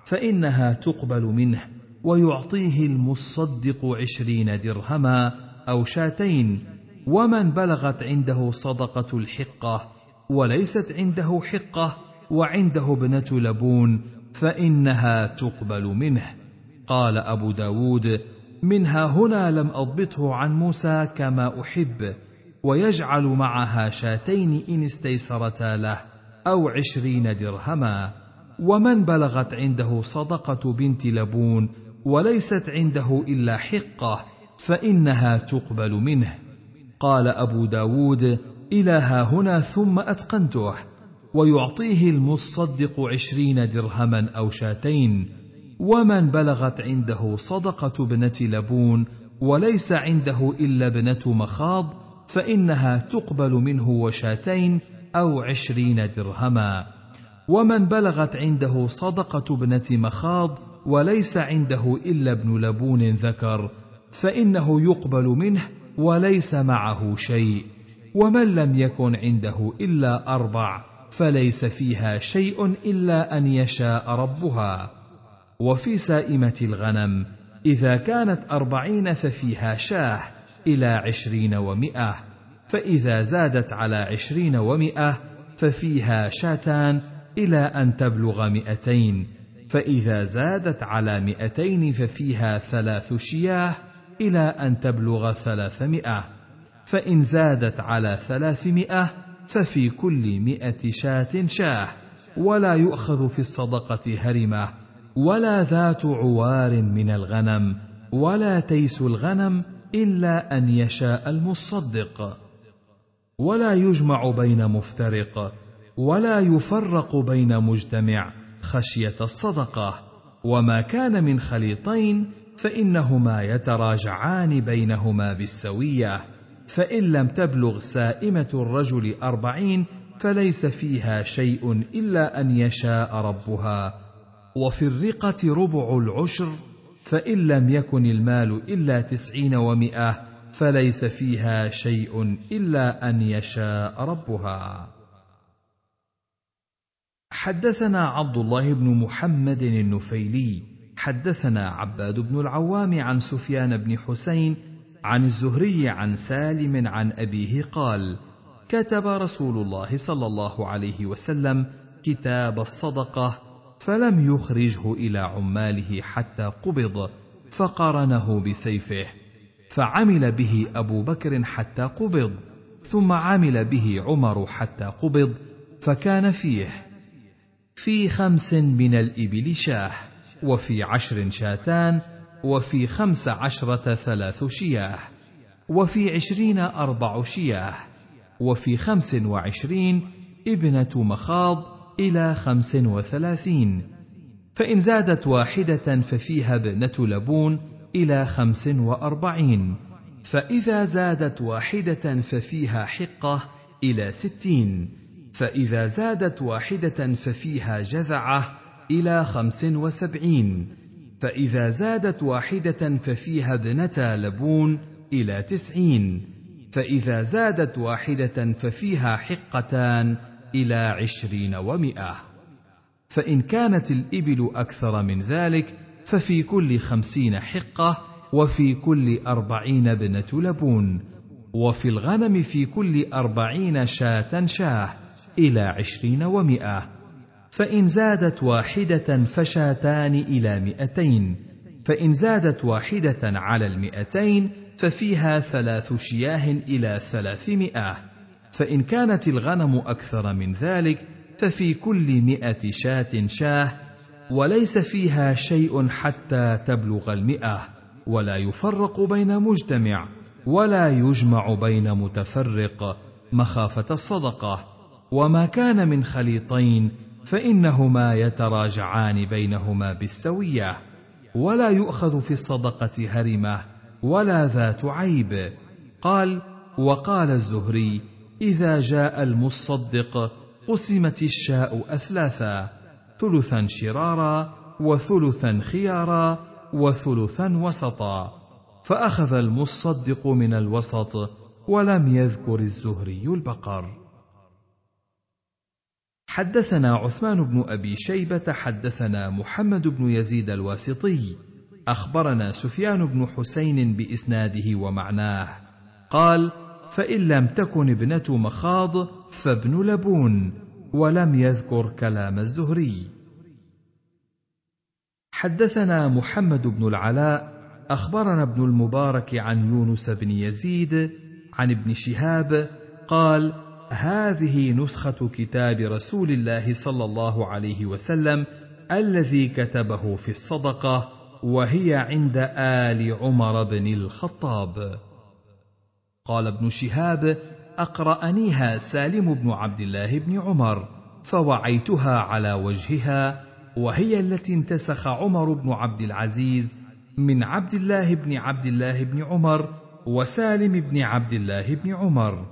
فإنها تقبل منه، ويعطيه المصدق عشرين درهما أو شاتين. ومن بلغت عنده صدقة الحقة وليست عنده حقة وعنده ابنة لبون فإنها تقبل منه. قال أبو داود: منها هنا لم أضبطه عن موسى كما أحب، ويجعل معها شاتين إن استيسرتا له أو عشرين درهما. ومن بلغت عنده صدقة بنت لبون وليست عنده إلا حقة فإنها تقبل منه. قال أبو داود: إلى ها هنا ثم أتقنته. ويعطيه المصدق عشرين درهما أو شاتين. ومن بلغت عنده صدقة ابنة لبون وليس عنده إلا ابنة مخاض فإنها تقبل منه وشاتين أو عشرين درهما. ومن بلغت عنده صدقة ابنة مخاض وليس عنده إلا ابن لبون ذكر فإنه يقبل منه وليس معه شيء. ومن لم يكن عنده إلا أربع فليس فيها شيء إلا أن يشاء ربها. وفي سائمة الغنم إذا كانت أربعين ففيها شاه إلى عشرين ومئة، فإذا زادت على عشرين ومئة ففيها شاتان إلى أن تبلغ مئتين، فإذا زادت على مئتين ففيها ثلاث شياه إلى أن تبلغ ثلاثمائة، فإن زادت على ثلاثمائة ففي كل مئة شاة شاه، ولا يؤخذ في الصدقة هرمة ولا ذات عوار من الغنم ولا تيس الغنم إلا أن يشاء المصدق. ولا يجمع بين مفترق ولا يفرق بين مجتمع خشية الصدقة. وما كان من خليطين فإنهما يتراجعان بينهما بالسوية، فإن لم تبلغ سائمة الرجل أربعين فليس فيها شيء إلا أن يشاء ربها. وفي الرقة ربع العشر، فإن لم يكن المال إلا تسعين ومئة فليس فيها شيء إلا أن يشاء ربها. حدثنا عبد الله بن محمد النفيلي حدثنا عباد بن العوام عن سفيان بن حسين عن الزهري عن سالم عن أبيه قال: كتب رسول الله صلى الله عليه وسلم كتاب الصدقة فلم يخرجه إلى عماله حتى قبض، فقرنه بسيفه، فعمل به أبو بكر حتى قبض، ثم عمل به عمر حتى قبض، فكان فيه في خمس من الإبل شاه، وفي عشر شاتان، وفي خمس عشرة ثلاث شياه، وفي عشرين أربع شياه، وفي خمس وعشرين ابنة مخاض إلى خمس وثلاثين، فإن زادت واحدة ففيها ابنة لبون إلى خمس وأربعين، فإذا زادت واحدة ففيها حقة إلى ستين، فإذا زادت واحدة ففيها جذعة إلى خمس وسبعين، فإذا زادت واحدة ففيها ابنة لبون إلى تسعين، فإذا زادت واحدة ففيها حقتان إلى عشرين ومئة. فإن كانت الإبل أكثر من ذلك ففي كل خمسين حقة، وفي كل أربعين ابنة لبون، وفي الغنم في كل أربعين شاة شاه إلى عشرين ومئة. فإن زادت واحدة فشاتان إلى مئتين، فإن زادت واحدة على المئتين ففيها ثلاث شياه إلى ثلاثمائة. فإن كانت الغنم أكثر من ذلك ففي كل مئة شاة شاه، وليس فيها شيء حتى تبلغ المئة، ولا يفرق بين مجتمع ولا يجمع بين متفرق مخافة الصدقة. وما كان من خليطين فإنهما يتراجعان بينهما بالسوية، ولا يؤخذ في الصدقة هرمة ولا ذات عيب. قال: وقال الزهري: إذا جاء المصدق قسمت الشاء أثلاثا، ثلثا شرارا وثلثا خيارا وثلثا وسطا، فأخذ المصدق من الوسط، ولم يذكر الزهري البقر. حدثنا عثمان بن أبي شيبة حدثنا محمد بن يزيد الواسطي أخبرنا سفيان بن حسين بإسناده ومعناه قال: فإن لم تكن ابنة مخاض فابن لبون، ولم يذكر كلام الزهري. حدثنا محمد بن العلاء أخبرنا ابن المبارك عن يونس بن يزيد عن ابن شهاب قال: هذه نسخة كتاب رسول الله صلى الله عليه وسلم الذي كتبه في الصدقة، وهي عند آل عمر بن الخطاب. قال ابن شهاب: أقرأنيها سالم بن عبد الله بن عمر، فوعيتها على وجهها، وهي التي انتسخ عمر بن عبد العزيز من عبد الله بن عبد الله بن عمر وسالم بن عبد الله بن عمر.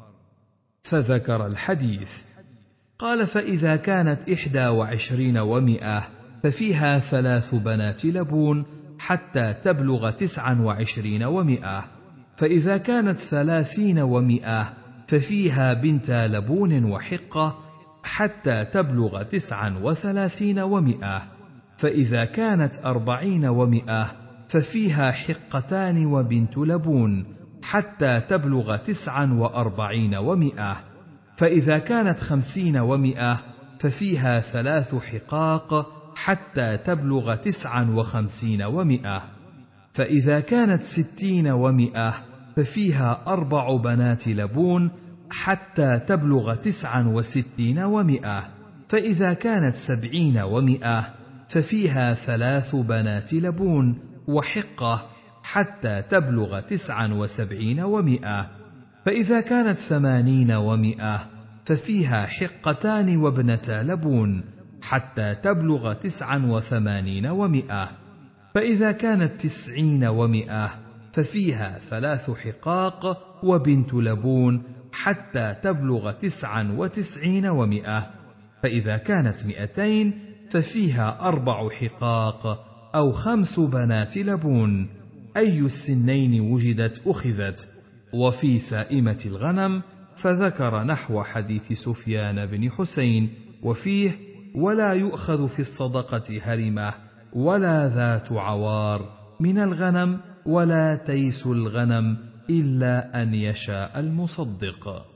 فذكر الحديث. قال: فإذا كانت إحدى وعشرين ومئة ففيها ثلاث بنات لبون حتى تبلغ تسعا وعشرين ومئة، فإذا كانت ثلاثين ومئة ففيها بنتا لبون وحقة حتى تبلغ تسعا وثلاثين ومئة، فإذا كانت أربعين ومئة ففيها حقتان وبنت لبون حتى تبلغ تسعا وأربعين ومئة، فإذا كانت خمسين ومئة ففيها ثلاث حقاق حتى تبلغ تسعا وخمسين ومئة، فإذا كانت ستين ومئة ففيها أربع بنات لبون حتى تبلغ تسعا وستين ومئة، فإذا كانت سبعين ومئة ففيها ثلاث بنات لبون وحقة حتى تبلغ تسعا وسبعين ومئة، فإذا كانت ثمانين ومئة ففيها حقتان وابنتا لبون حتى تبلغ تسعا وثمانين ومئة، فإذا كانت تسعين ومئة ففيها ثلاث حقاق وبنت لبون حتى تبلغ تسعا وتسعين ومئة، فإذا كانت مئتين ففيها أربع حقاق أو خمس بنات لبون، أي السنين وجدت أخذت. وفي سائمة الغنم فذكر نحو حديث سفيان بن حسين، وفيه: ولا يؤخذ في الصدقة هرمة ولا ذات عوار من الغنم ولا تيس الغنم إلا أن يشاء المصدق.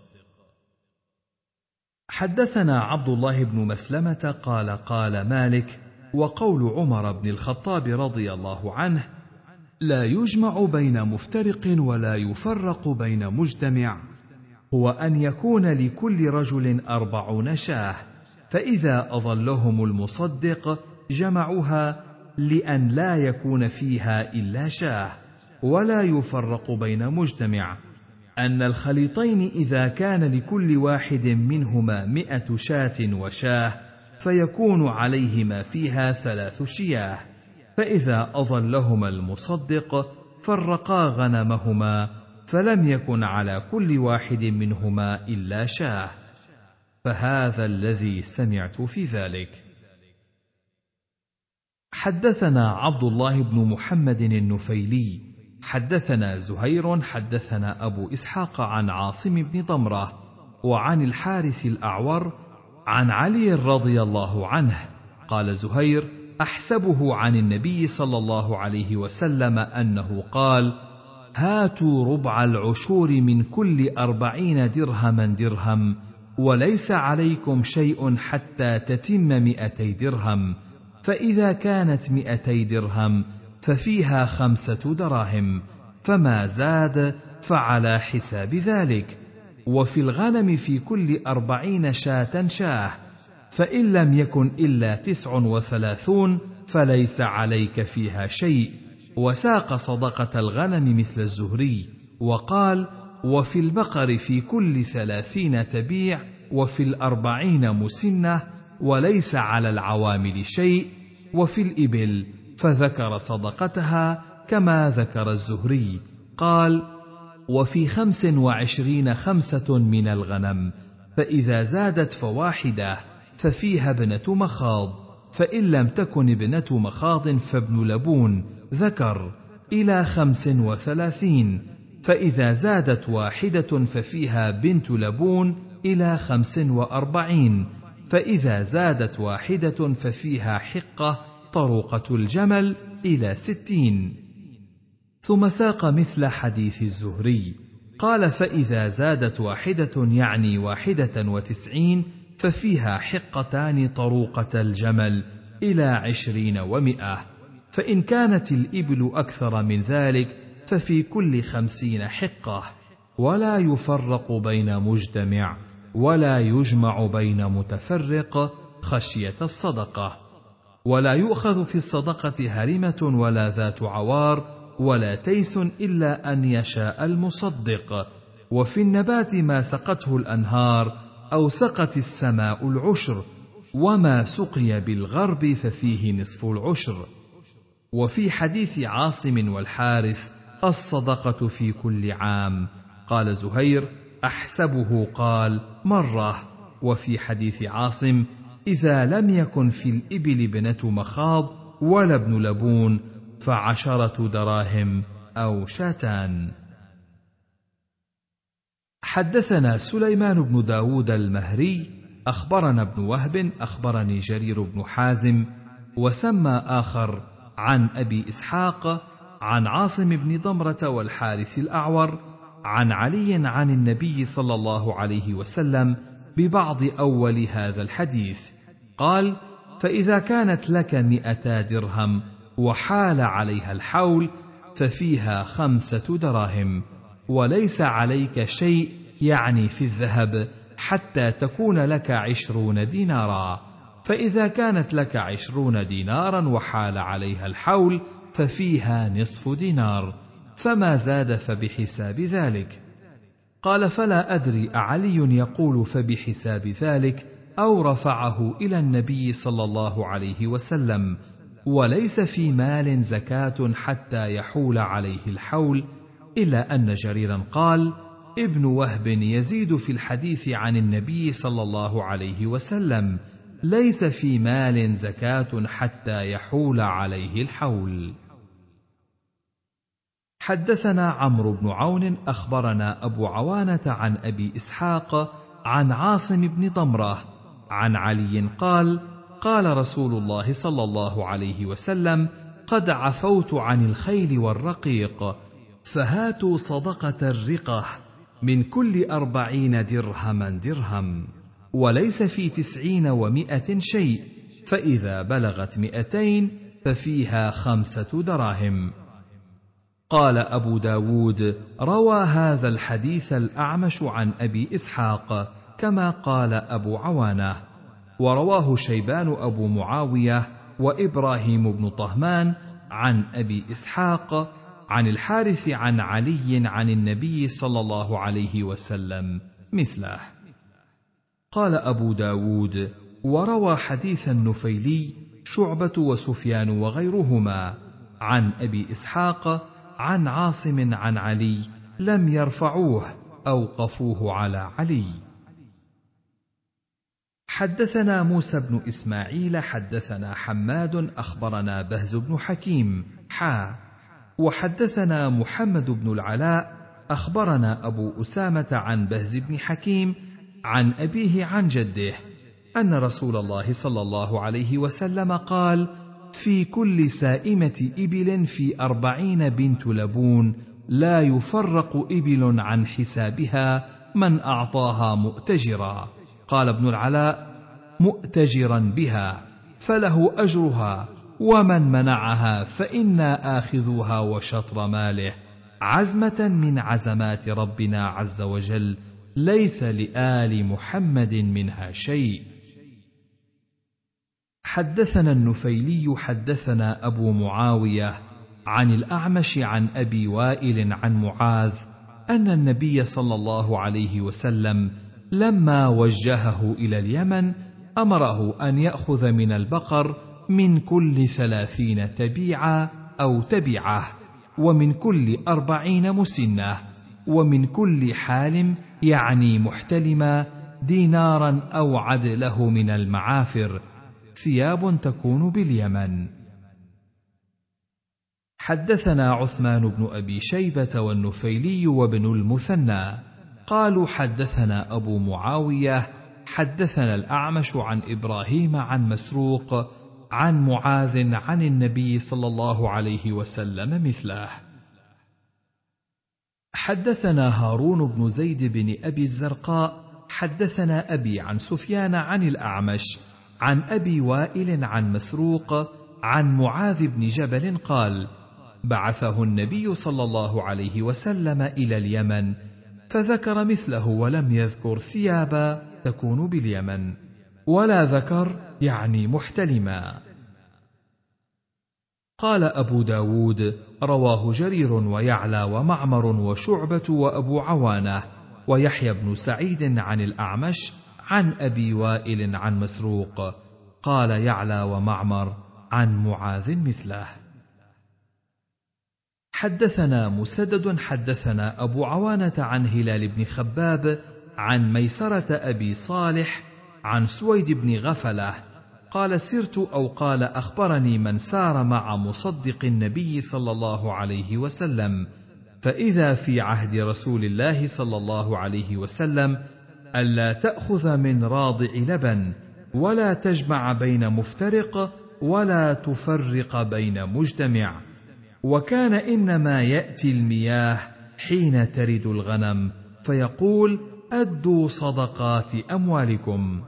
حدثنا عبد الله بن مسلمة قال: قال مالك: وقول عمر بن الخطاب رضي الله عنه: لا يجمع بين مفترق ولا يفرق بين مجتمع، هو أن يكون لكل رجل أربعون شاه، فإذا أظلهم المصدق جمعوها لأن لا يكون فيها إلا شاه، ولا يفرق بين مجتمع، أن الخليطين إذا كان لكل واحد منهما مئة شاة وشاه فيكون عليهما فيها ثلاث شياه، فإذا أظلهما المصدق فرقا غنمهما فلم يكن على كل واحد منهما إلا شاه، فهذا الذي سمعت في ذلك. حدثنا عبد الله بن محمد النفيلي حدثنا زهير حدثنا أبو إسحاق عن عاصم بن ضمرة وعن الحارث الأعور عن علي رضي الله عنه قال زهير: أحسبه عن النبي صلى الله عليه وسلم أنه قال: هاتوا ربع العشور من كل أربعين درهما درهم، وليس عليكم شيء حتى تتم مئتي درهم، فإذا كانت مئتي درهم ففيها خمسة دراهم، فما زاد فعلى حساب ذلك. وفي الغنم في كل أربعين شاة شاه، فإن لم يكن إلا تسع وثلاثون فليس عليك فيها شيء. وساق صدقة الغنم مثل الزهري، وقال: وفي البقر في كل ثلاثين تبيع، وفي الأربعين مسنة، وليس على العوامل شيء. وفي الإبل فذكر صدقتها كما ذكر الزهري، قال: وفي خمس وعشرين خمسة من الغنم، فإذا زادت فواحدة ففيها ابنة مخاض، فإن لم تكن ابنة مخاض فابن لبون ذكر، إلى خمس وثلاثين، فإذا زادت واحدة ففيها بنت لبون إلى خمس وأربعين، فإذا زادت واحدة ففيها حقة طروقة الجمل إلى ستين. ثم ساق مثل حديث الزهري، قال: فإذا زادت واحدة يعني واحدة وتسعين ففيها حقتان طروقة الجمل إلى عشرين ومئة، فإن كانت الإبل أكثر من ذلك ففي كل خمسين حقة، ولا يفرق بين مجتمع ولا يجمع بين متفرق خشية الصدقة. ولا يؤخذ في الصدقة هرمة ولا ذات عوار ولا تيس إلا أن يشاء المصدق. وفي النبات ما سقته الأنهار أو سقت السماء العشر، وما سقي بالغرب ففيه نصف العشر. وفي حديث عاصم والحارث الصدقة في كل عام، قال زهير أحسبه قال مرة. وفي حديث عاصم إذا لم يكن في الإبل ابنة مخاض ولا ابن لبون فعشرة دراهم أو شاتان. حدثنا سليمان بن داود المهري أخبرنا ابن وهب أخبرني جرير بن حازم وسمى آخر عن أبي إسحاق عن عاصم بن ضمرة والحارث الأعور عن علي عن النبي صلى الله عليه وسلم ببعض أول هذا الحديث، قال: فإذا كانت لك مئتا درهم وحال عليها الحول ففيها خمسة دراهم، وليس عليك شيء يعني في الذهب حتى تكون لك عشرون دينارا، فإذا كانت لك عشرون دينارا وحال عليها الحول ففيها نصف دينار، فما زاد فبحساب ذلك. قال: فلا أدري أعلي يقول فبحساب ذلك أو رفعه إلى النبي صلى الله عليه وسلم. وليس في مال زكاة حتى يحول عليه الحول، إلا أن جريرا قال: ابن وهب يزيد في الحديث عن النبي صلى الله عليه وسلم: ليس في مال زكاة حتى يحول عليه الحول. حدثنا عمرو بن عون أخبرنا أبو عوانة عن أبي إسحاق عن عاصم بن ضمرة عن علي قال: قال رسول الله صلى الله عليه وسلم: قد عفوت عن الخيل والرقيق، فهاتوا صدقة الرقة من كل أربعين درهما درهم، وليس في تسعين ومائة شيء، فإذا بلغت مئتين ففيها خمسة دراهم. قال أبو داود: روى هذا الحديث الأعمش عن أبي إسحاق كما قال أبو عوانة، ورواه شيبان أبو معاوية وإبراهيم بن طهمان عن أبي إسحاق عن الحارث عن علي عن النبي صلى الله عليه وسلم مثله. قال أبو داود: وروى حديث النفيلي شعبة وسفيان وغيرهما عن أبي إسحاق عن عاصم عن علي، لم يرفعوه، أوقفوه على علي. حدثنا موسى بن إسماعيل حدثنا حماد أخبرنا بهز بن حكيم حا وحدثنا محمد بن العلاء أخبرنا أبو أسامة عن بهز بن حكيم عن أبيه عن جده أن رسول الله صلى الله عليه وسلم قال: في كل سائمة إبل في أربعين بنت لبون لا يفرق إبل عن حسابها من أعطاها مؤتجرا. قال ابن العلاء: مؤتجرا بها فله أجرها، ومن منعها فإنا آخذوها وشطر ماله، عزمة من عزمات ربنا عز وجل، ليس لآل محمد منها شيء. حدثنا النفيلي حدثنا أبو معاوية عن الأعمش عن أبي وائل عن معاذ أن النبي صلى الله عليه وسلم لما وجهه إلى اليمن أمره أن يأخذ من البقر من كل ثلاثين تبيعة أو تبعة، ومن كل أربعين مسنة، ومن كل حالم يعني محتلما دينارا أو عدله من المعافر، ثياب تكون باليمن. حدثنا عثمان بن أبي شيبة والنفيلي وابن المثنى قالوا حدثنا أبو معاوية حدثنا الأعمش عن إبراهيم عن مسروق عن معاذ عن النبي صلى الله عليه وسلم مثله. حدثنا هارون بن زيد بن أبي الزرقاء حدثنا أبي عن سفيان عن الأعمش عن أبي وائل عن مسروق عن معاذ بن جبل قال: بعثه النبي صلى الله عليه وسلم إلى اليمن، فذكر مثله ولم يذكر ثيابا تكون باليمن، ولا ذكر يعني محتلما. قال أبو داود: رواه جرير ويعلى ومعمر وشعبة وأبو عوانة ويحيى بن سعيد عن الأعمش عن أبي وائل عن مسروق. قال يعلى ومعمر عن معاذ مثله. حدثنا مسدد حدثنا أبو عوانة عن هلال بن خباب عن ميسرة أبي صالح عن سويد بن غفلة قال: سرت أو قال أخبرني من سار مع مصدق النبي صلى الله عليه وسلم، فإذا في عهد رسول الله صلى الله عليه وسلم ألا تأخذ من راضع لبن، ولا تجمع بين مفترق، ولا تفرق بين مجتمع، وكان إنما يأتي المياه حين ترد الغنم فيقول: أدوا صدقات أموالكم.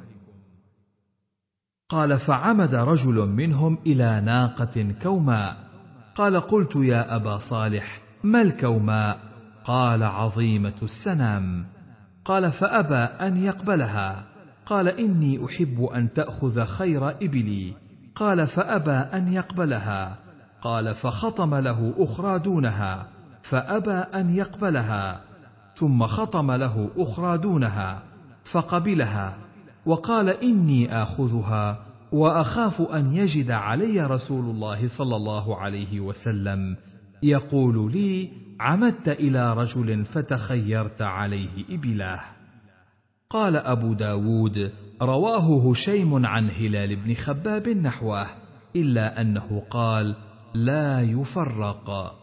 قال: فعمد رجل منهم إلى ناقة كوماء. قال: قلت: يا أبا صالح، ما الكوماء؟ قال: عظيمة السنام. قال: فأبى أن يقبلها. قال: إني أحب أن تأخذ خير إبلي. قال: فأبى أن يقبلها. قال: فخطم له أخرى دونها فأبى أن يقبلها، ثم خطم له أخرى دونها فقبلها، وقال: إني آخذها وأخاف أن يجد علي رسول الله صلى الله عليه وسلم يقول لي: عمدت إلى رجل فتخيرت عليه إبله. قال أبو داود: رواه هشيم عن هلال بن خباب نحوه، إلا أنه قال: لا يفرق.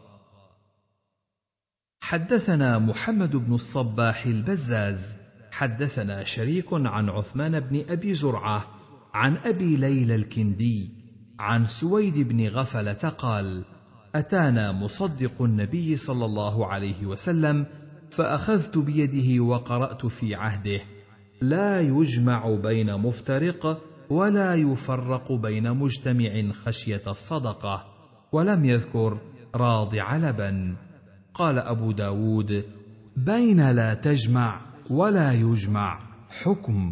حدثنا محمد بن الصباح البزاز حدثنا شريك عن عثمان بن أبي زرعة عن أبي ليلى الكندي عن سويد بن غفلة قال: أتانا مصدق النبي صلى الله عليه وسلم فأخذت بيده وقرأت في عهده: لا يجمع بين مفترق، ولا يفرق بين مجتمع خشية الصدقة، ولم يذكر راضع لبن. قال أبو داود: بين لا تجمع ولا يجمع حكم.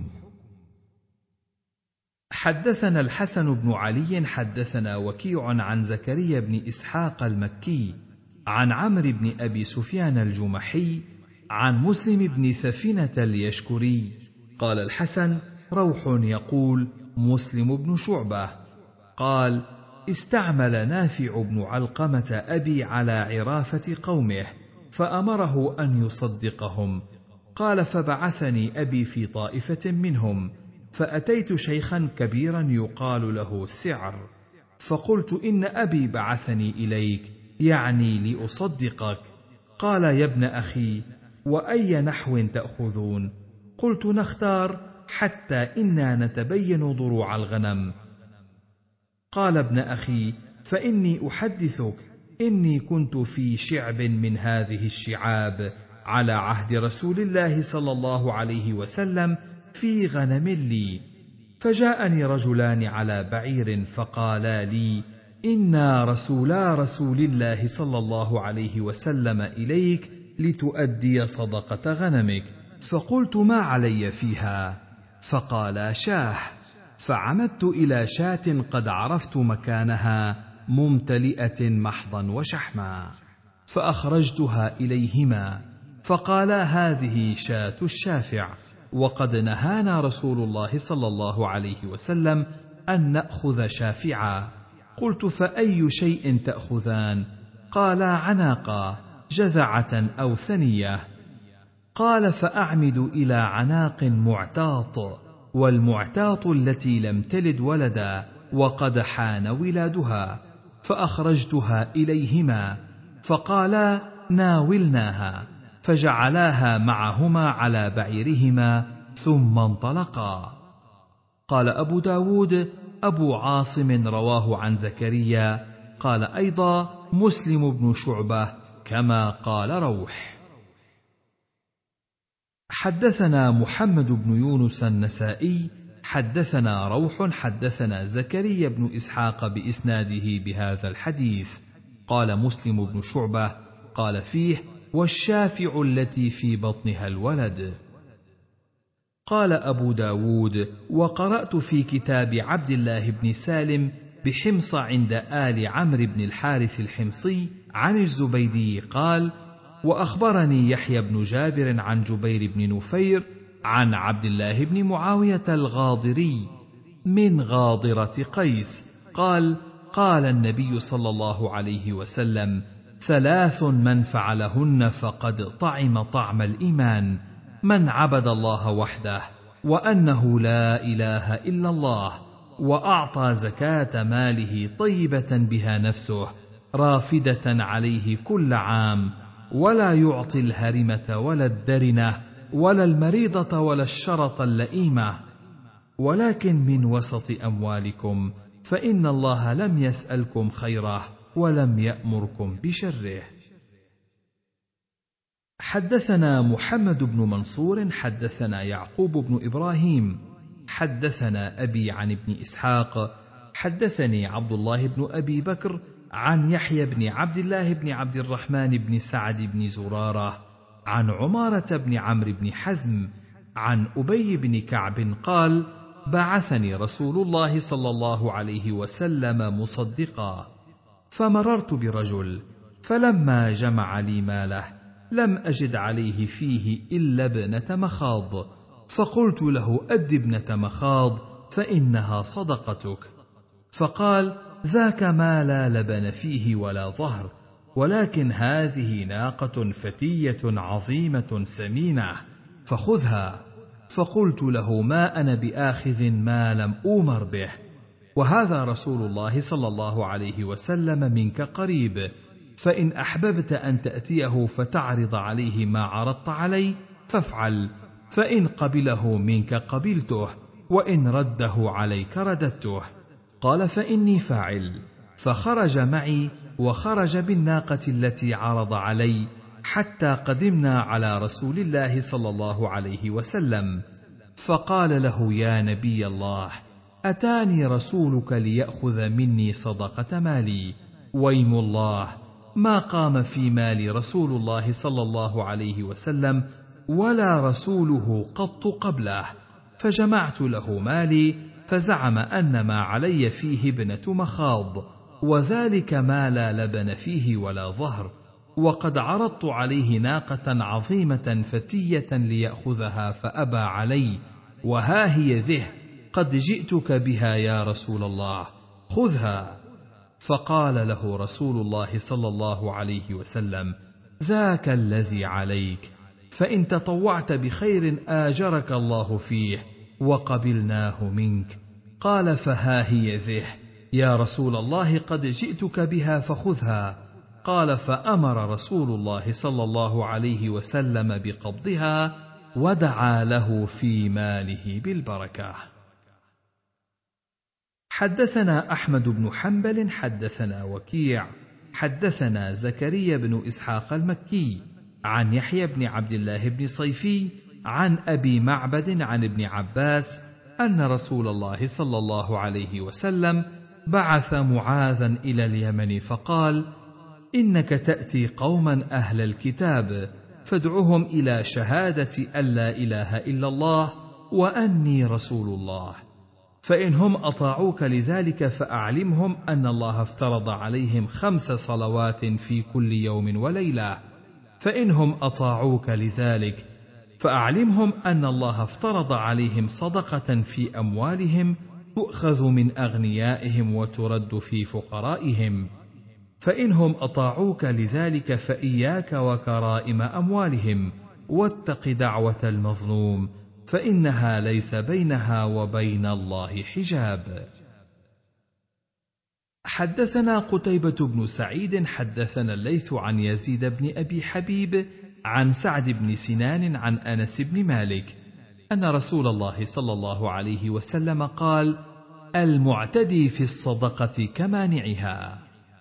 حدثنا الحسن بن علي حدثنا وكيع عن زكريا بن إسحاق المكي عن عمرو بن أبي سفيان الجمحي عن مسلم بن ثفنة اليشكري قال الحسن: روح يقول مسلم بن شعبة قال: استعمل نافع بن علقمة أبي على عرافة قومه فأمره أن يصدقهم. قال: فبعثني أبي في طائفة منهم، فأتيت شيخا كبيرا يقال له سعر، فقلت: إن أبي بعثني إليك، يعني لأصدقك. قال: يا ابن أخي، وأي نحو تأخذون؟ قلت: نختار حتى إنا نتبين ضروع الغنم. قال: ابن أخي، فإني أحدثك إني كنت في شعب من هذه الشعاب على عهد رسول الله صلى الله عليه وسلم في غنم لي، فجاءني رجلان على بعير فقالا لي: إنا رسولا رسول الله صلى الله عليه وسلم إليك لتؤدي صدقة غنمك. فقلت: ما علي فيها؟ فقالا: شاه. فعمدت إلى شاة قد عرفت مكانها ممتلئة محضا وشحما، فأخرجتها إليهما، فقالا: هذه شاة الشافع، وقد نهانا رسول الله صلى الله عليه وسلم أن نأخذ شافعا. قلت: فأي شيء تأخذان؟ قالا: عناقا، جذعة أو ثنية. قال: فأعمد إلى عناق معتاط، والمعتاط التي لم تلد ولدا وقد حان ولادها، فأخرجتها إليهما، فقالا: ناولناها، فجعلاها معهما على بعيرهما ثم انطلقا. قال أبو داود: أبو عاصم رواه عن زكريا، قال أيضا مسلم بن شعبة كما قال روح. حدثنا محمد بن يونس النسائي حدثنا روح حدثنا زكريا بن إسحاق بإسناده بهذا الحديث. قال مسلم بن شعبة قال فيه: والشافع التي في بطنها الولد. قال أبو داود: وقرأت في كتاب عبد الله بن سالم بحمص عند آل عمرو بن الحارث الحمصي عن الزبيدي قال: وأخبرني يحيى بن جابر عن جبير بن نفير عن عبد الله بن معاوية الغاضري من غاضرة قيس قال: قال النبي صلى الله عليه وسلم: ثلاث من فعلهن فقد طعم طعم الإيمان: من عبد الله وحده وأنه لا إله إلا الله، وأعطى زكاة ماله طيبة بها نفسه رافدة عليه كل عام، ولا يعطي الهرمة ولا الدرنة ولا المريضة ولا الشرط اللئيمة، ولكن من وسط أموالكم، فإن الله لم يسألكم خيره ولم يأمركم بشره. حدثنا محمد بن منصور حدثنا يعقوب بن إبراهيم حدثنا أبي عن ابن إسحاق حدثني عبد الله بن أبي بكر عن يحيى بن عبد الله بن عبد الرحمن بن سعد بن زرارة عن عمارة بن عمرو بن حزم عن أبي بن كعب قال: بعثني رسول الله صلى الله عليه وسلم مصدقا، فمررت برجل، فلما جمع لي ماله لم أجد عليه فيه إلا ابنة مخاض، فقلت له: أد ابنة مخاض فإنها صدقتك. فقال: ذاك ما لا لبن فيه ولا ظهر، ولكن هذه ناقة فتية عظيمة سمينة، فخذها. فقلت له: ما أنا بآخذ ما لم أومر به، وهذا رسول الله صلى الله عليه وسلم منك قريب، فإن أحببت أن تأتيه فتعرض عليه ما عرضت علي فافعل، فإن قبله منك قبلته، وإن رده عليك رددته. قال: فإني فاعل. فخرج معي وخرج بالناقة التي عرض علي حتى قدمنا على رسول الله صلى الله عليه وسلم، فقال له: يا نبي الله، أتاني رسولك ليأخذ مني صدقة مالي، ويم الله ما قام في مالي رسول الله صلى الله عليه وسلم ولا رسوله قط قبله. فجمعت له مالي، فزعم أن ما علي فيه ابنة مخاض، وذلك ما لا لبن فيه ولا ظهر، وقد عرضت عليه ناقة عظيمة فتية ليأخذها فأبى علي، وها هي ذه قد جئتك بها يا رسول الله، خذها. فقال له رسول الله صلى الله عليه وسلم: ذاك الذي عليك، فإن تطوعت بخير آجرك الله فيه، وقبلناه منك. قال: فها هي ذه يا رسول الله قد جئتك بها فخذها. قال: فأمر رسول الله صلى الله عليه وسلم بقبضها، ودعا له في ماله بالبركة. حدثنا أحمد بن حنبل حدثنا وكيع حدثنا زكريا بن إسحاق المكي عن يحيى بن عبد الله بن صيفي عن أبي معبد عن ابن عباس أن رسول الله صلى الله عليه وسلم بعث معاذا إلى اليمن فقال: إنك تأتي قوما أهل الكتاب، فادعهم إلى شهادة أن لا إله إلا الله وأني رسول الله، فإنهم أطاعوك لذلك فأعلمهم أن الله افترض عليهم خمس صلوات في كل يوم وليلة، فإنهم أطاعوك لذلك فأعلمهم أن الله افترض عليهم صدقة في أموالهم تؤخذ من أغنيائهم وترد في فقرائهم، فإنهم أطاعوك لذلك فإياك وكرائم أموالهم، واتق دعوة المظلوم، فإنها ليس بينها وبين الله حجاب. حدثنا قتيبة بن سعيد حدثنا الليث عن يزيد بن أبي حبيب عن سعد بن سنان عن أنس بن مالك أن رسول الله صلى الله عليه وسلم قال: المعتدي في الصدقة كمانعها.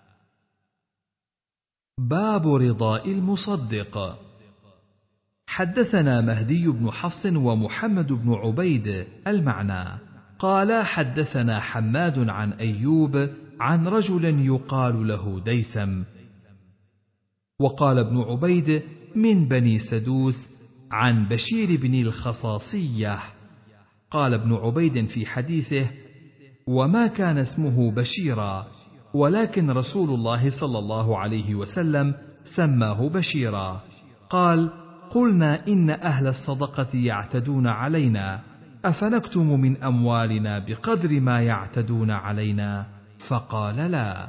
باب رضاء المصدق. حدثنا مهدي بن حفص ومحمد بن عبيد المعنى قالا حدثنا حماد عن أيوب عن رجل يقال له ديسم. وقال ابن عبيد من بني سدوس عن بشير بن الخصاصية. قال ابن عبيد في حديثه: وما كان اسمه بشيرا، ولكن رسول الله صلى الله عليه وسلم سماه بشيرا. قال: قلنا إن أهل الصدقة يعتدون علينا، أفنكتم من أموالنا بقدر ما يعتدون علينا؟ فقال: لا.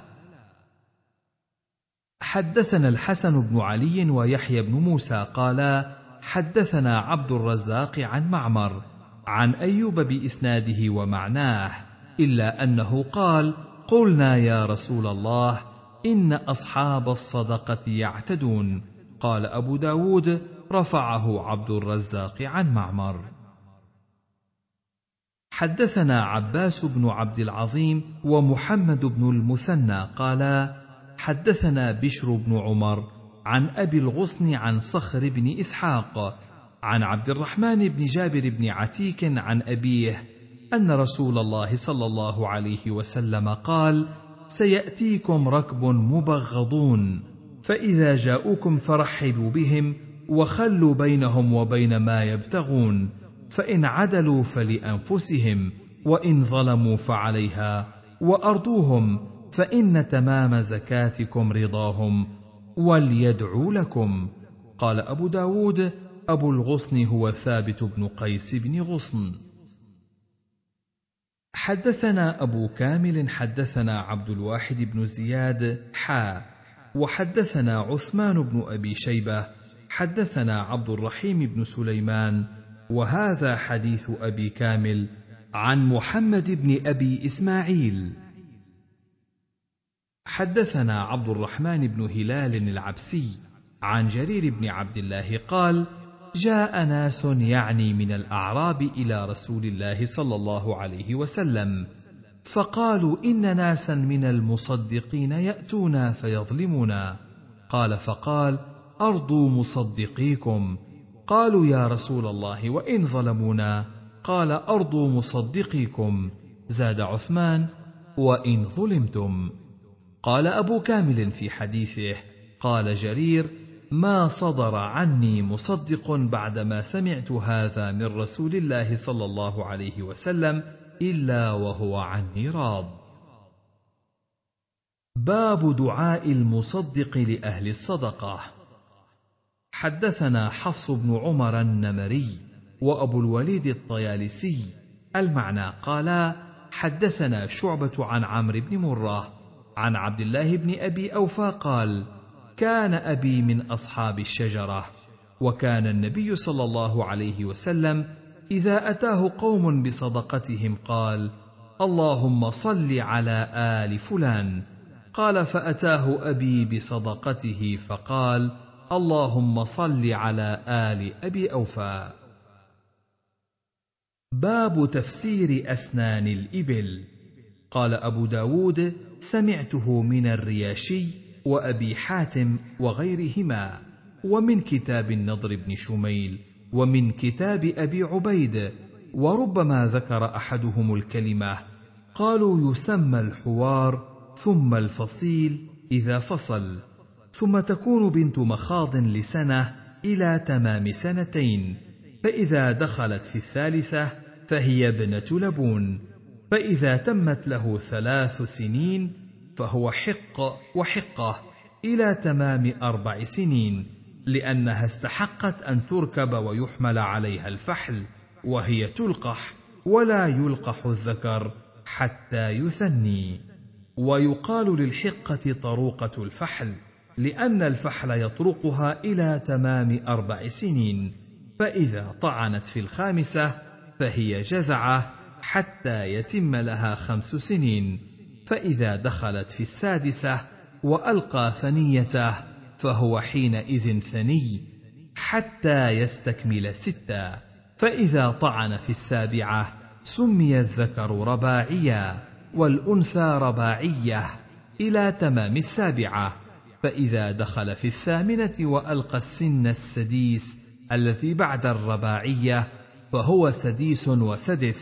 حدثنا الحسن بن علي ويحيى بن موسى قالا حدثنا عبد الرزاق عن معمر عن أيوب بإسناده ومعناه، إلا أنه قال: قلنا يا رسول الله إن أصحاب الصدقة يعتدون. قال أبو داود: رفعه عبد الرزاق عن معمر. حدثنا عباس بن عبد العظيم ومحمد بن المثنى قالا حدثنا بشر بن عمر عن أبي الغصن عن صخر بن إسحاق عن عبد الرحمن بن جابر بن عتيك عن أبيه أن رسول الله صلى الله عليه وسلم قال: سيأتيكم ركب مبغضون، فإذا جاءوكم فرحبوا بهم وخلوا بينهم وبين ما يبتغون، فإن عدلوا فلأنفسهم، وإن ظلموا فعليها، وأرضوهم، فإن تمام زكاتكم رضاهم، وليدعوا لكم. قال أبو داود: أبو الغصن هو ثابت بن قيس بن غصن. حدثنا أبو كامل حدثنا عبد الواحد بن زياد حا وحدثنا عثمان بن أبي شيبة حدثنا عبد الرحيم بن سليمان، وهذا حديث أبي كامل عن محمد بن أبي إسماعيل. حدثنا عبد الرحمن بن هلال العبسي عن جرير بن عبد الله قال: جاء ناس يعني من الأعراب إلى رسول الله صلى الله عليه وسلم، فقالوا إن ناسا من المصدقين يأتونا فيظلمنا. قال فقال: أرضوا مصدقيكم. قالوا يا رسول الله وإن ظلمونا؟ قال: أرضوا مصدقيكم. زاد عثمان: وإن ظلمتم. قال أبو كامل في حديثه: قال جرير: ما صدر عني مصدق بعدما سمعت هذا من رسول الله صلى الله عليه وسلم إلا وهو عني راض. باب دعاء المصدق لأهل الصدقة. حدثنا حفص بن عمر النمري وأبو الوليد الطيالسي المعنى قالا حدثنا شعبة عن عمرو بن مرة عن عبد الله بن أبي أوفى قال: كان أبي من أصحاب الشجرة، وكان النبي صلى الله عليه وسلم إذا أتاه قوم بصدقتهم قال: اللهم صل على آل فلان. قال: فأتاه أبي بصدقته فقال: اللهم صل على آل أبي أوفى. باب تفسير أسنان الإبل. قال أبو داود: سمعته من الرياشي وأبي حاتم وغيرهما، ومن كتاب النضر بن شميل، ومن كتاب أبي عبيد، وربما ذكر أحدهم الكلمة. قالوا: يسمى الحوار ثم الفصيل إذا فصل، ثم تكون بنت مخاض لسنة إلى تمام سنتين، فإذا دخلت في الثالثة فهي ابنة لبون، فإذا تمت له ثلاث سنين فهو حق وحقة إلى تمام أربع سنين، لأنها استحقت أن تركب ويحمل عليها الفحل، وهي تلقح ولا يلقح الذكر حتى يثني. ويقال للحقة طروقة الفحل، لأن الفحل يطرقها إلى تمام أربع سنين، فإذا طعنت في الخامسة فهي جذعة حتى يتم لها خمس سنين، فإذا دخلت في السادسة وألقى ثنيته فهو حينئذ ثني حتى يستكمل ستا، فإذا طعن في السابعة سمي الذكر رباعيا والأنثى رباعية إلى تمام السابعة، فإذا دخل في الثامنة وألقى السن السديس التي بعد الرباعية فهو سديس وسدس،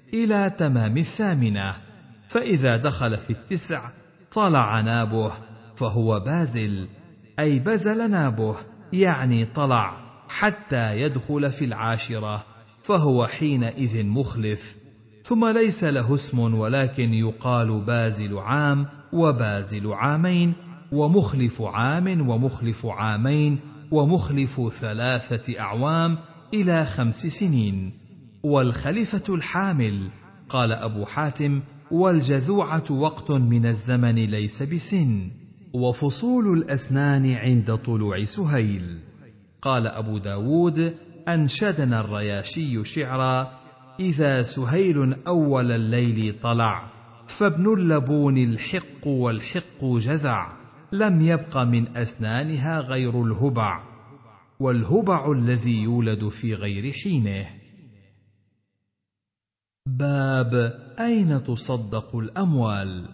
إلى تمام الثامنة، فإذا دخل في التسع طلع نابه فهو بازل، أي بزل نابه يعني طلع حتى يدخل في العاشرة، فهو حينئذ مخلف. ثم ليس له اسم، ولكن يقال بازل عام وبازل عامين ومخلف عام ومخلف عامين ومخلف ثلاثة أعوام إلى خمس سنين. والخليفة الحامل، قال أبو حاتم: والجذوعة وقت من الزمن ليس بسن. وفصول الأسنان عند طلوع سهيل. قال أبو داود: أنشدنا الرياشي شعرا: إذا سهيل أول الليل طلع، فابن اللبون الحق والحق جذع، لم يبق من أسنانها غير الهبع، والهبع الذي يولد في غير حينه. باب أين تصدق الأموال.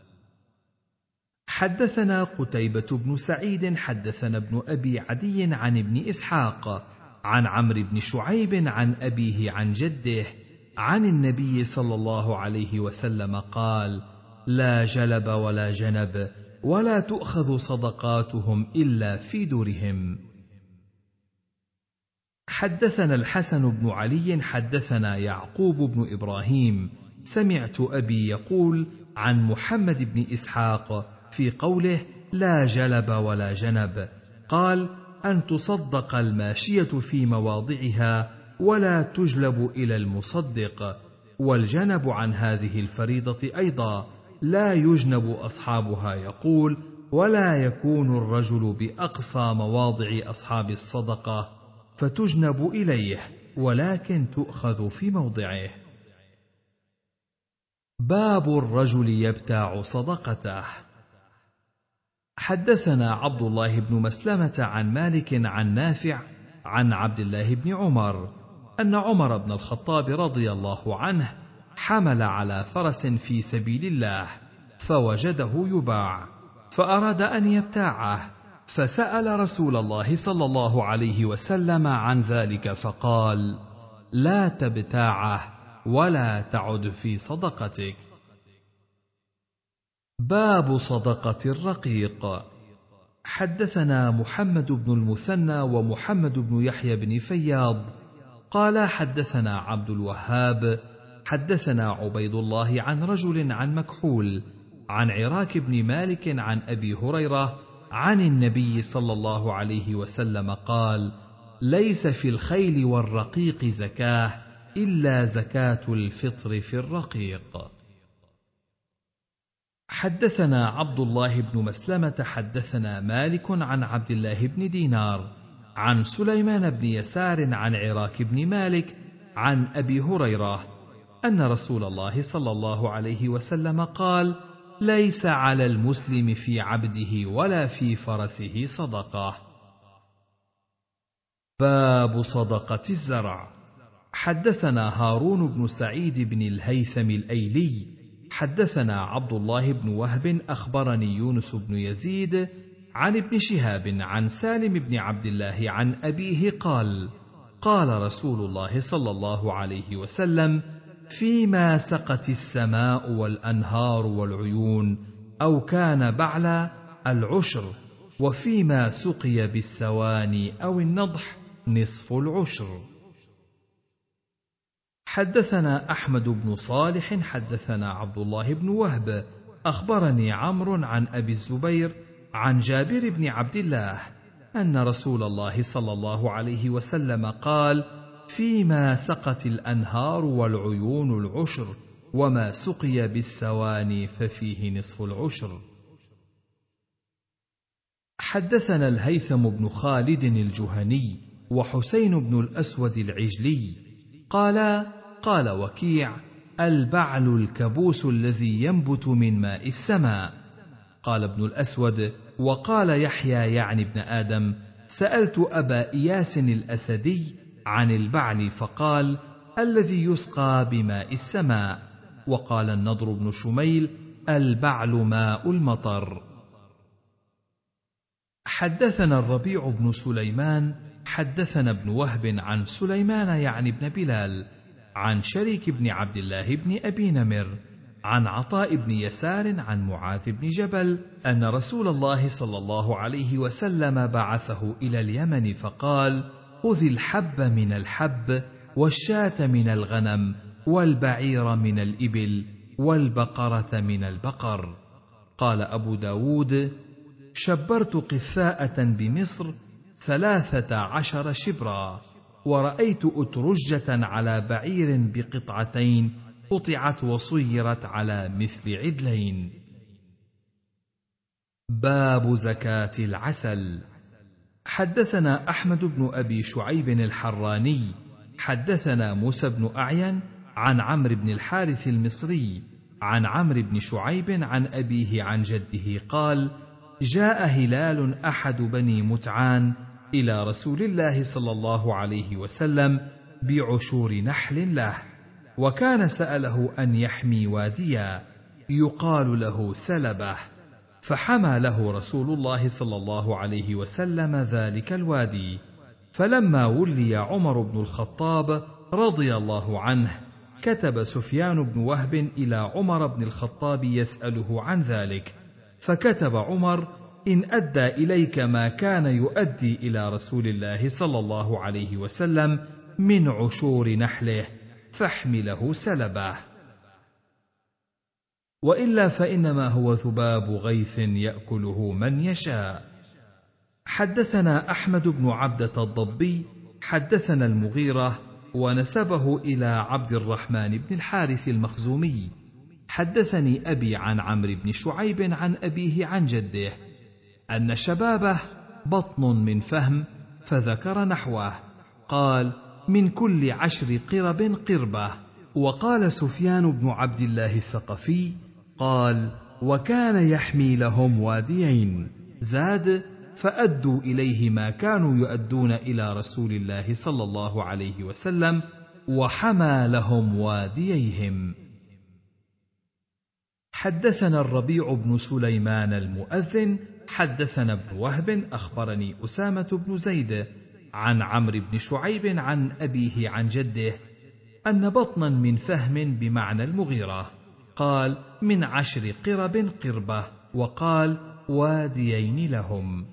حدثنا قتيبة بن سعيد حدثنا ابن أبي عدي عن ابن إسحاق عن عمرو بن شعيب عن أبيه عن جده عن النبي صلى الله عليه وسلم قال: لا جلب ولا جنب، ولا تؤخذ صدقاتهم إلا في درهم. حدثنا الحسن بن علي حدثنا يعقوب بن إبراهيم سمعت أبي يقول عن محمد بن إسحاق في قوله: لا جلب ولا جنب، قال: أن تصدق الماشية في مواضعها ولا تجلب إلى المصدق. والجنب عن هذه الفريضة أيضا لا يجنب أصحابها، يقول: ولا يكون الرجل بأقصى مواضع أصحاب الصدقة فتجنب إليه، ولكن تؤخذ في موضعه. باب الرجل يبتاع صدقته. حدثنا عبد الله بن مسلمة عن مالك عن نافع عن عبد الله بن عمر أن عمر بن الخطاب رضي الله عنه حمل على فرس في سبيل الله، فوجده يباع، فأراد أن يبتاعه، فسأل رسول الله صلى الله عليه وسلم عن ذلك، فقال: لا تبتاعه ولا تعد في صدقتك. باب صدقة الرقيق. حدثنا محمد بن المثنى ومحمد بن يحيى بن فياض قال حدثنا عبد الوهاب حدثنا عبيد الله عن رجل عن مكحول عن عراك بن مالك عن أبي هريرة عن النبي صلى الله عليه وسلم قال: ليس في الخيل والرقيق زكاة إلا زكاة الفطر في الرقيق. حدثنا عبد الله بن مسلمة حدثنا مالك عن عبد الله بن دينار عن سليمان بن يسار عن عراك بن مالك عن أبي هريرة أن رسول الله صلى الله عليه وسلم قال: ليس على المسلم في عبده ولا في فرسه صدقة. باب صدقة الزرع. حدثنا هارون بن سعيد بن الهيثم الأيلي حدثنا عبد الله بن وهب أخبرني يونس بن يزيد عن ابن شهاب عن سالم بن عبد الله عن أبيه قال: قال رسول الله صلى الله عليه وسلم: فيما سقت السماء والأنهار والعيون أو كان بعلا العشر، وفيما سقي بالسواني أو النضح نصف العشر. حدثنا أحمد بن صالح حدثنا عبد الله بن وهب أخبرني عمرو عن أبي الزبير عن جابر بن عبد الله أن رسول الله صلى الله عليه وسلم قال: فيما سقت الأنهار والعيون العشر، وما سقي بالسواني ففيه نصف العشر. حدثنا الهيثم بن خالد الجهني وحسين بن الأسود العجلي قالا: قال وكيع: البعل الكبوس الذي ينبت من ماء السماء. قال ابن الأسود: وقال يحيى يعني ابن آدم: سألت أبا إياس الأسدي عن البعل فقال: الذي يسقى بماء السماء. وقال النضر بن شميل: البعل ماء المطر. حدثنا الربيع بن سليمان حدثنا ابن وهب عن سليمان يعني ابن بلال عن شريك بن عبد الله بن أبي نمر عن عطاء بن يسار عن معاذ بن جبل أن رسول الله صلى الله عليه وسلم بعثه إلى اليمن فقال: خذ الحب من الحب، والشاة من الغنم، والبعير من الإبل، والبقرة من البقر. قال أبو داود: شبرت قثاءة بمصر ثلاثة عشر شبرا، ورأيت أترجة على بعير بقطعتين قطعت وصيرت على مثل عدلين. باب زكاة العسل. حدثنا أحمد بن أبي شعيب الحراني حدثنا موسى بن أعين عن عمرو بن الحارث المصري عن عمرو بن شعيب عن أبيه عن جده قال: جاء هلال أحد بني متعان إلى رسول الله صلى الله عليه وسلم بعشور نحل له، وكان سأله أن يحمي واديا يقال له سلبة، فحمى له رسول الله صلى الله عليه وسلم ذلك الوادي. فلما ولي عمر بن الخطاب رضي الله عنه كتب سفيان بن وهب إلى عمر بن الخطاب يسأله عن ذلك، فكتب عمر: إن أدى إليك ما كان يؤدي إلى رسول الله صلى الله عليه وسلم من عشور نحله فاحمله سلبه، وإلا فإنما هو ذباب غيث يأكله من يشاء. حدثنا أحمد بن عبدة الضبي حدثنا المغيرة ونسبه إلى عبد الرحمن بن الحارث المخزومي حدثني أبي عن عمرو بن شعيب عن أبيه عن جده أن شبابه بطن من فهم، فذكر نحوه. قال: من كل عشر قرب قربة. وقال سفيان بن عبد الله الثقفي قال: وكان يحمي لهم واديين. زاد: فأدوا إليه ما كانوا يؤدون إلى رسول الله صلى الله عليه وسلم، وحمى لهم وادييهم. حدثنا الربيع بن سليمان المؤذن حدثنا ابن وهب أخبرني أسامة بن زيد عن عمرو بن شعيب عن أبيه عن جده أن بطنا من فهم بمعنى المغيرة. قال: من عشر قرب قربة، وقال: واديين لهم.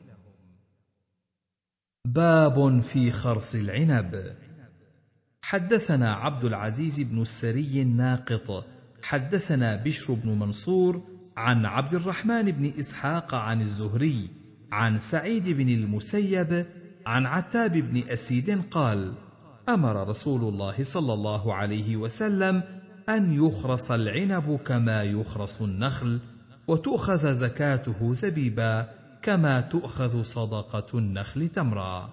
باب في خرص العنب. حدثنا عبد العزيز بن السري الناقط حدثنا بشر بن منصور عن عبد الرحمن بن إسحاق عن الزهري عن سعيد بن المسيب عن عتاب بن أسيد قال: أمر رسول الله صلى الله عليه وسلم أن يخرص العنب كما يخرص النخل، وتؤخذ زكاته زبيبا كما تؤخذ صدقة النخل تمرا.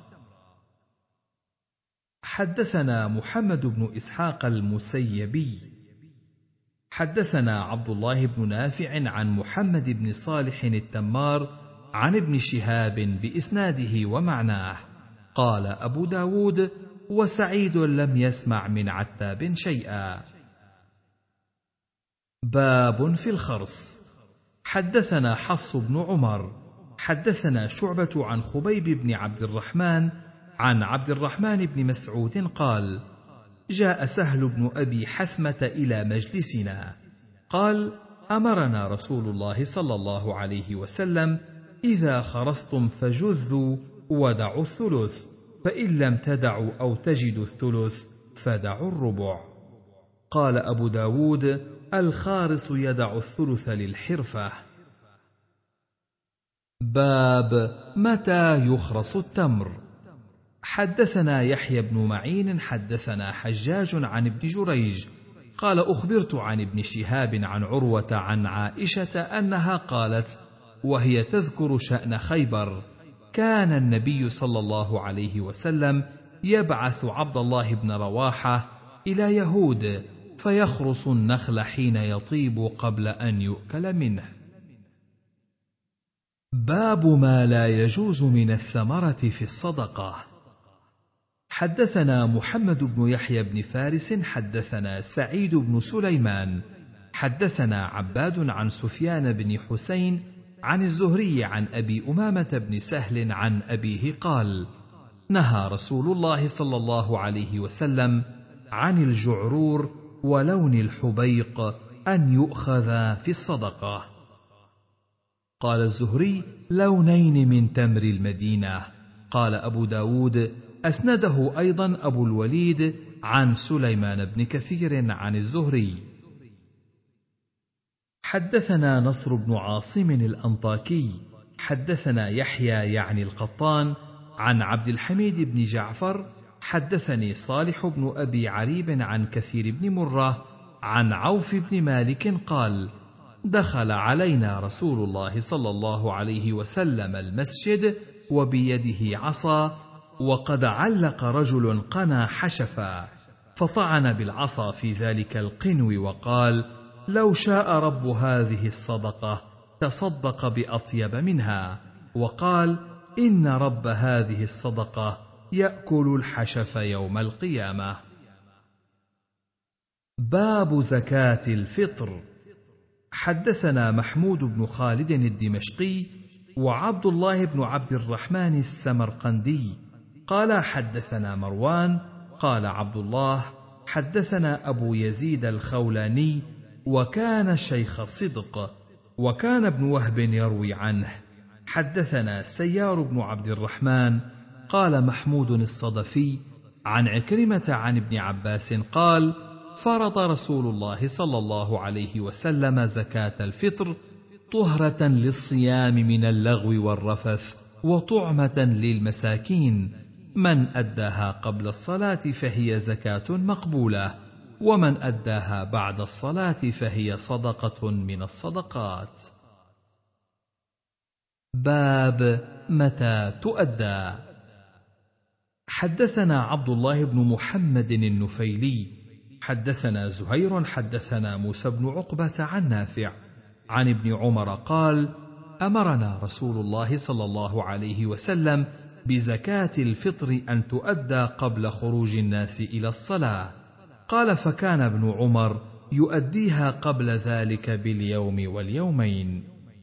حدثنا محمد بن إسحاق المسيبي حدثنا عبد الله بن نافع عن محمد بن صالح التمار عن ابن شهاب بإسناده ومعناه. قال أبو داود: وسعيد لم يسمع من عتاب شيئا. باب في الخرص. حدثنا حفص بن عمر حدثنا شعبة عن خبيب بن عبد الرحمن عن عبد الرحمن بن مسعود قال: جاء سهل بن أبي حثمة إلى مجلسنا قال: أمرنا رسول الله صلى الله عليه وسلم إذا خرصتم فجذوا ودعوا الثلث، فإن لم تدعوا أو تجدوا الثلث فدعوا الربع. قال أبو داود: الخارص يدع الثلث للحرفة. باب متى يخرص التمر. حدثنا يحيى بن معين حدثنا حجاج عن ابن جريج قال: أخبرت عن ابن شهاب عن عروة عن عائشة أنها قالت وهي تذكر شأن خيبر: كان النبي صلى الله عليه وسلم يبعث عبد الله بن رواحة إلى يهود فيخرص النخل حين يطيب قبل أن يؤكل منه. باب ما لا يجوز من الثمرة في الصدقة. حدثنا محمد بن يحيى بن فارس حدثنا سعيد بن سليمان حدثنا عباد عن سفيان بن حسين عن الزهري عن أبي أمامة بن سهل عن أبيه قال: نهى رسول الله صلى الله عليه وسلم عن الجعرور ولون الحبيق أن يؤخذ في الصدقة. قال الزهري: لونين من تمر المدينة. قال أبو داود: أسنده أيضا أبو الوليد عن سليمان بن كثير عن الزهري. حدثنا نصر بن عاصم الأنطاكي حدثنا يحيى يعني القطان عن عبد الحميد بن جعفر حدثني صالح بن أبي عريب عن كثير بن مرة عن عوف بن مالك قال: دخل علينا رسول الله صلى الله عليه وسلم المسجد وبيده عصا، وقد علق رجل قنا حشفا، فطعن بالعصا في ذلك القنو وقال: لو شاء رب هذه الصدقة تصدق بأطيب منها. وقال: إن رب هذه الصدقة يأكل الحشف يوم القيامة. باب زكاة الفطر. حدثنا محمود بن خالد الدمشقي وعبد الله بن عبد الرحمن السمرقندي قال: حدثنا مروان قال عبد الله: حدثنا أبو يزيد الخولاني وكان شيخ صدق، وكان ابن وهب يروي عنه. حدثنا سيار بن عبد الرحمن قال محمود الصدفي عن عكرمة عن ابن عباس قال: فرض رسول الله صلى الله عليه وسلم زكاة الفطر طهرة للصيام من اللغو والرفث وطعمة للمساكين، من أداها قبل الصلاة فهي زكاة مقبولة، ومن أداها بعد الصلاة فهي صدقة من الصدقات. باب متى تؤدى. حدثنا عبد الله بن محمد النفيلي حدثنا زهير حدثنا موسى بن عقبة عن نافع عن ابن عمر قال: أمرنا رسول الله صلى الله عليه وسلم بزكاة الفطر أن تؤدى قبل خروج الناس إلى الصلاة. قال: فكان ابن عمر يؤديها قبل ذلك باليوم واليومين.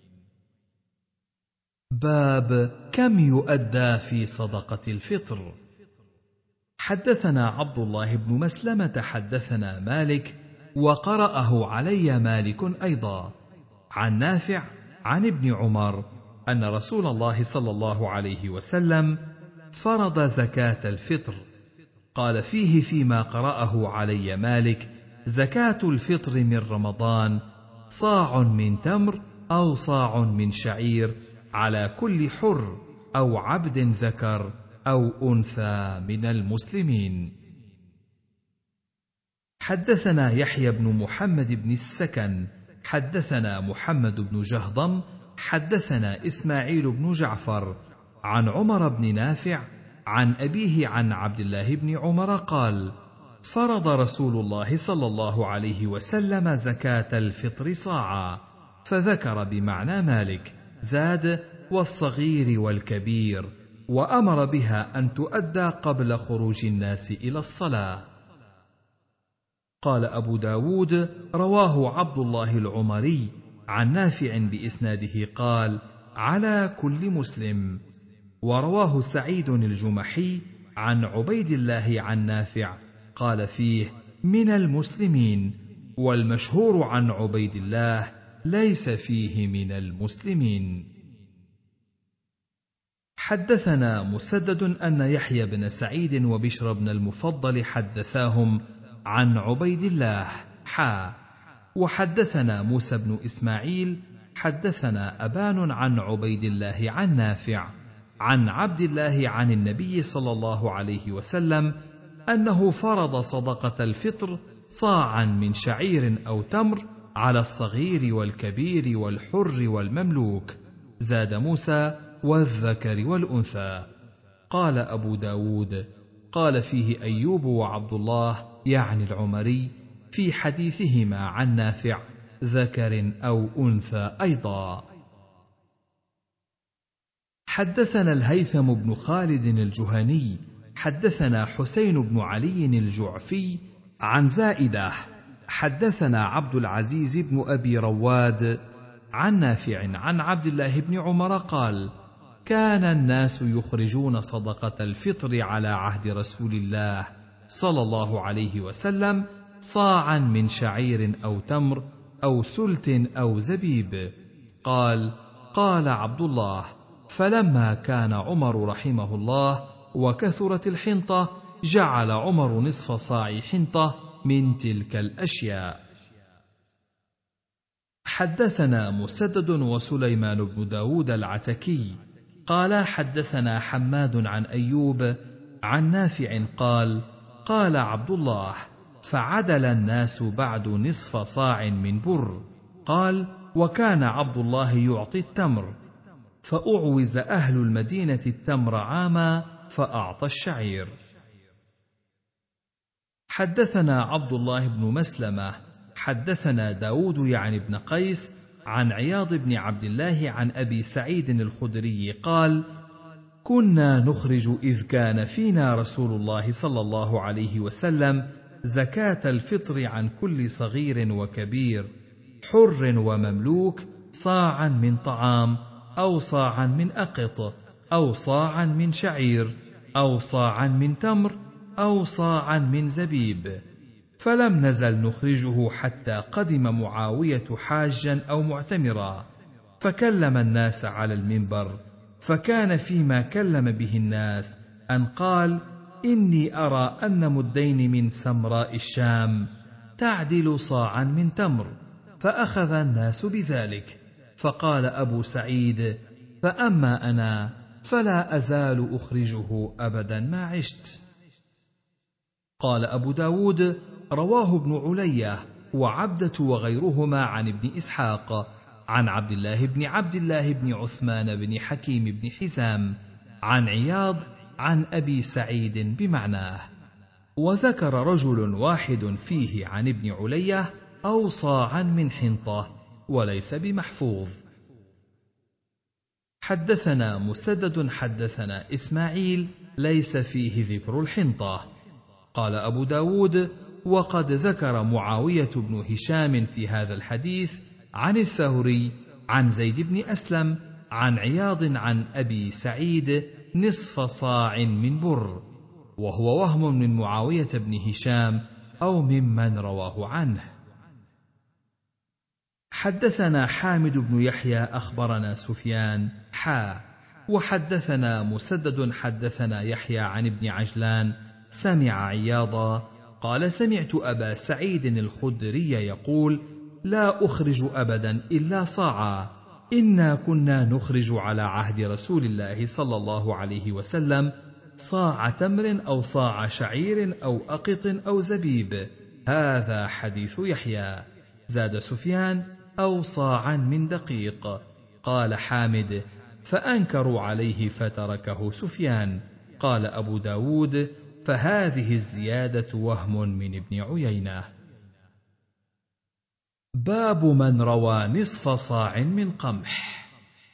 باب كم يؤدى في صدقة الفطر. حدثنا عبد الله بن مسلمة حدثنا مالك وقرأه علي مالك أيضا عن نافع عن ابن عمر أن رسول الله صلى الله عليه وسلم فرض زكاة الفطر. قال فيه فيما قرأه علي مالك: زكاة الفطر من رمضان صاع من تمر أو صاع من شعير على كل حر أو عبد ذكر أو أنثى من المسلمين. حدثنا يحيى بن محمد بن السكن حدثنا محمد بن جهضم حدثنا إسماعيل بن جعفر عن عمر بن نافع عن أبيه عن عبد الله بن عمر قال: فرض رسول الله صلى الله عليه وسلم زكاة الفطر صاعا، فذكر بمعنى مالك، زاد: والصغير والكبير، وأمر بها أن تؤدى قبل خروج الناس إلى الصلاة. قال أبو داود: رواه عبد الله العمري عن نافع بإسناده قال: على كل مسلم. ورواه سعيد الجمحي عن عبيد الله عن نافع قال فيه: من المسلمين، والمشهور عن عبيد الله ليس فيه من المسلمين. حدثنا مسدد أن يحيى بن سعيد وبشر بن المفضل حدثاهم عن عبيد الله حا وحدثنا موسى بن إسماعيل حدثنا أبان عن عبيد الله عن نافع عن عبد الله عن النبي صلى الله عليه وسلم أنه فرض صدقة الفطر صاعا من شعير أو تمر على الصغير والكبير والحر والمملوك، زاد موسى: والذكر والأنثى. قال أبو داود: قال فيه أيوب وعبد الله يعني العمري في حديثهما عن نافع: ذكر أو أنثى أيضا. حدثنا الهيثم بن خالد الجهني حدثنا حسين بن علي الجعفي عن زائدة حدثنا عبد العزيز بن أبي رواد عن نافع عن عبد الله بن عمر قال: كان الناس يخرجون صدقة الفطر على عهد رسول الله صلى الله عليه وسلم صاعا من شعير أو تمر أو سلت أو زبيب. قال: قال عبد الله: فلما كان عمر رحمه الله وكثرت الحنطة جعل عمر نصف صاع حنطة من تلك الأشياء. حدثنا مسدد وسليمان بن داود العتكي قال حدثنا حماد عن أيوب عن نافع قال: قال عبد الله: فعدل الناس بعد نصف صاع من بر. قال: وكان عبد الله يعطي التمر، فأعوز أهل المدينة التمر عاما فأعطى الشعير. حدثنا عبد الله بن مسلمة حدثنا داود يعني بن قيس عن عياض بن عبد الله عن أبي سعيد الخدري قال: كنا نخرج إذ كان فينا رسول الله صلى الله عليه وسلم زكاة الفطر عن كل صغير وكبير حر ومملوك صاعا من طعام أو صاعا من أقط أو صاعا من شعير أو صاعا من تمر أو صاعا من زبيب، فلم نزل نخرجه حتى قدم معاوية حاجا أو معتمرا، فكلم الناس على المنبر، فكان فيما كلم به الناس أن قال: إني أرى أن مدين من سمراء الشام تعدل صاعا من تمر، فأخذ الناس بذلك. فقال أبو سعيد: فأما أنا فلا أزال أخرجه أبدا ما عشت. قال أبو داود: رواه ابن علية وعبدة وغيرهما عن ابن إسحاق عن عبد الله بن عبد الله بن عثمان بن حكيم بن حزام عن عياض عن أبي سعيد بمعناه، وذكر رجل واحد فيه عن ابن علية أو صاعا من حنطة، وليس بمحفوظ. حدثنا مسدد حدثنا إسماعيل ليس فيه ذكر الحنطة. قال أبو داود: وقد ذكر معاوية بن هشام في هذا الحديث عن الثوري عن زيد بن أسلم عن عياض عن أبي سعيد نصف صاع من بر، وهو وهم من معاوية بن هشام أو ممن رواه عنه. حدثنا حامد بن يحيى أخبرنا سفيان حا وحدثنا مسدد حدثنا يحيى عن ابن عجلان سمع عياضا قال: سمعت أبا سعيد الخدري يقول: لا أخرج أبدا إلا صاعا، إنا كنا نخرج على عهد رسول الله صلى الله عليه وسلم صاع تمر أو صاع شعير أو أقط أو زبيب. هذا حديث يحيى. زاد سفيان: أو صاعا من دقيق. قال حامد: فأنكروا عليه فتركه سفيان. قال أبو داود: فهذه الزيادة وهم من ابن عيينة. باب من روى نصف صاع من قمح.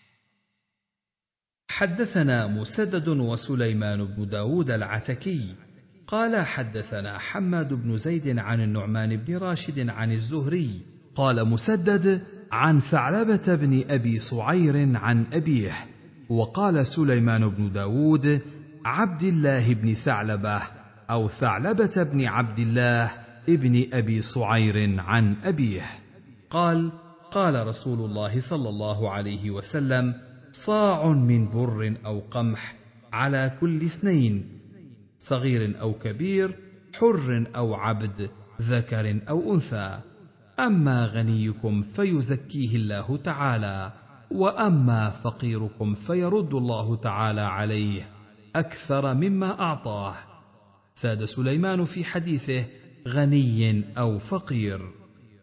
حدثنا مسدد وسليمان بن داود العتكي قال حدثنا حماد بن زيد عن النعمان بن راشد عن الزهري قال مسدد عن ثعلبة بن أبي صعير عن أبيه، وقال سليمان بن داود عبد الله بن ثعلبة أو ثعلبة بن عبد الله ابن أبي صعير عن أبيه قال: قال رسول الله صلى الله عليه وسلم: صاع من بر أو قمح على كل اثنين، صغير أو كبير، حر أو عبد، ذكر أو أنثى. أما غنيكم فيزكيه الله تعالى، وأما فقيركم فيرد الله تعالى عليه أكثر مما أعطاه. زاد سليمان في حديثه: غني أو فقير.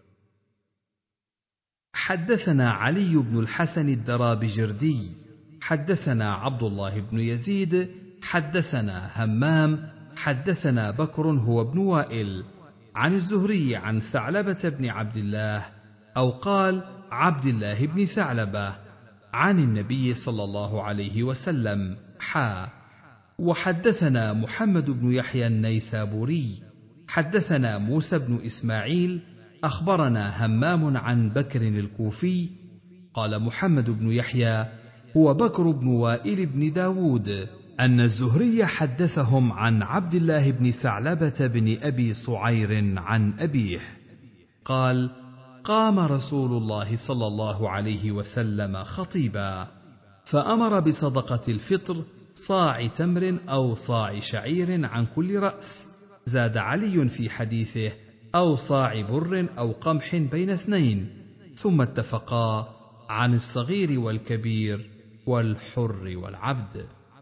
حدثنا علي بن الحسن الدرابجردي حدثنا عبد الله بن يزيد حدثنا همام حدثنا بكر هو ابن وائل عن الزهري عن ثعلبة بن عبد الله أو قال عبد الله بن ثعلبة عن النبي صلى الله عليه وسلم حا. وحدثنا محمد بن يحيى النيسابوري حدثنا موسى بن إسماعيل أخبرنا همام عن بكر الكوفي قال محمد بن يحيى هو بكر بن وائل بن داود أن الزهري حدثهم عن عبد الله بن ثعلبة بن أبي صعير عن أبيه قال: قام رسول الله صلى الله عليه وسلم خطيبا، فأمر بصدقة الفطر صاع تمر أو صاع شعير عن كل رأس، زاد علي في حديثه: أو صاع بر أو قمح بين اثنين، ثم اتفقا عن الصغير والكبير والحر والعبد.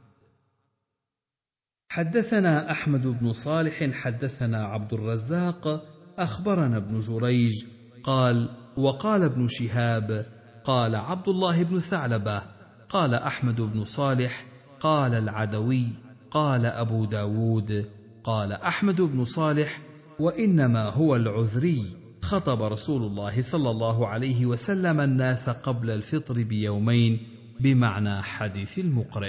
حدثنا أحمد بن صالح حدثنا عبد الرزاق أخبرنا ابن جريج قال: وقال ابن شهاب قال عبد الله بن ثعلبة قال أحمد بن صالح قال العدوي قال أبو داود قال أحمد بن صالح: وإنما هو العذري، خطب رسول الله صلى الله عليه وسلم الناس قبل الفطر بيومين، بمعنى حديث المقرئ.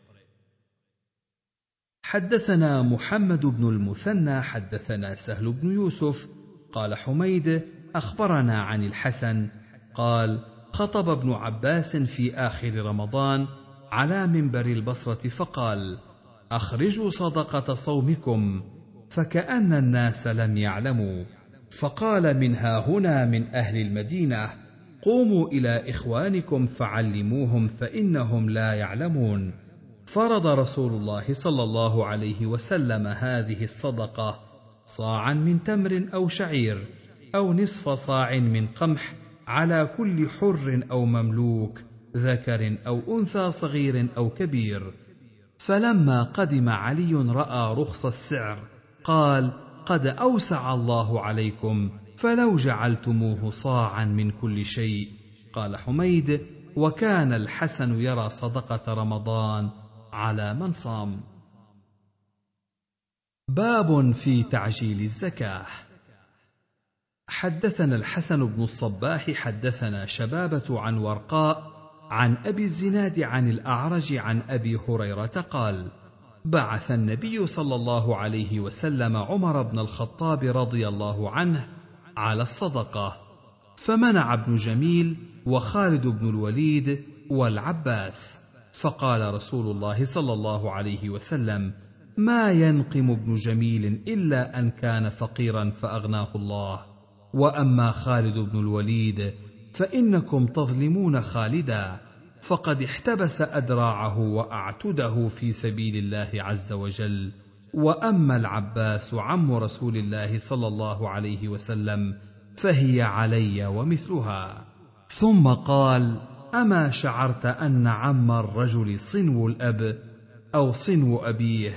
حدثنا محمد بن المثنى حدثنا سهل بن يوسف قال حميد أخبرنا عن الحسن قال: خطب ابن عباس في آخر رمضان على منبر البصرة فقال: أخرجوا صدقة صومكم، فكأن الناس لم يعلموا، فقال: منها هنا من أهل المدينة، قوموا إلى إخوانكم فعلموهم فإنهم لا يعلمون. فرض رسول الله صلى الله عليه وسلم هذه الصدقة: صاعا من تمر أو شعير، أو نصف صاع من قمح، على كل حر أو مملوك، ذكر أو أنثى، صغير أو كبير. فلما قدم علي رأى رخص السعر قال: قد أوسع الله عليكم، فلو جعلتموه صاعا من كل شيء. قال حميد: وكان الحسن يرى صدقة رمضان على من صام. باب في تعجيل الزكاة. حدثنا الحسن بن الصباح حدثنا شبابة عن ورقاء عن أبي الزناد عن الأعرج عن أبي هريرة قال: بعث النبي صلى الله عليه وسلم عمر بن الخطاب رضي الله عنه على الصدقة، فمنع ابن جميل وخالد بن الوليد والعباس، فقال رسول الله صلى الله عليه وسلم: ما ينقم ابن جميل إلا أن كان فقيرا فأغناه الله، وأما خالد بن الوليد فإنكم تظلمون خالدا، فقد احتبس أدراعه وأعتده في سبيل الله عز وجل، وأما العباس عم رسول الله صلى الله عليه وسلم فهي علي ومثلها. ثم قال: أما شعرت أن عم الرجل صنو الأب أو صنو أبيه؟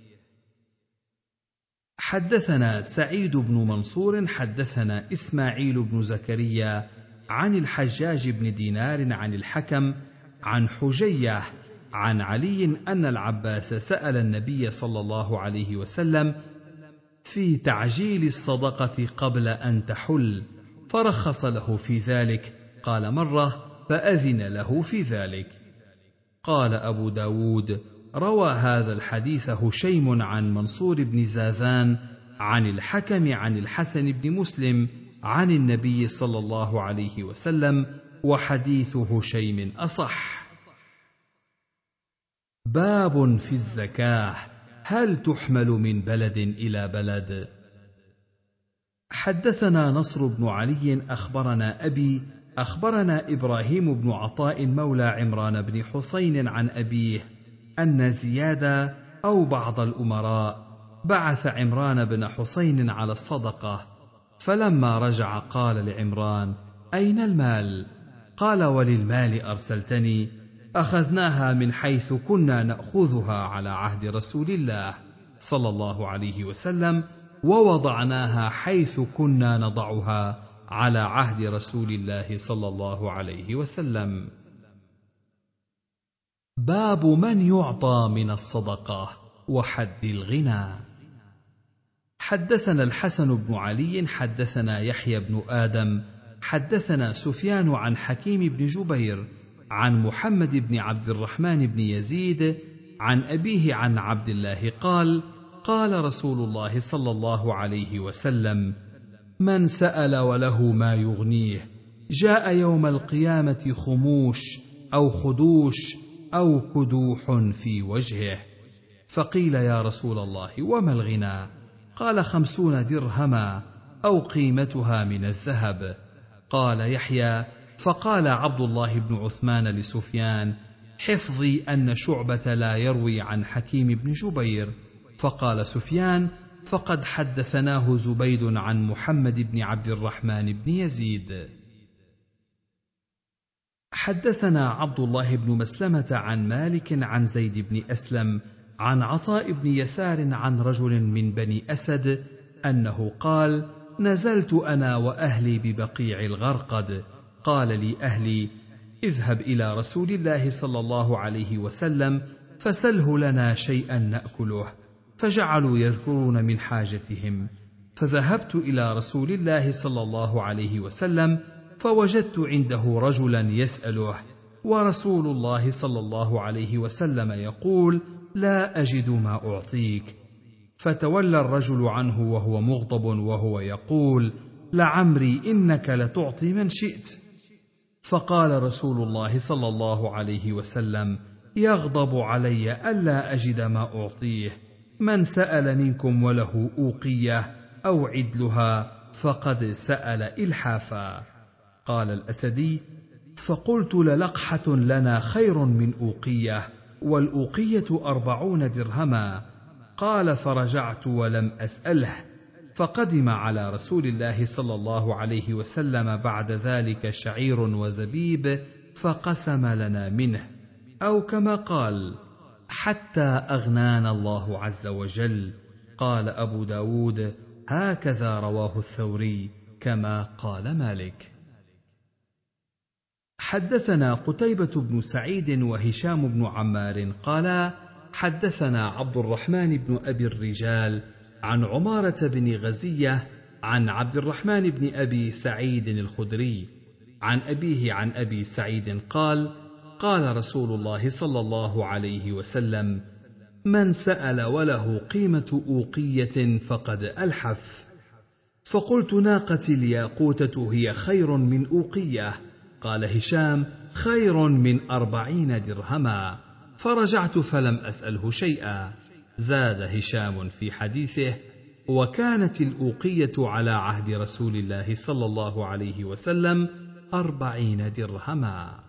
حدثنا سعيد بن منصور حدثنا إسماعيل بن زكريا عن الحجاج بن دينار عن الحكم عن حجية عن علي أن العباس سأل النبي صلى الله عليه وسلم في تعجيل الصدقة قبل أن تحل، فرخص له في ذلك. قال مرة فأذن له في ذلك. قال أبو داود: روى هذا الحديث هشيم عن منصور بن زاذان عن الحكم عن الحسن بن مسلم عن النبي صلى الله عليه وسلم، وحديث هشيم أصح. باب في الزكاة: هل تحمل من بلد إلى بلد؟ حدثنا نصر بن علي أخبرنا أبي أخبرنا إبراهيم بن عطاء مولى عمران بن حسين عن أبيه أن زياد أو بعض الأمراء بعث عمران بن حسين على الصدقة، فلما رجع قال لعمران: أين المال؟ قال: وللمال أرسلتني؟ أخذناها من حيث كنا نأخذها على عهد رسول الله صلى الله عليه وسلم، ووضعناها حيث كنا نضعها على عهد رسول الله صلى الله عليه وسلم. باب من يعطى من الصدقة وحد الغنى. حدثنا الحسن بن علي حدثنا يحيى بن آدم حدثنا سفيان عن حكيم بن جبير عن محمد بن عبد الرحمن بن يزيد عن أبيه عن عبد الله قال: قال رسول الله صلى الله عليه وسلم: من سأل وله ما يغنيه جاء يوم القيامة خموش أو خدوش أو كدوح في وجهه، فقيل يا رسول الله وما الغنى؟ قال خمسون درهما أو قيمتها من الذهب. قال يحيى فقال عبد الله بن عثمان لسفيان حفظي أن شعبة لا يروي عن حكيم بن جبير. فقال سفيان فقد حدثناه زبيد عن محمد بن عبد الرحمن بن يزيد. حدثنا عبد الله بن مسلمة عن مالك عن زيد بن أسلم عن عطاء بن يسار عن رجل من بني أسد أنه قال نزلت أنا وأهلي ببقيع الغرقد، قال لي أهلي اذهب إلى رسول الله صلى الله عليه وسلم فسله لنا شيئا نأكله، فجعلوا يذكرون من حاجتهم، فذهبت إلى رسول الله صلى الله عليه وسلم فوجدت عنده رجلا يسأله، ورسول الله صلى الله عليه وسلم يقول لا أجد ما أعطيك، فتولى الرجل عنه وهو مغضب وهو يقول لعمري إنك لتعطي من شئت. فقال رسول الله صلى الله عليه وسلم يغضب علي ألا أجد ما أعطيه، من سأل منكم وله أوقية أو عدلها فقد سأل إلحافا. قال الأسدي فقلت للقحة لنا خير من أوقية، والأوقية أربعون درهما. قال فرجعت ولم أسأله، فقدم على رسول الله صلى الله عليه وسلم بعد ذلك شعير وزبيب فقسم لنا منه، أو كما قال حتى أغنانا الله عز وجل. قال أبو داود هكذا رواه الثوري كما قال مالك. حدثنا قتيبة بن سعيد وهشام بن عمار قالا حدثنا عبد الرحمن بن أبي الرجال عن عمارة بن غزية عن عبد الرحمن بن أبي سعيد الخدري عن أبيه عن أبي سعيد قال قال رسول الله صلى الله عليه وسلم من سأل وله قيمة أوقية فقد ألحف. فقلت ناقتي الياقوتة هي خير من أوقية. قال هشام خير من أربعين درهما. فرجعت فلم أسأله شيئا. زاد هشام في حديثه وكانت الأوقية على عهد رسول الله صلى الله عليه وسلم أربعين درهما.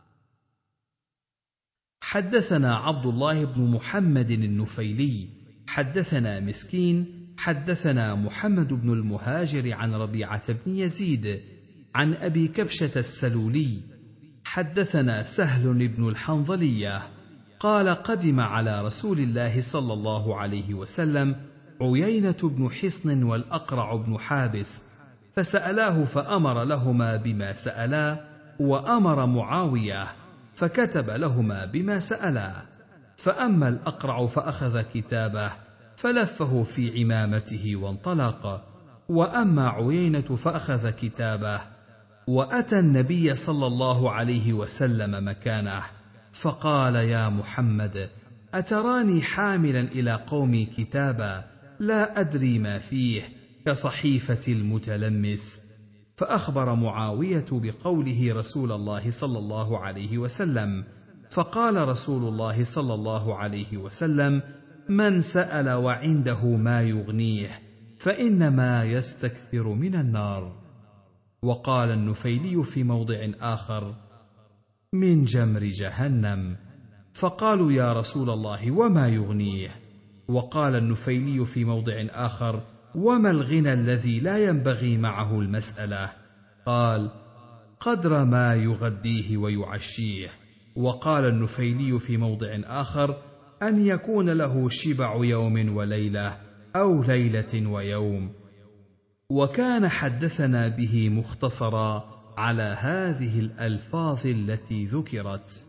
حدثنا عبد الله بن محمد النفيلي حدثنا مسكين حدثنا محمد بن المهاجر عن ربيعة بن يزيد عن أبي كبشة السلولي حدثنا سهل بن الحنظلية قال قدم على رسول الله صلى الله عليه وسلم عيينة بن حصن والأقرع بن حابس فسألاه فأمر لهما بما سألا، وأمر معاوية فكتب لهما بما سألا. فأما الأقرع فأخذ كتابه فلفه في عمامته وانطلق، وأما عيينة فأخذ كتابه وأتى النبي صلى الله عليه وسلم مكانه فقال يا محمد أتراني حاملا إلى قومي كتابا لا أدري ما فيه كصحيفة المتلمس؟ فأخبر معاوية بقوله رسول الله صلى الله عليه وسلم، فقال رسول الله صلى الله عليه وسلم من سأل وعنده ما يغنيه فإنما يستكثر من النار. وقال النفيلي في موضع آخر من جمر جهنم. فقالوا يا رسول الله وما يغنيه؟ وقال النفيلي في موضع آخر وما الغنى الذي لا ينبغي معه المسألة؟ قال قدر ما يغديه ويعشيه. وقال النفيلي في موضع آخر أن يكون له شبع يوم وليلة أو ليلة ويوم. وكان حدثنا به مختصرا على هذه الألفاظ التي ذكرت.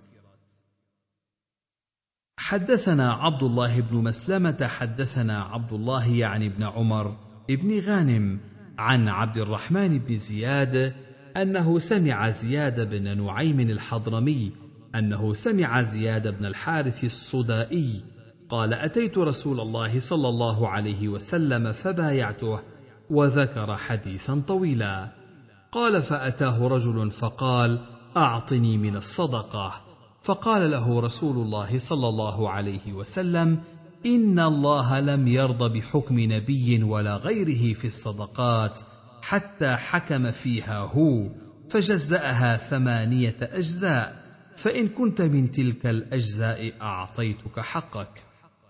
حدثنا عبد الله بن مسلمة حدثنا عبد الله يعني بن عمر ابن غانم عن عبد الرحمن بن زياد أنه سمع زياد بن نعيم الحضرمي أنه سمع زياد بن الحارث الصدائي قال أتيت رسول الله صلى الله عليه وسلم فبايعته، وذكر حديثا طويلا. قال فأتاه رجل فقال أعطني من الصدقة، فقال له رسول الله صلى الله عليه وسلم إن الله لم يرض بحكم نبي ولا غيره في الصدقات حتى حكم فيها هو فجزأها ثمانية أجزاء، فإن كنت من تلك الأجزاء أعطيتك حقك.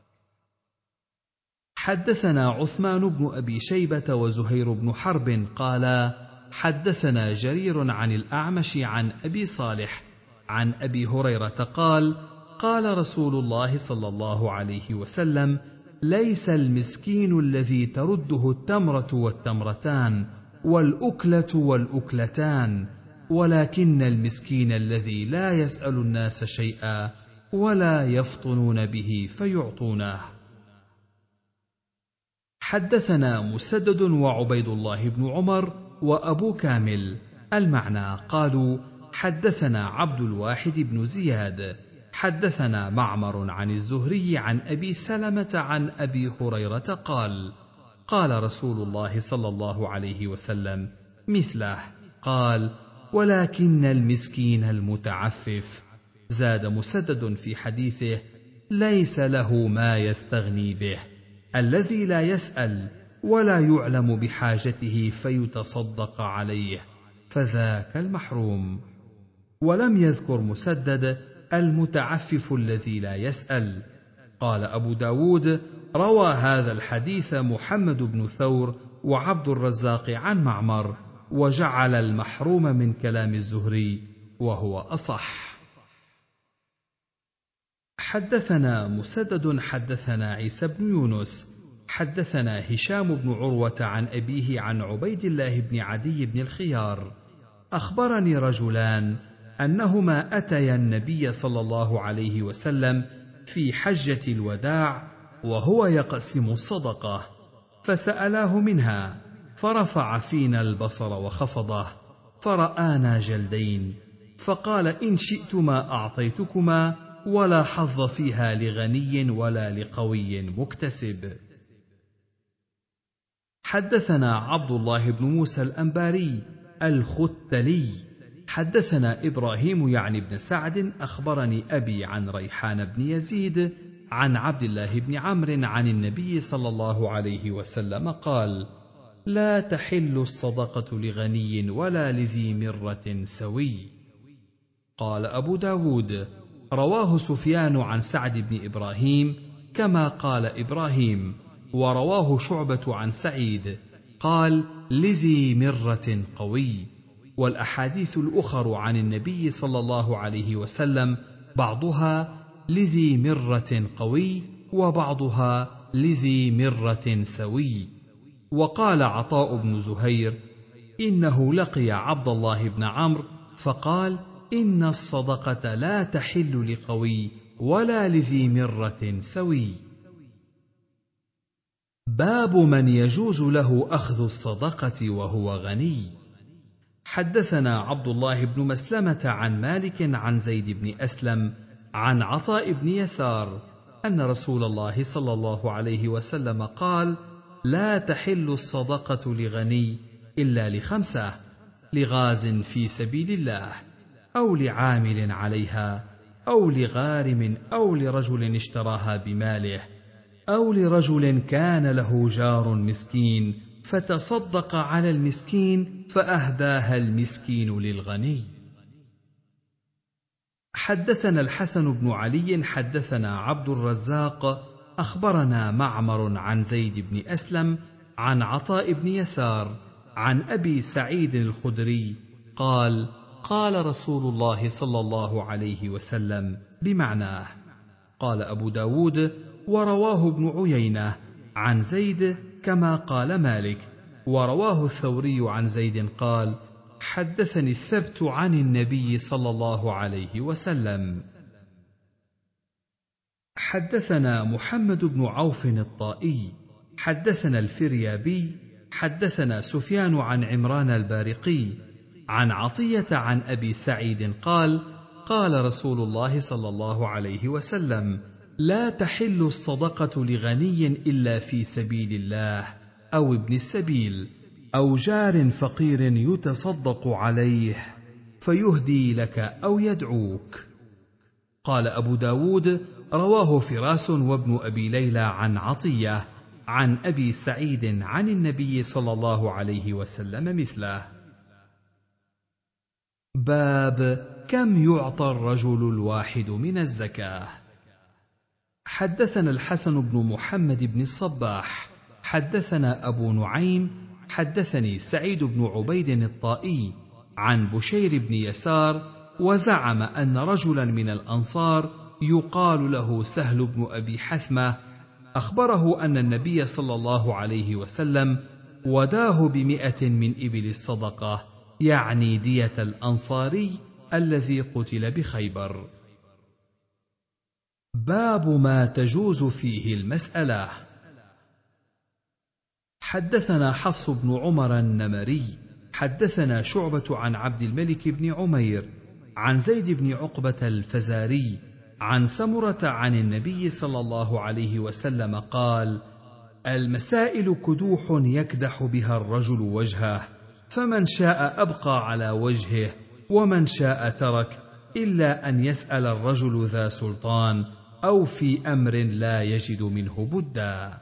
حدثنا عثمان بن أبي شيبة وزهير بن حرب قالا حدثنا جرير عن الأعمش عن أبي صالح عن أبي هريرة قال قال رسول الله صلى الله عليه وسلم: ليس المسكين الذي ترده التمرة والتمرتان والأكلة والأكلتان، ولكن المسكين الذي لا يسأل الناس شيئا ولا يفطنون به فيعطونه. حدثنا مسدد وعبيد الله بن عمر وأبو كامل المعنى قالوا حدثنا عبد الواحد بن زياد حدثنا معمر عن الزهري عن أبي سلمة عن أبي هريرة قال قال رسول الله صلى الله عليه وسلم مثله، قال: ولكن المسكين المتعفف. زاد مسدد في حديثه: ليس له ما يستغني به، الذي لا يسأل ولا يعلم بحاجته فيتصدق عليه، فذاك المحروم. ولم يذكر مسدد المتعفف الذي لا يسأل. قال أبو داود: روى هذا الحديث محمد بن ثور وعبد الرزاق عن معمر، وجعل المحروم من كلام الزهري وهو أصح. حدثنا مسدد حدثنا عيسى بن يونس حدثنا هشام بن عروة عن أبيه عن عبيد الله بن عدي بن الخيار أخبرني رجلان أنهما أتيا النبي صلى الله عليه وسلم في حجة الوداع وهو يقسم الصدقة، فسألاه منها، فرفع فينا البصر وخفضه، فرآنا جلدين، فقال: إن شئتما أعطيتكما، ولا حظ فيها لغني ولا لقوي مكتسب. حدثنا عبد الله بن موسى الأنباري الختلي حدثنا إبراهيم يعني بن سعد أخبرني أبي عن ريحان بن يزيد عن عبد الله بن عمرو عن النبي صلى الله عليه وسلم قال: لا تحل الصدقة لغني ولا لذي مرة سوي. قال أبو داود: رواه سفيان عن سعد بن إبراهيم كما قال إبراهيم، ورواه شعبة عن سعيد قال: لذي مرة قوي. والأحاديث الأخر عن النبي صلى الله عليه وسلم بعضها لذي مرة قوي وبعضها لذي مرة سوي. وقال عطاء بن زهير: إنه لقي عبد الله بن عمرو فقال: إن الصدقة لا تحل لقوي ولا لذي مرة سوي. باب من يجوز له أخذ الصدقة وهو غني. حدثنا عبد الله بن مسلمة عن مالك عن زيد بن أسلم عن عطاء بن يسار أن رسول الله صلى الله عليه وسلم قال: لا تحل الصدقة لغني إلا لخمسة: لغاز في سبيل الله، أو لعامل عليها، أو لغارم، أو لرجل اشتراها بماله، أو لرجل كان له جار مسكين فتصدق على المسكين فأهداها المسكين للغني. حدثنا الحسن بن علي حدثنا عبد الرزاق أخبرنا معمر عن زيد بن أسلم عن عطاء بن يسار عن أبي سعيد الخدري قال: قال رسول الله صلى الله عليه وسلم بمعناه. قال أبو داود: ورواه ابن عيينة عن زيد كما قال مالك، ورواه الثوري عن زيد قال: حدثني الثبت عن النبي صلى الله عليه وسلم. حدثنا محمد بن عوف الطائي حدثنا الفريابي حدثنا سفيان عن عمران البارقي عن عطية عن أبي سعيد قال: قال رسول الله صلى الله عليه وسلم: لا تحل الصدقة لغني إلا في سبيل الله، أو ابن السبيل، أو جار فقير يتصدق عليه فيهدي لك أو يدعوك. قال أبو داود: رواه فراس وابن أبي ليلى عن عطية عن أبي سعيد عن النبي صلى الله عليه وسلم مثله. باب كم يعطى الرجل الواحد من الزكاة. حدثنا الحسن بن محمد بن الصباح حدثنا أبو نعيم حدثني سعيد بن عبيد الطائي عن بشير بن يسار، وزعم أن رجلا من الأنصار يقال له سهل بن أبي حثمة أخبره أن النبي صلى الله عليه وسلم وداه بمئة من إبل الصدقة، يعني دية الأنصاري الذي قتل بخيبر. باب ما تجوز فيه المسألة. حدثنا حفص بن عمر النمري حدثنا شعبة عن عبد الملك بن عمير عن زيد بن عقبة الفزاري عن سمرة عن النبي صلى الله عليه وسلم قال: المسائل كدوح يكدح بها الرجل وجهه، فمن شاء أبقى على وجهه ومن شاء ترك، إلا أن يسأل الرجل ذا سلطان أو في أمر لا يجد منه بدا.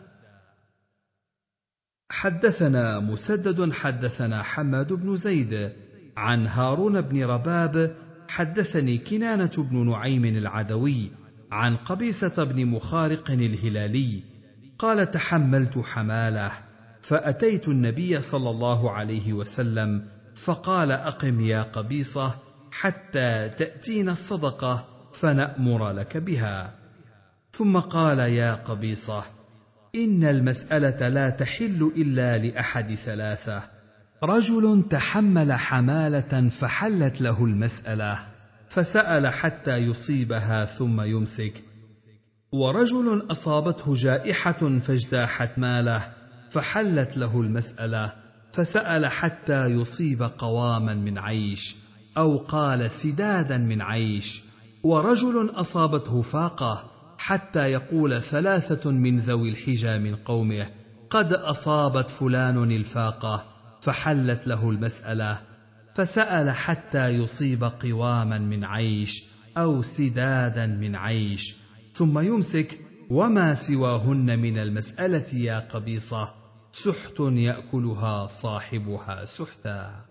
حدثنا مسدد حدثنا حماد بن زيد عن هارون بن رباب حدثني كنانة بن نعيم العدوي عن قبيصة بن مخارق الهلالي قال: تحملت حماله فأتيت النبي صلى الله عليه وسلم فقال: أقم يا قبيصة حتى تأتينا الصدقة فنأمر لك بها. ثم قال: يا قبيصة، إن المسألة لا تحل إلا لأحد ثلاثة: رجل تحمل حمالة فحلت له المسألة فسأل حتى يصيبها ثم يمسك، ورجل أصابته جائحة فاجتاحت ماله فحلت له المسألة فسأل حتى يصيب قواما من عيش، أو قال سدادا من عيش، ورجل أصابته فاقة حتى يقول ثلاثة من ذوي الحجى من قومه: قد أصابت فلان الفاقة، فحلت له المسألة فسأل حتى يصيب قواما من عيش أو سدادا من عيش ثم يمسك، وما سواهن من المسألة يا قبيصة سحت يأكلها صاحبها سحتا.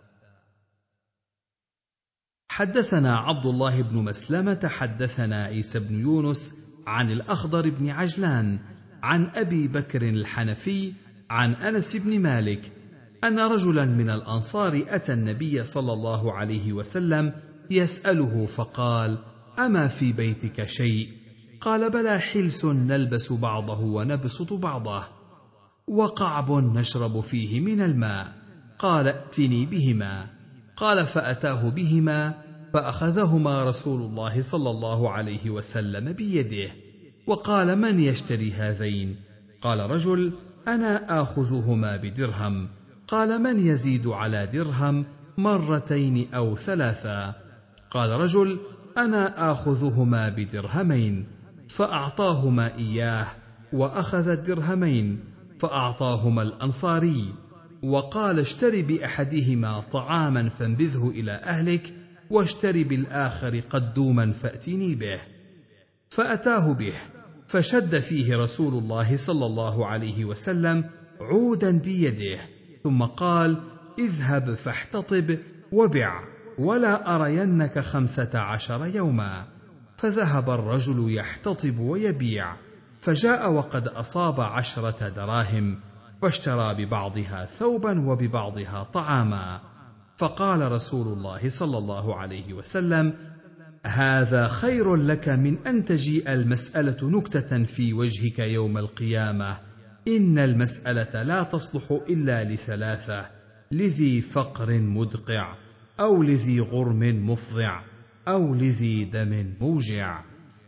حدثنا عبد الله بن مسلمة حدثنا عيسى بن يونس عن الأخضر بن عجلان عن أبي بكر الحنفي عن أنس بن مالك أن رجلا من الأنصار أتى النبي صلى الله عليه وسلم يسأله فقال: أما في بيتك شيء؟ قال: بلى حلس نلبس بعضه ونبسط بعضه، وقعب نشرب فيه من الماء. قال: ائتني بهما. قال: فأتاه بهما فأخذهما رسول الله صلى الله عليه وسلم بيده وقال: من يشتري هذين؟ قال رجل: أنا آخذهما بدرهم. قال: من يزيد على درهم مرتين أو ثلاثا؟ قال رجل: أنا آخذهما بدرهمين. فأعطاهما إياه وأخذ الدرهمين فأعطاهما الأنصاري وقال: اشتر بأحدهما طعاما فانبذه إلى أهلك، واشتر بالآخر قدوما فأتني به. فأتاه به فشد فيه رسول الله صلى الله عليه وسلم عودا بيده ثم قال: اذهب فاحتطب وبع ولا أرينك خمسة عشر يوما. فذهب الرجل يحتطب ويبيع، فجاء وقد أصاب عشرة دراهم، واشترى ببعضها ثوبا وببعضها طعاما. فقال رسول الله صلى الله عليه وسلم: هذا خير لك من أن تجيء المسألة نكتة في وجهك يوم القيامة. إن المسألة لا تصلح إلا لثلاثة: لذي فقر مدقع، أو لذي غرم مفضع، أو لذي دم موجع.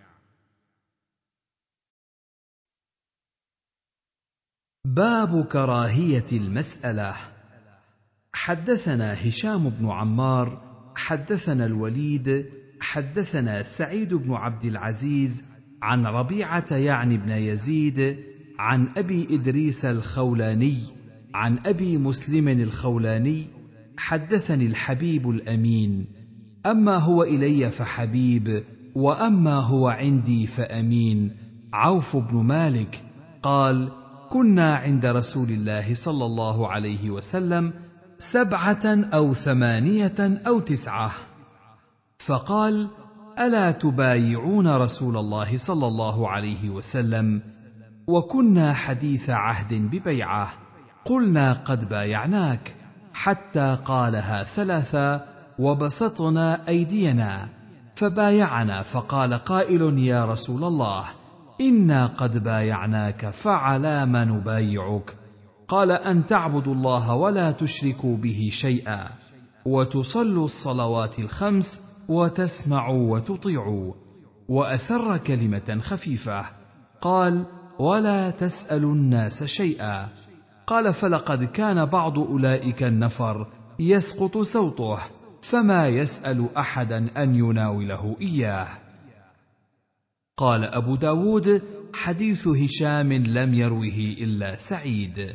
باب كراهية المسألة. حدثنا هشام بن عمار حدثنا الوليد حدثنا سعيد بن عبد العزيز عن ربيعة يعني بن يزيد عن أبي إدريس الخولاني عن أبي مسلم الخولاني حدثني الحبيب الأمين: أما هو إلي فحبيب وأما هو عندي فأمين عوف بن مالك قال: كنا عند رسول الله صلى الله عليه وسلم سبعة أو ثمانية أو تسعة، فقال: ألا تبايعون رسول الله صلى الله عليه وسلم؟ وكنا حديث عهد ببيعة. قلنا: قد بايعناك، حتى قالها ثلاثا وبسطنا أيدينا، فبايعنا، فقال قائل: يا رسول الله، إنا قد بايعناك، فعلى ما نبايعك؟ قال: أن تعبدوا الله ولا تشركوا به شيئا، وتصلوا الصلوات الخمس، وتسمعوا وتطيعوا. وأسر كلمة خفيفة، قال: ولا تسألوا الناس شيئا. قال: فلقد كان بعض أولئك النفر يسقط صوته، فما يسأل أحدا أن يناوله إياه. قال أبو داود: حديث هشام لم يروه إلا سعيد.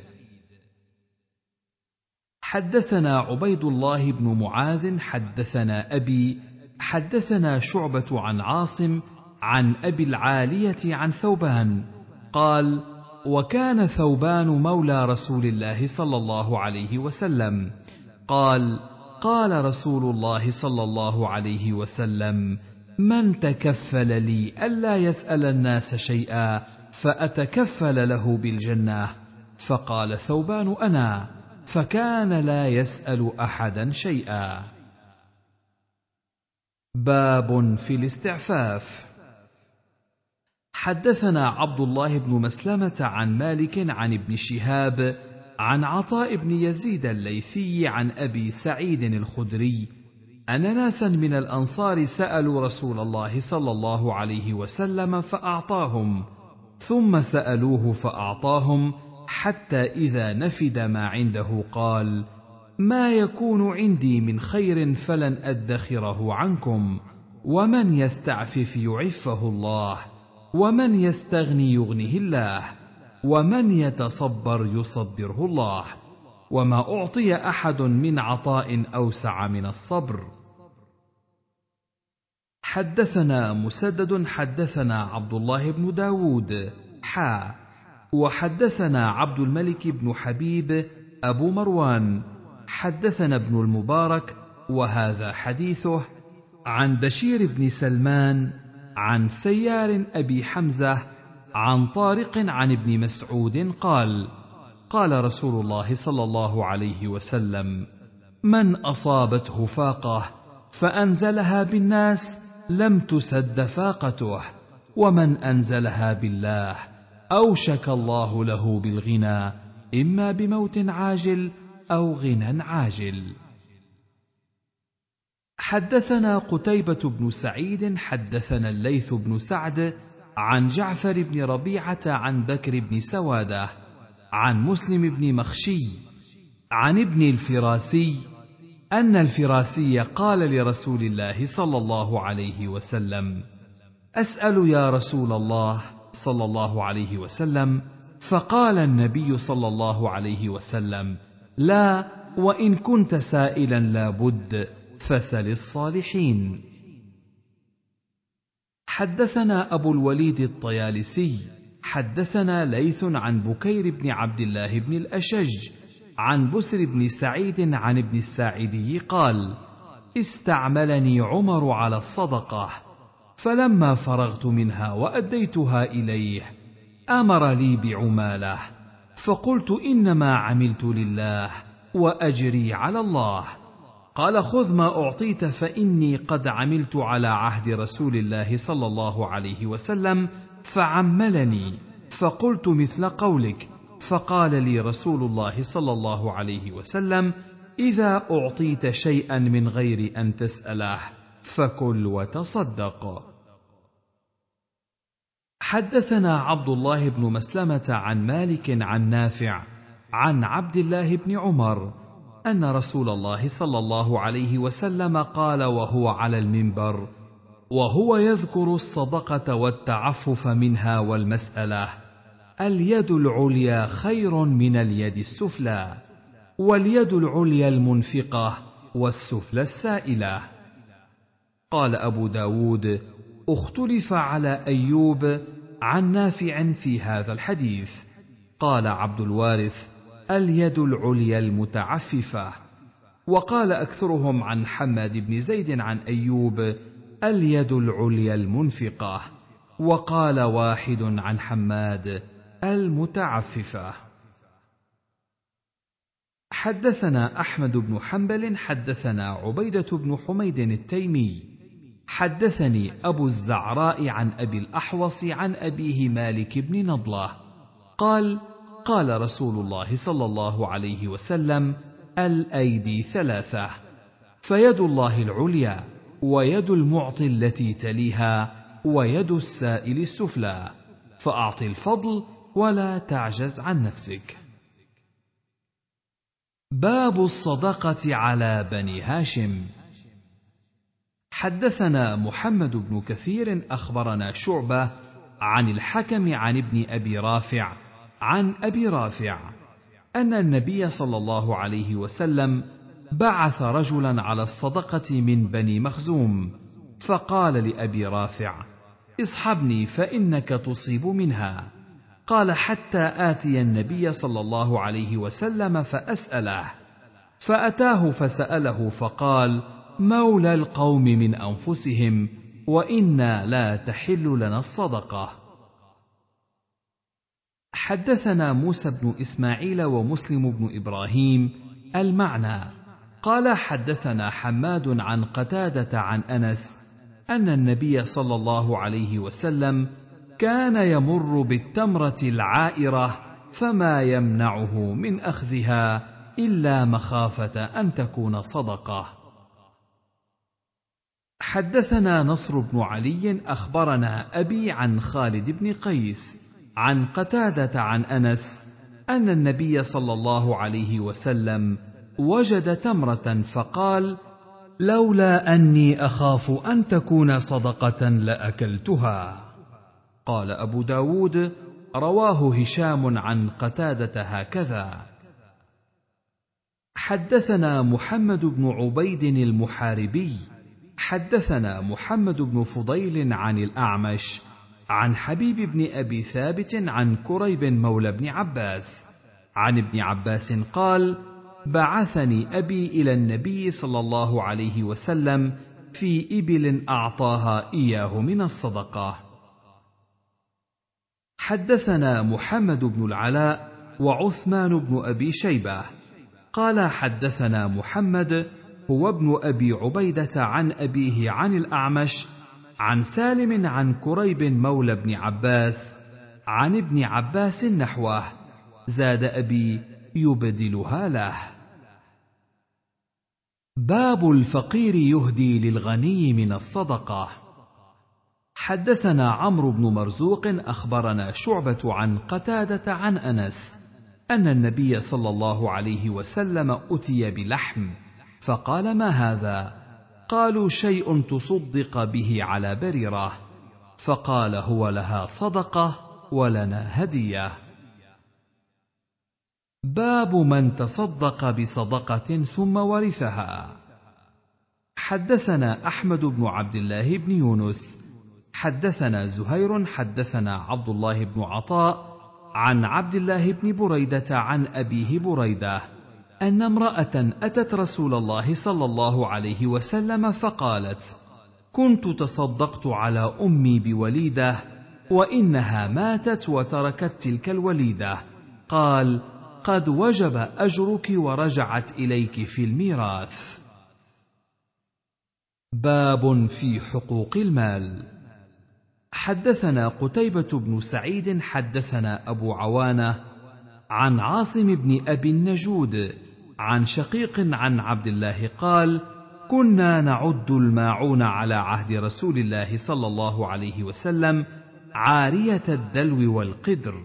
حدثنا عبيد الله بن معاذ حدثنا أبي حدثنا شعبة عن عاصم عن أبي العالية عن ثوبان قال: وكان ثوبان مولى رسول الله صلى الله عليه وسلم قال: قال رسول الله صلى الله عليه وسلم: من تكفل لي ألا يسأل الناس شيئا فأتكفل له بالجنة؟ فقال ثوبان: أنا. فكان لا يسأل أحدا شيئا. باب في الاستعفاف. حدثنا عبد الله بن مسلمة عن مالك عن ابن شهاب عن عطاء بن يزيد الليثي عن أبي سعيد الخدري أن ناسا من الأنصار سألوا رسول الله صلى الله عليه وسلم فأعطاهم، ثم سألوه فأعطاهم، حتى إذا نفد ما عنده قال: ما يكون عندي من خير فلن أدخره عنكم، ومن يستعفف يعفه الله، ومن يستغني يغنه الله، ومن يتصبر يصبره الله، وما أعطي أحد من عطاء أوسع من الصبر. حدثنا مسدد حدثنا عبد الله بن داود حا وحدثنا عبد الملك بن حبيب أبو مروان حدثنا ابن المبارك وهذا حديثه عن بشير بن سلمان عن سيار أبي حمزة عن طارق عن ابن مسعود قال: قال رسول الله صلى الله عليه وسلم: من أصابته فاقة فأنزلها بالناس لم تسد فاقته، ومن أنزلها بالله أوشك الله له بالغنى، إما بموت عاجل أو غنى عاجل. حدثنا قتيبة بن سعيد حدثنا الليث بن سعد عن جعفر بن ربيعة عن بكر بن سوادة عن مسلم بن مخشي عن ابن الفراسي أن الفراسي قال لرسول الله صلى الله عليه وسلم: أسأل يا رسول الله صلى الله عليه وسلم. فقال النبي صلى الله عليه وسلم: لا، وإن كنت سائلا لا بد، فسل الصالحين. حدثنا أبو الوليد الطيالسي حدثنا ليث عن بكير بن عبد الله بن الأشج عن بسر بن سعيد عن ابن الساعدي قال: استعملني عمر على الصدقة، فلما فرغت منها وأديتها إليه أمر لي بعماله، فقلت: إنما عملت لله وأجري على الله. قال: خذ ما أعطيت، فإني قد عملت على عهد رسول الله صلى الله عليه وسلم فعملني، فقلت مثل قولك. فقال لي رسول الله صلى الله عليه وسلم: إذا أعطيت شيئا من غير أن تسأله فكل وتصدق. حدثنا عبد الله بن مسلمة عن مالك عن نافع عن عبد الله بن عمر أن رسول الله صلى الله عليه وسلم قال وهو على المنبر وهو يذكر الصدقة والتعفف منها والمسألة: اليد العليا خير من اليد السفلى، واليد العليا المنفقة والسفلى السائلة. قال أبو داود: اختلف على أيوب عن نافع في هذا الحديث. قال عبد الوارث: اليد العليا المتعففة. وقال أكثرهم عن حماد بن زيد عن أيوب: اليد العليا المنفقة. وقال واحد عن حماد: المتعففة. حدثنا أحمد بن حنبل حدثنا عبيدة بن حميد التيمي حدثني أبو الزعراء عن أبي الأحوص عن أبيه مالك بن نضلة قال: قال رسول الله صلى الله عليه وسلم: الأيدي ثلاثة، فيد الله العليا، ويد المعطي التي تليها، ويد السائل السفلى، فأعط الفضل ولا تعجز عن نفسك. باب الصدقة على بني هاشم. حدثنا محمد بن كثير أخبرنا شعبة عن الحكم عن ابن أبي رافع عن أبي رافع أن النبي صلى الله عليه وسلم بعث رجلا على الصدقة من بني مخزوم، فقال لأبي رافع: اصحبني فإنك تصيب منها. قال: حتى آتي النبي صلى الله عليه وسلم فأسأله. فأتاه فسأله فقال: مولى القوم من أنفسهم، وإنا لا تحل لنا الصدقة. حدثنا موسى بن إسماعيل ومسلم بن إبراهيم المعنى. قال: حدثنا حماد عن قتادة عن أنس أن النبي صلى الله عليه وسلم كان يمر بالتمرة العائرة فما يمنعه من أخذها إلا مخافة أن تكون صدقة. حدثنا نصر بن علي أخبرنا أبي عن خالد بن قيس عن قتادة عن أنس أن النبي صلى الله عليه وسلم وجد تمرة فقال: لولا أني أخاف أن تكون صدقة لأكلتها. قال أبو داود: رواه هشام عن قتادة هكذا. حدثنا محمد بن عبيد المحاربي حدثنا محمد بن فضيل عن الأعمش عن حبيب بن أبي ثابت عن كريب مولى بن عباس عن ابن عباس قال: بعثني أبي إلى النبي صلى الله عليه وسلم في إبل أعطاها إياه من الصدقة. حدثنا محمد بن العلاء وعثمان بن أبي شيبة قال: حدثنا محمد هو ابن أبي عبيدة عن أبيه عن الأعمش عن سالم عن كريب مولى بن عباس عن ابن عباس نحوه، زاد أبي: يبدلها له. باب الفقير يهدي للغني من الصدقة. حدثنا عمرو بن مرزوق أخبرنا شعبة عن قتادة عن أنس أن النبي صلى الله عليه وسلم أتي بلحم فقال: ما هذا؟ قالوا: شيء تصدق به على بريرة. فقال: هو لها صدقة ولنا هدية. باب من تصدق بصدقة ثم ورثها. حدثنا أحمد بن عبد الله بن يونس حدثنا زهير حدثنا عبد الله بن عطاء عن عبد الله بن بريدة عن أبيه بريدة أن امرأة أتت رسول الله صلى الله عليه وسلم فقالت: كنت تصدقت على أمي بوليدة وإنها ماتت وتركت تلك الوليدة. قال: قد وجب أجرك ورجعت إليك في الميراث. باب في حقوق المال. حدثنا قتيبة بن سعيد حدثنا أبو عوانة عن عاصم بن أبي النجود عن شقيق عن عبد الله قال: كنا نعد الماعون على عهد رسول الله صلى الله عليه وسلم عارية الدلو والقدر.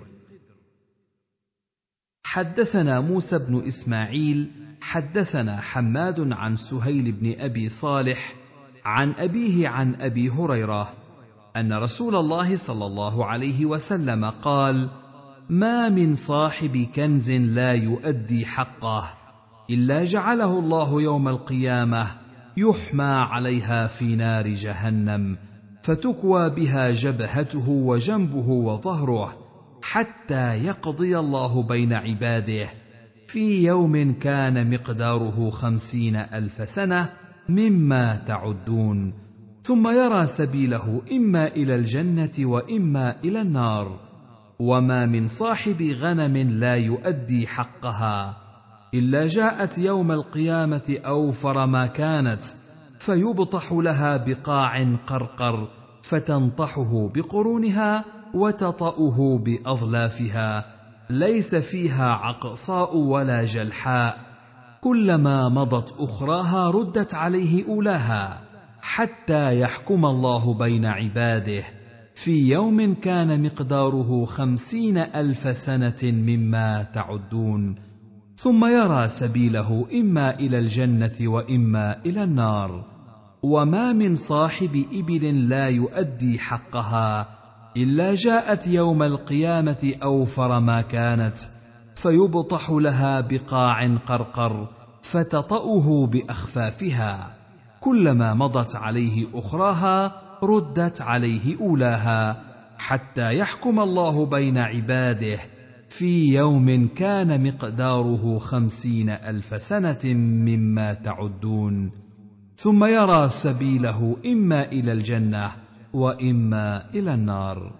حدثنا موسى بن إسماعيل حدثنا حماد عن سهيل بن أبي صالح عن أبيه عن أبي هريرة أن رسول الله صلى الله عليه وسلم قال: ما من صاحب كنز لا يؤدي حقه إلا جعله الله يوم القيامة يحمى عليها في نار جهنم فتكوى بها جبهته وجنبه وظهره حتى يقضي الله بين عباده في يوم كان مقداره خمسين ألف سنة مما تعدون، ثم يرى سبيله إما إلى الجنة وإما إلى النار. وما من صاحب غنم لا يؤدي حقها إلا جاءت يوم القيامة أوفر ما كانت، فيبطح لها بقاع قرقر فتنطحه بقرونها وتطأه بأظلافها، ليس فيها عقصاء ولا جلحاء، كلما مضت أخراها ردت عليه أولاها، حتى يحكم الله بين عباده في يوم كان مقداره خمسين ألف سنة مما تعدون، ثم يرى سبيله إما إلى الجنة وإما إلى النار. وما من صاحب إبل لا يؤدي حقها إلا جاءت يوم القيامة أوفر ما كانت، فيبطح لها بقاع قرقر فتطأه بأخفافها، كلما مضت عليه أخراها ردت عليه أولاها، حتى يحكم الله بين عباده في يوم كان مقداره خمسين ألف سنة مما تعدون، ثم يرى سبيله إما إلى الجنة وإما إلى النار.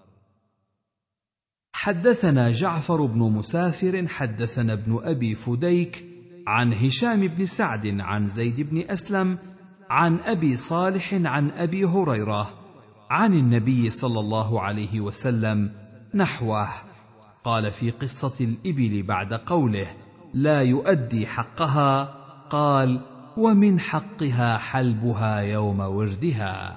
حدثنا جعفر بن مسافر حدثنا ابن أبي فديك عن هشام بن سعد عن زيد بن أسلم عن أبي صالح عن أبي هريرة عن النبي صلى الله عليه وسلم نحوه، قال في قصة الإبل بعد قوله لا يؤدي حقها، قال ومن حقها حلبها يوم وردها.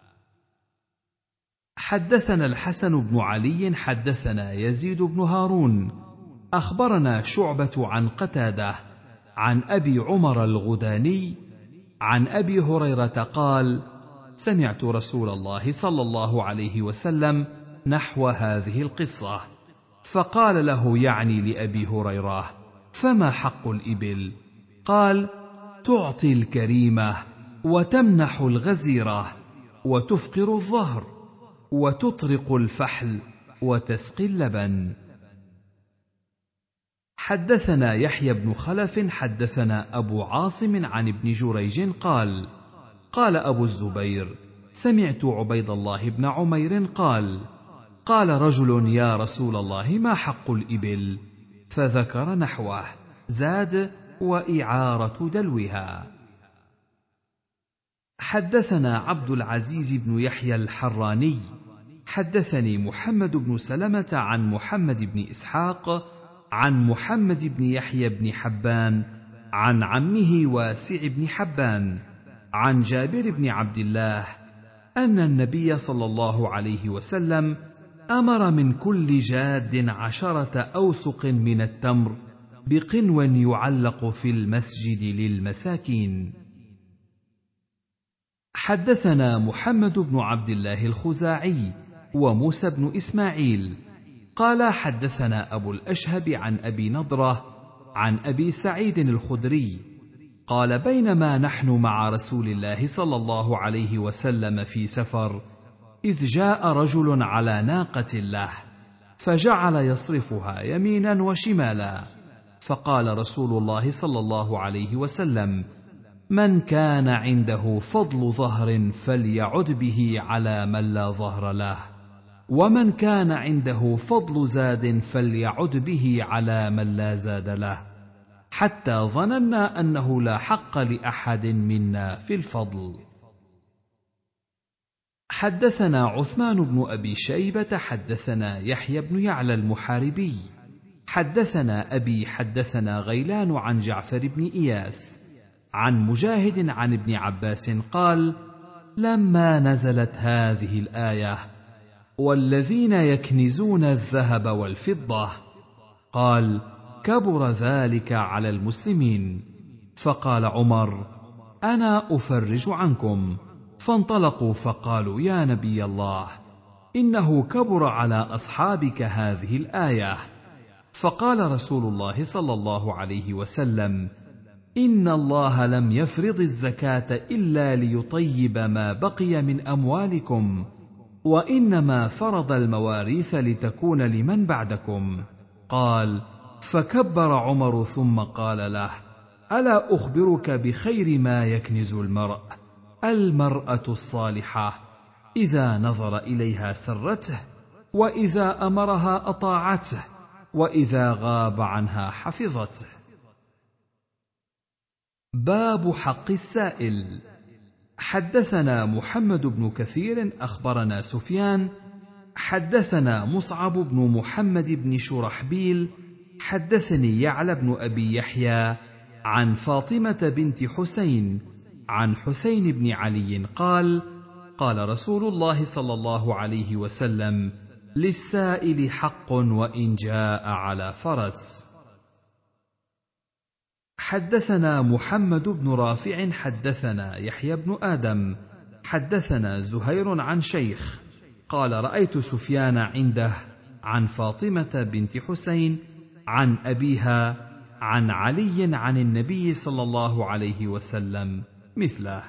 حدثنا الحسن بن علي حدثنا يزيد بن هارون أخبرنا شعبة عن قتادة عن أبي عمر الغداني عن أبي هريرة قال سمعت رسول الله صلى الله عليه وسلم نحو هذه القصة، فقال له يعني لأبي هريرة فما حق الإبل؟ قال تعطي الكريمة وتمنح الغزيرة وتفقر الظهر وتطرق الفحل وتسقي اللبن. حدثنا يحيى بن خلف حدثنا أبو عاصم عن ابن جريج قال قال أبو الزبير سمعت عبيد الله بن عمير قال قال رجل يا رسول الله ما حق الإبل؟ فذكر نحوه، زاد وإعارة دلوها. حدثنا عبد العزيز بن يحيى الحراني حدثني محمد بن سلمة عن محمد بن إسحاق عن محمد بن يحيى بن حبان عن عمه واسع بن حبان عن جابر بن عبد الله أن النبي صلى الله عليه وسلم أمر من كل جاد عشرة أوسق من التمر بقنو يعلق في المسجد للمساكين. حدثنا محمد بن عبد الله الخزاعي وموسى بن إسماعيل قال حدثنا أبو الأشهب عن أبي نضرة عن أبي سعيد الخدري قال بينما نحن مع رسول الله صلى الله عليه وسلم في سفر إذ جاء رجل على ناقة له فجعل يصرفها يمينا وشمالا، فقال رسول الله صلى الله عليه وسلم من كان عنده فضل ظهر فليعد به على من لا ظهر له، ومن كان عنده فضل زاد فليعد به على من لا زاد له، حتى ظننا أنه لا حق لأحد منا في الفضل. حدثنا عثمان بن أبي شيبة حدثنا يحيى بن يعلى المحاربي حدثنا أبي حدثنا غيلان عن جعفر بن إياس عن مجاهد عن ابن عباس قال لما نزلت هذه الآية والذين يكنزون الذهب والفضة قال كبر ذلك على المسلمين، فقال عمر أنا أفرج عنكم، فانطلقوا فقالوا يا نبي الله إنه كبر على أصحابك هذه الآية، فقال رسول الله صلى الله عليه وسلم إن الله لم يفرض الزكاة إلا ليطيب ما بقي من أموالكم، وإنما فرض المواريث لتكون لمن بعدكم. قال: فكبر عمر ثم قال له: ألا أخبرك بخير ما يكنز المرء؟ المرأة الصالحة إذا نظر إليها سرته، وإذا أمرها أطاعته، وإذا غاب عنها حفظته. باب حق السائل. حدثنا محمد بن كثير أخبرنا سفيان حدثنا مصعب بن محمد بن شرحبيل حدثني يعلى بن أبي يحيى عن فاطمة بنت حسين عن حسين بن علي قال: قال رسول الله صلى الله عليه وسلم: للسائل حق وإن جاء على فرس. حدثنا محمد بن رافع حدثنا يحيى بن آدم حدثنا زهير عن شيخ قال: رأيت سفيان عنده عن فاطمة بنت حسين عن أبيها عن علي عن النبي صلى الله عليه وسلم مثله.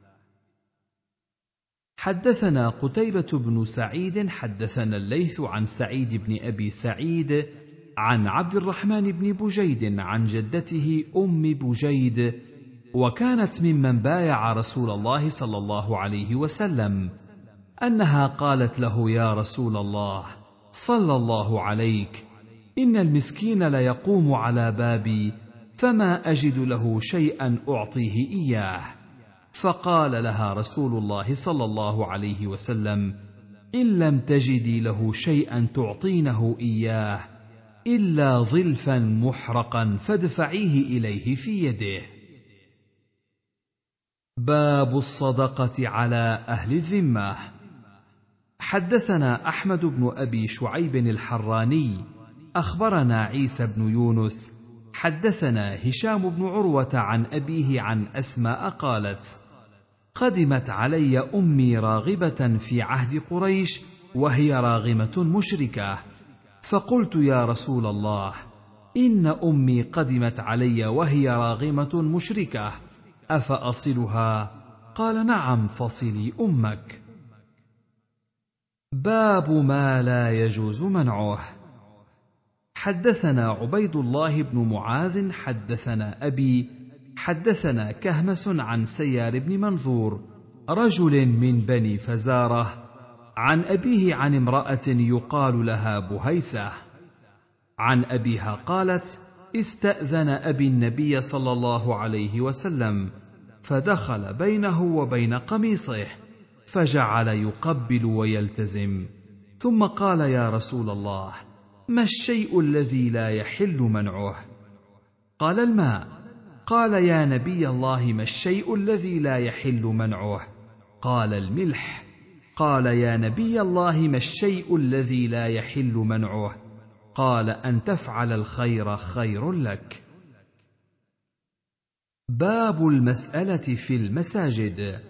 حدثنا قتيبة بن سعيد حدثنا الليث عن سعيد بن أبي سعيد عن عبد الرحمن بن بجيد عن جدته أم بجيد، وكانت ممن بايع رسول الله صلى الله عليه وسلم، أنها قالت له: يا رسول الله صلى الله عليك، إن المسكين ليقوم على بابي فما أجد له شيئا أعطيه إياه. فقال لها رسول الله صلى الله عليه وسلم: إن لم تجدي له شيئا تعطينه إياه إلا ظلفا محرقا فادفعيه إليه في يده. باب الصدقة على أهل الذمة. حدثنا أحمد بن أبي شعيب الحراني أخبرنا عيسى بن يونس حدثنا هشام بن عروة عن أبيه عن أسماء قالت: قدمت علي أمي راغبة في عهد قريش وهي راغمة مشركة، فقلت: يا رسول الله، إن أمي قدمت علي وهي راغمة مشركة، أفأصلها؟ قال: نعم، فصلي أمك. باب ما لا يجوز منعه. حدثنا عبيد الله بن معاذ حدثنا أبي حدثنا كهمس عن سيار بن منظور رجل من بني فزارة عن أبيه عن امرأة يقال لها بهيسة عن أبيها قالت: استأذن أبي النبي صلى الله عليه وسلم، فدخل بينه وبين قميصه فجعل يقبل ويلتزم، ثم قال: يا رسول الله، ما الشيء الذي لا يحل منعه؟ قال: الماء. قال: يا نبي الله، ما الشيء الذي لا يحل منعه؟ قال: الملح. قال: يا نبي الله، ما الشيء الذي لا يحل منعه؟ قال: أن تفعل الخير خير لك. باب المسألة في المساجد.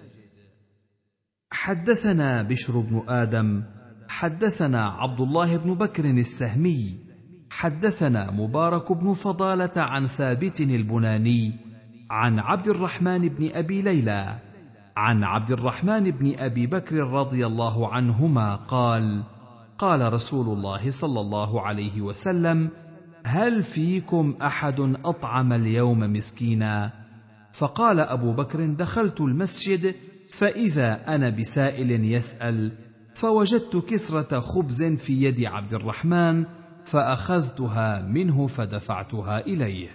حدثنا بشر بن آدم حدثنا عبد الله بن بكر السهمي حدثنا مبارك بن فضالة عن ثابت البناني عن عبد الرحمن بن أبي ليلى عن عبد الرحمن بن أبي بكر رضي الله عنهما قال: قال رسول الله صلى الله عليه وسلم: هل فيكم أحد أطعم اليوم مسكينا؟ فقال أبو بكر: دخلت المسجد فإذا أنا بسائل يسأل، فوجدت كسرة خبز في يد عبد الرحمن فأخذتها منه فدفعتها إليه.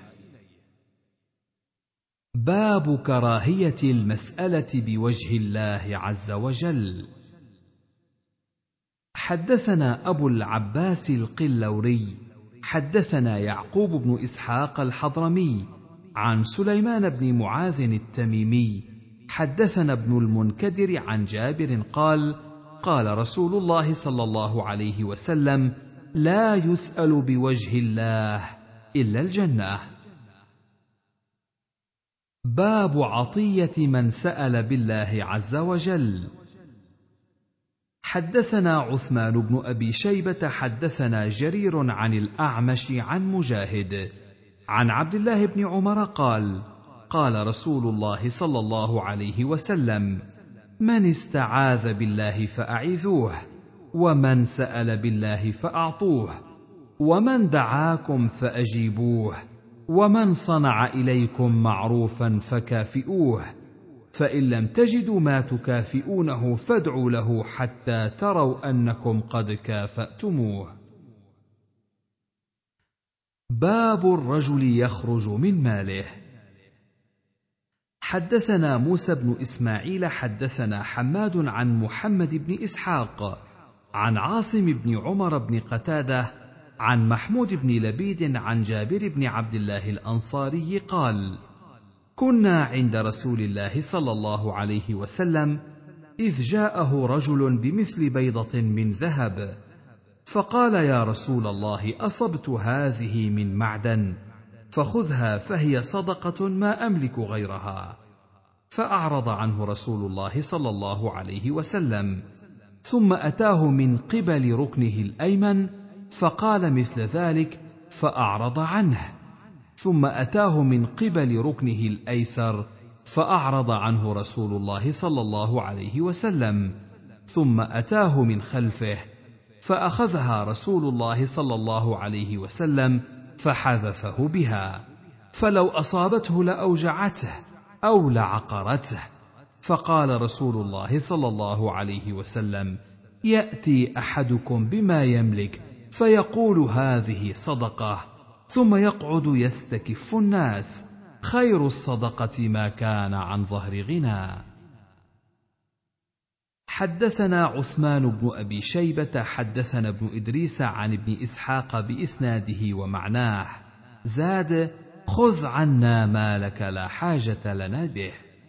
باب كراهية المسألة بوجه الله عز وجل. حدثنا أبو العباس القلوري حدثنا يعقوب بن إسحاق الحضرمي عن سليمان بن معاذ التميمي حدثنا ابن المنكدر عن جابر قال: قال رسول الله صلى الله عليه وسلم: لا يسأل بوجه الله إلا الجنة. باب عطية من سأل بالله عز وجل. حدثنا عثمان بن أبي شيبة حدثنا جرير عن الأعمش عن مجاهد عن عبد الله بن عمر قال: قال رسول الله صلى الله عليه وسلم: من استعاذ بالله فأعيذوه، ومن سأل بالله فأعطوه، ومن دعاكم فأجيبوه، ومن صنع إليكم معروفا فكافئوه، فإن لم تجدوا ما تكافئونه فادعوا له حتى تروا أنكم قد كافأتموه. باب الرجل يخرج من ماله. حدثنا موسى بن إسماعيل حدثنا حماد عن محمد بن إسحاق عن عاصم بن عمر بن قتادة عن محمود بن لبيد عن جابر بن عبد الله الأنصاري قال: كنا عند رسول الله صلى الله عليه وسلم إذ جاءه رجل بمثل بيضة من ذهب، فقال: يا رسول الله، أصبت هذه من معدن، فخذها فهي صدقة ما أملك غيرها. فأعرض عنه رسول الله صلى الله عليه وسلم، ثم أتاه من قبل ركنه الأيمن فقال مثل ذلك، فأعرض عنه، ثم أتاه من قبل ركنه الأيسر فأعرض عنه رسول الله صلى الله عليه وسلم، ثم أتاه من خلفه فأخذها رسول الله صلى الله عليه وسلم فحذفه بها، فلو أصابته لأوجعته أو لعقرته. فقال رسول الله صلى الله عليه وسلم: يأتي أحدكم بما يملك فيقول هذه صدقة، ثم يقعد يستكف الناس، خير الصدقة ما كان عن ظهر غنى. حدثنا عثمان بن أبي شيبة حدثنا ابن إدريس عن ابن إسحاق بإسناده ومعناه، زاد: خذ عنا ما لك لا حاجة لنا به.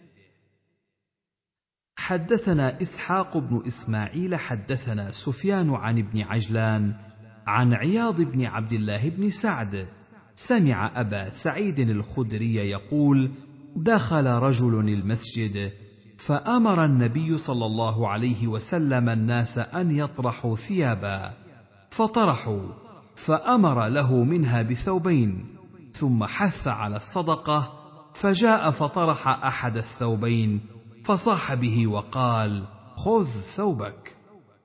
حدثنا إسحاق بن إسماعيل حدثنا سفيان عن ابن عجلان عن عياض بن عبد الله بن سعد سمع أبا سعيد الخدري يقول: دخل رجل المسجد فأمر النبي صلى الله عليه وسلم الناس أن يطرحوا ثيابا، فطرحوا، فأمر له منها بثوبين، ثم حث على الصدقة، فجاء فطرح أحد الثوبين فصاح به وقال: خذ ثوبك.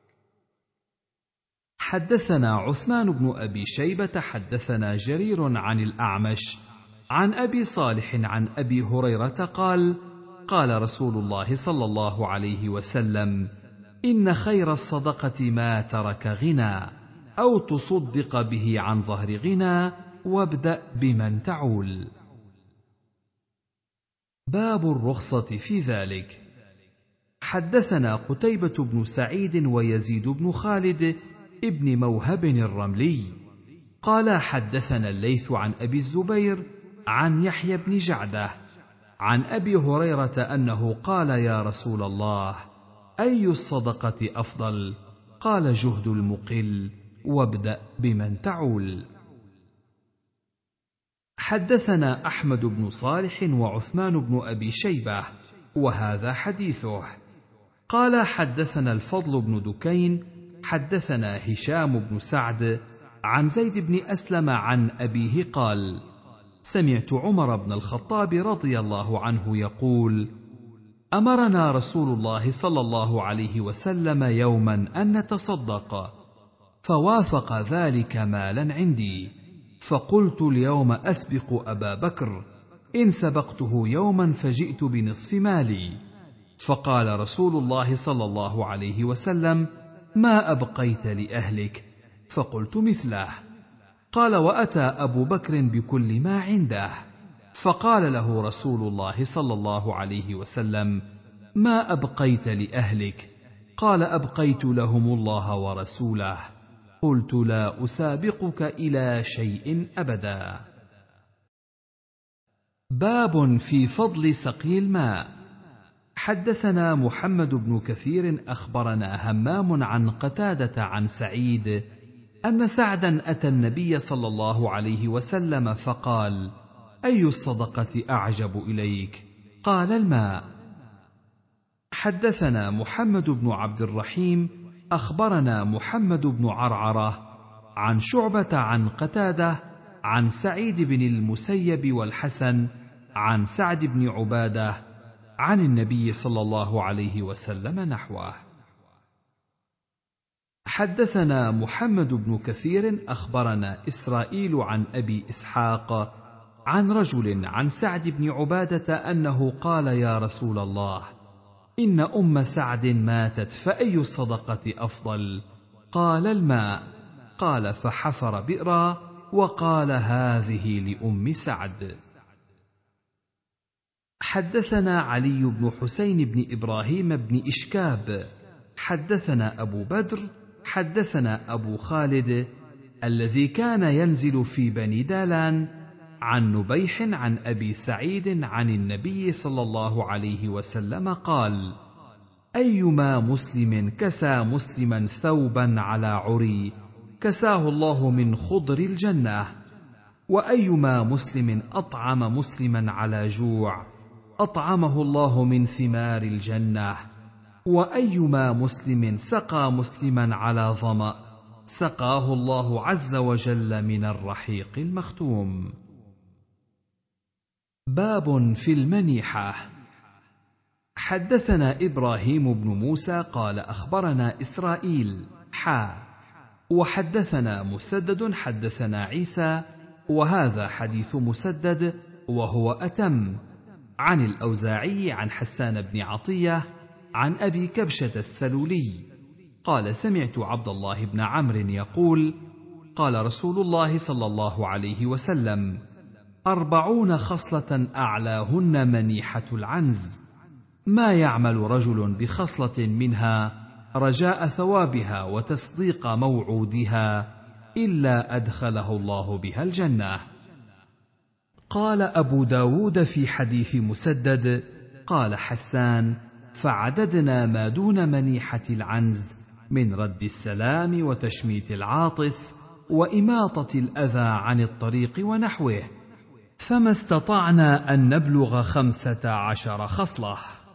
حدثنا عثمان بن أبي شيبة حدثنا جرير عن الأعمش عن أبي صالح عن أبي هريرة قال: قال رسول الله صلى الله عليه وسلم: إن خير الصدقة ما ترك غنى، أو تصدق به عن ظهر غنى، وابدأ بمن تعول. باب الرخصة في ذلك. حدثنا قتيبة بن سعيد ويزيد بن خالد ابن موهب الرملي قال: حدثنا الليث عن أبي الزبير عن يحيى بن جعدة عن أبي هريرة أنه قال: يا رسول الله، أي الصدقة أفضل؟ قال: جهد المقل، وابدأ بمن تعول. حدثنا أحمد بن صالح وعثمان بن أبي شيبة، وهذا حديثه. قال: حدثنا الفضل بن دكين حدثنا هشام بن سعد عن زيد بن أسلم عن أبيه قال: سمعت عمر بن الخطاب رضي الله عنه يقول: أمرنا رسول الله صلى الله عليه وسلم يوما أن نتصدق، فوافق ذلك مالا عندي، فقلت اليوم أسبق أبا بكر، إن سبقته يوما فجئت بنصف مالي. فقال رسول الله صلى الله عليه وسلم: ما أبقيت لأهلك؟ فقلت مثله. قال: وأتى أبو بكر بكل ما عنده، فقال له رسول الله صلى الله عليه وسلم: ما أبقيت لأهلك؟ قال: أبقيت لهم الله ورسوله. قلت: لا أسابقك إلى شيء أبدا. باب في فضل سقي الماء. حدثنا محمد بن كثير أخبرنا همام عن قتادة عن سعيد أن سعدا أتى النبي صلى الله عليه وسلم فقال: أي الصدقة أعجب إليك؟ قال: الماء. حدثنا محمد بن عبد الرحيم أخبرنا محمد بن عرعرة عن شعبة عن قتادة عن سعيد بن المسيب والحسن عن سعد بن عبادة عن النبي صلى الله عليه وسلم نحوه. حدثنا محمد بن كثير أخبرنا إسرائيل عن أبي إسحاق عن رجل عن سعد بن عبادة أنه قال: يا رسول الله، إن أم سعد ماتت، فأي الصدقة أفضل؟ قال: الماء. قال: فحفر بئرا وقال: هذه لأم سعد. حدثنا علي بن حسين بن إبراهيم بن إشكاب حدثنا أبو بدر حدثنا أبو خالد الذي كان ينزل في بني دالان عن نبيح عن أبي سعيد عن النبي صلى الله عليه وسلم قال: أيما مسلم كسى مسلما ثوبا على عري كساه الله من خضر الجنة، وأيما مسلم أطعم مسلما على جوع أطعمه الله من ثمار الجنة، وأيما مسلم سقى مسلما على ظمأ سقاه الله عز وجل من الرحيق المختوم. باب في المنيحة. حدثنا إبراهيم بن موسى قال أخبرنا إسرائيل حا وحدثنا مسدد حدثنا عيسى وهذا حديث مسدد وهو أتم عن الأوزاعي عن حسان بن عطية عن أبي كبشة السلولي قال: سمعت عبد الله بن عمرو يقول: قال رسول الله صلى الله عليه وسلم: أربعون خصلة أعلاهن منيحة العنز، ما يعمل رجل بخصلة منها رجاء ثوابها وتصديق موعودها إلا أدخله الله بها الجنة. قال أبو داود في حديث مسدد: قال حسان: فعددنا ما دون منيحة العنز من رد السلام وتشميت العاطس وإماطة الأذى عن الطريق ونحوه، فما استطعنا أن نبلغ خمسة عشر خصلة.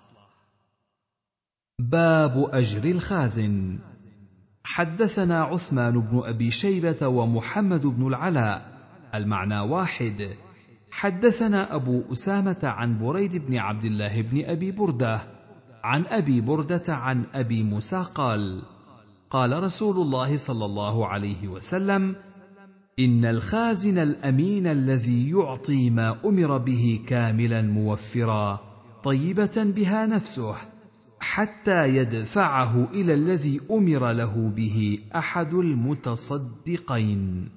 باب أجر الخازن. حدثنا عثمان بن أبي شيبة ومحمد بن العلاء المعنى واحد. حدثنا أبو أسامة عن بريد بن عبد الله بن أبي بردة عن أبي بردة عن أبي موسى قال: قال رسول الله صلى الله عليه وسلم: إن الخازن الأمين الذي يعطي ما أمر به كاملا موفرا طيبة بها نفسه حتى يدفعه إلى الذي أمر له به أحد المتصدقين.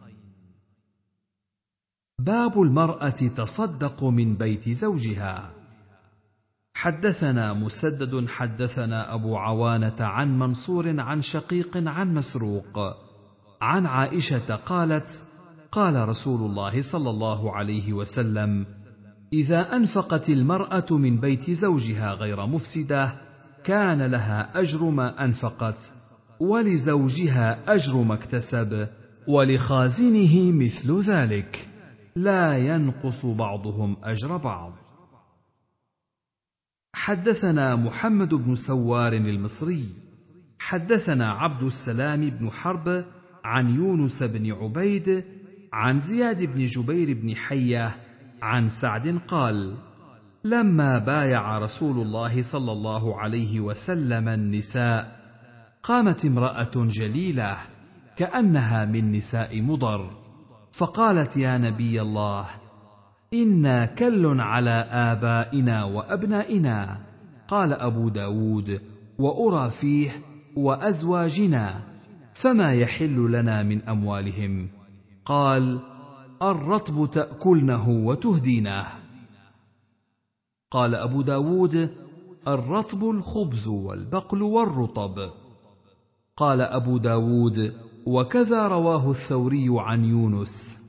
باب المرأة تصدق من بيت زوجها. حدثنا مسدد حدثنا أبو عوانة عن منصور عن شقيق عن مسروق عن عائشة قالت: قال رسول الله صلى الله عليه وسلم: إذا أنفقت المرأة من بيت زوجها غير مفسدة كان لها أجر ما أنفقت، ولزوجها أجر ما اكتسب، ولخازنه مثل ذلك، لا ينقص بعضهم أجر بعض. حدثنا محمد بن سوار المصري حدثنا عبد السلام بن حرب عن يونس بن عبيد عن زياد بن جبير بن حية عن سعد قال: لما بايع رسول الله صلى الله عليه وسلم النساء قامت امرأة جليلة كأنها من نساء مضر فقالت: يا نبي الله، إنا كل على آبائنا وأبنائنا. قال أبو داود: وأرى فيه وأزواجنا، فما يحل لنا من أموالهم؟ قال: الرطب تأكلنه وتهدينه. قال أبو داود: الرطب الخبز والبقل والرطب. قال أبو داود: وكذا رواه الثوري عن يونس.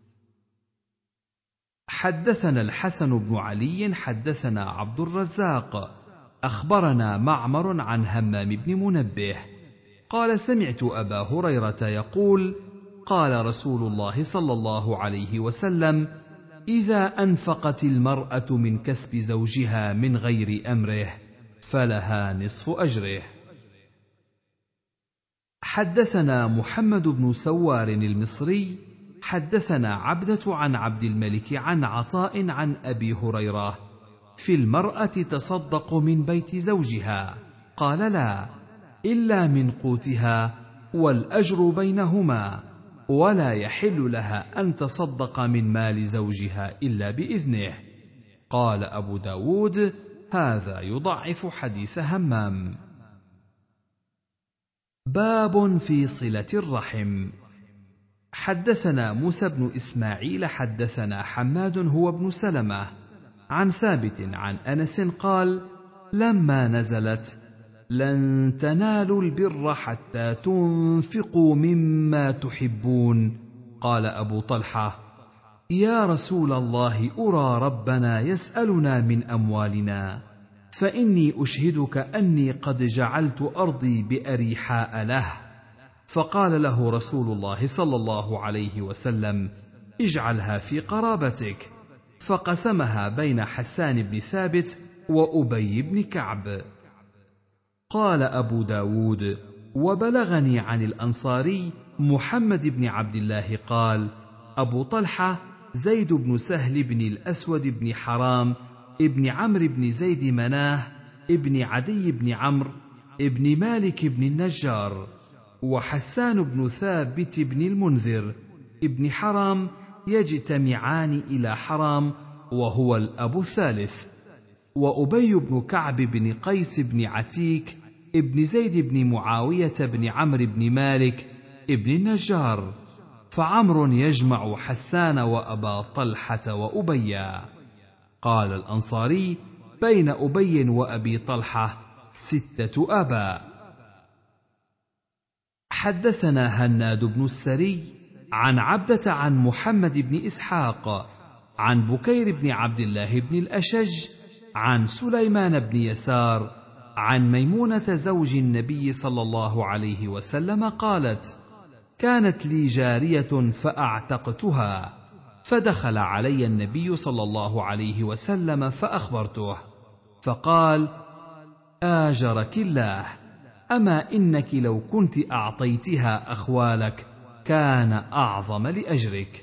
حدثنا الحسن بن علي حدثنا عبد الرزاق أخبرنا معمر عن همام بن منبه قال: سمعت أبا هريرة يقول: قال رسول الله صلى الله عليه وسلم: إذا أنفقت المرأة من كسب زوجها من غير أمره فلها نصف أجره. حدثنا محمد بن سوار المصري حدثنا عبدة عن عبد الملك عن عطاء عن أبي هريرة في المرأة تصدق من بيت زوجها، قال لا، إلا من قوتها والأجر بينهما، ولا يحل لها أن تصدق من مال زوجها إلا بإذنه. قال أبو داود: هذا يضعف حديث همام. باب في صلة الرحم. حدثنا موسى بن إسماعيل حدثنا حماد هو ابن سلمة عن ثابت عن أنس قال: لما نزلت لن تنالوا البر حتى تنفقوا مما تحبون، قال أبو طلحة: يا رسول الله، أرى ربنا يسألنا من أموالنا، فإني أشهدك أني قد جعلت أرضي بأريحاء له. فقال له رسول الله صلى الله عليه وسلم: اجعلها في قرابتك. فقسمها بين حسان بن ثابت وأبي بن كعب. قال أبو داود: وبلغني عن الأنصاري محمد بن عبد الله قال: أبو طلحة زيد بن سهل بن الأسود بن حرام ابن عمرو بن زيد مناه ابن عدي بن عمرو ابن مالك بن النجار، وحسان بن ثابت بن المنذر ابن حرام يجتمعان إلى حرام وهو الأب الثالث، وأبي بن كعب بن قيس بن عتيك ابن زيد بن معاوية بن عمرو بن مالك ابن النجار، فعمر يجمع حسان وأبا طلحة وأبيا. قال الأنصاري: بين أبي وأبي طلحة ستة آباء. حدثنا هناد بن السري عن عبدة عن محمد بن إسحاق عن بكير بن عبد الله بن الأشج عن سليمان بن يسار عن ميمونة زوج النبي صلى الله عليه وسلم قالت: كانت لي جارية فأعتقتها، فدخل علي النبي صلى الله عليه وسلم فأخبرته، فقال: آجرك الله، أما إنك لو كنت أعطيتها أخوالك كان أعظم لأجرك.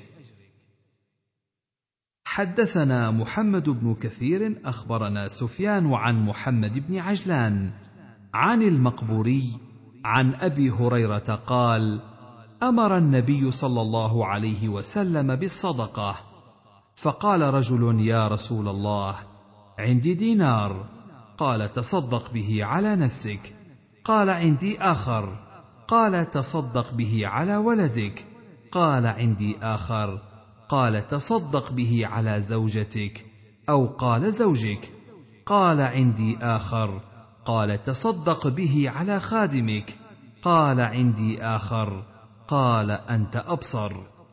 حدثنا محمد بن كثير أخبرنا سفيان عن محمد بن عجلان عن المقبوري عن أبي هريرة قال: أمر النبي صلى الله عليه وسلم بالصدقة، فقال رجل: يا رسول الله، عندي دينار. قال: تصدق به على نفسك. قال: عندي آخر. قال: تصدق به على ولدك. قال: عندي آخر. قال: تصدق به على زوجتك، أو قال زوجك. قال: عندي آخر. قال: تصدق به على خادمك. قال: عندي آخر. قال: أنت أبصر.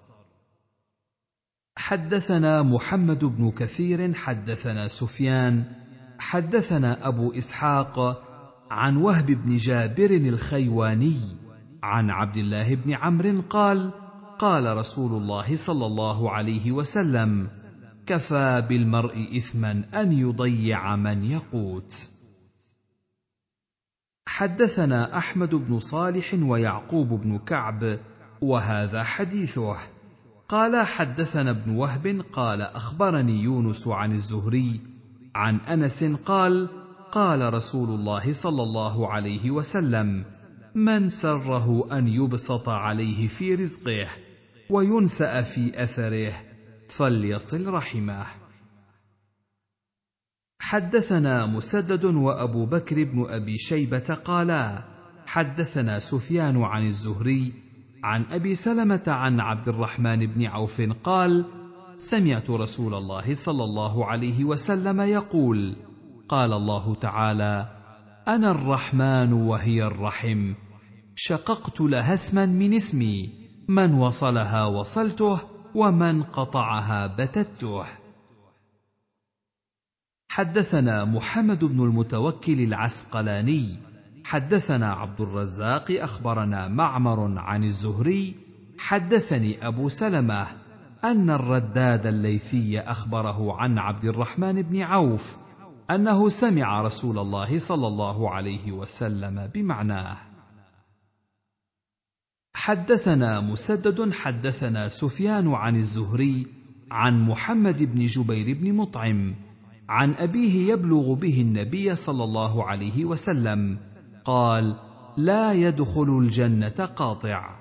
حدثنا محمد بن كثير حدثنا سفيان حدثنا أبو إسحاق عن وهب بن جابر الخيواني عن عبد الله بن عمرو قال: قال رسول الله صلى الله عليه وسلم: كفى بالمرء إثما أن يضيع من يقوت. حدثنا أحمد بن صالح ويعقوب بن كعب وهذا حديثه. قال: حدثنا ابن وهب قال: أخبرني يونس عن الزهري عن أنس قال: قال رسول الله صلى الله عليه وسلم: من سره أن يبسط عليه في رزقه وينسأ في أثره فليصل رحمه. حدثنا مسدد وأبو بكر بن أبي شيبة قالا: حدثنا سفيان عن الزهري عن أبي سلمة عن عبد الرحمن بن عوف قال: سمعت رسول الله صلى الله عليه وسلم يقول: قال الله تعالى: أنا الرحمن وهي الرحم، شققت لها اسما من اسمي، من وصلها وصلته ومن قطعها بتته. حدثنا محمد بن المتوكل العسقلاني حدثنا عبد الرزاق أخبرنا معمر عن الزهري حدثني أبو سلمة أن الرداد الليثي أخبره عن عبد الرحمن بن عوف أنه سمع رسول الله صلى الله عليه وسلم بمعناه. حدثنا مسدد حدثنا سفيان عن الزهري عن محمد بن جبير بن مطعم عن أبيه يبلغ به النبي صلى الله عليه وسلم قال: لا يدخل الجنة قاطع.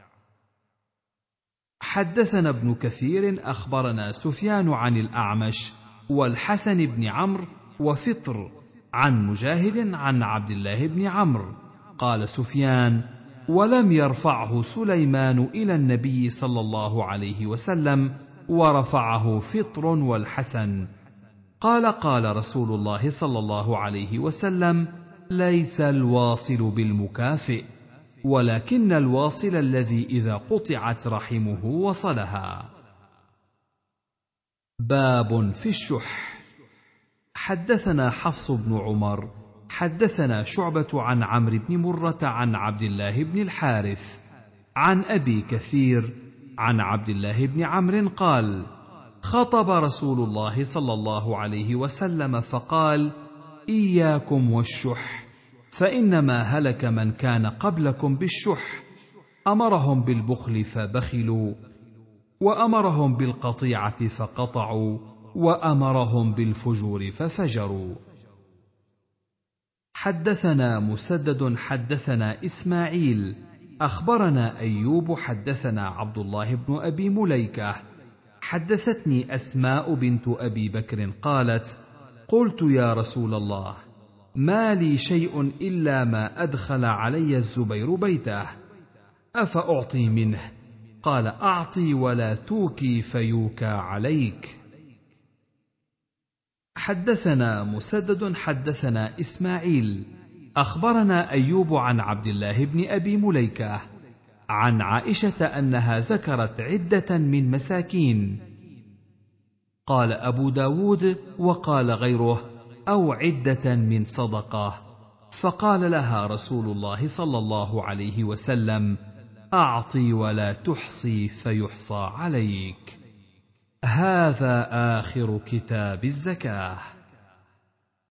حدثنا ابن كثير أخبرنا سفيان عن الأعمش والحسن بن عمرو وفطر عن مجاهد عن عبد الله بن عمرو قال سفيان: ولم يرفعه سليمان إلى النبي صلى الله عليه وسلم ورفعه فطر والحسن قال: قال رسول الله صلى الله عليه وسلم: ليس الواصل بالمكافئ، ولكن الواصل الذي إذا قطعت رحمه وصلها. باب في الشح. حدثنا حفص بن عمر حدثنا شعبة عن عمرو بن مرة عن عبد الله بن الحارث عن أبي كثير عن عبد الله بن عمرو قال: خطب رسول الله صلى الله عليه وسلم فقال: إياكم والشح، فإنما هلك من كان قبلكم بالشح، أمرهم بالبخل فبخلوا، وأمرهم بالقطيعة فقطعوا، وأمرهم بالفجور ففجروا. حدثنا مسدد حدثنا إسماعيل أخبرنا أيوب حدثنا عبد الله بن أبي مليكة حدثتني أسماء بنت أبي بكر قالت: قلت يا رسول الله، ما لي شيء إلا ما أدخل علي الزبير بيته، أفأعطي منه؟ قال: أعطي ولا توكي فيوكى عليك. حدثنا مسدد حدثنا إسماعيل أخبرنا أيوب عن عبد الله بن أبي مليكة عن عائشة أنها ذكرت عدة من مساكين. قال أبو داود وقال غيره: أو عدة من صدقة، فقال لها رسول الله صلى الله عليه وسلم: أعطي ولا تحصي فيحصى عليك. هذا آخر كتاب الزكاة.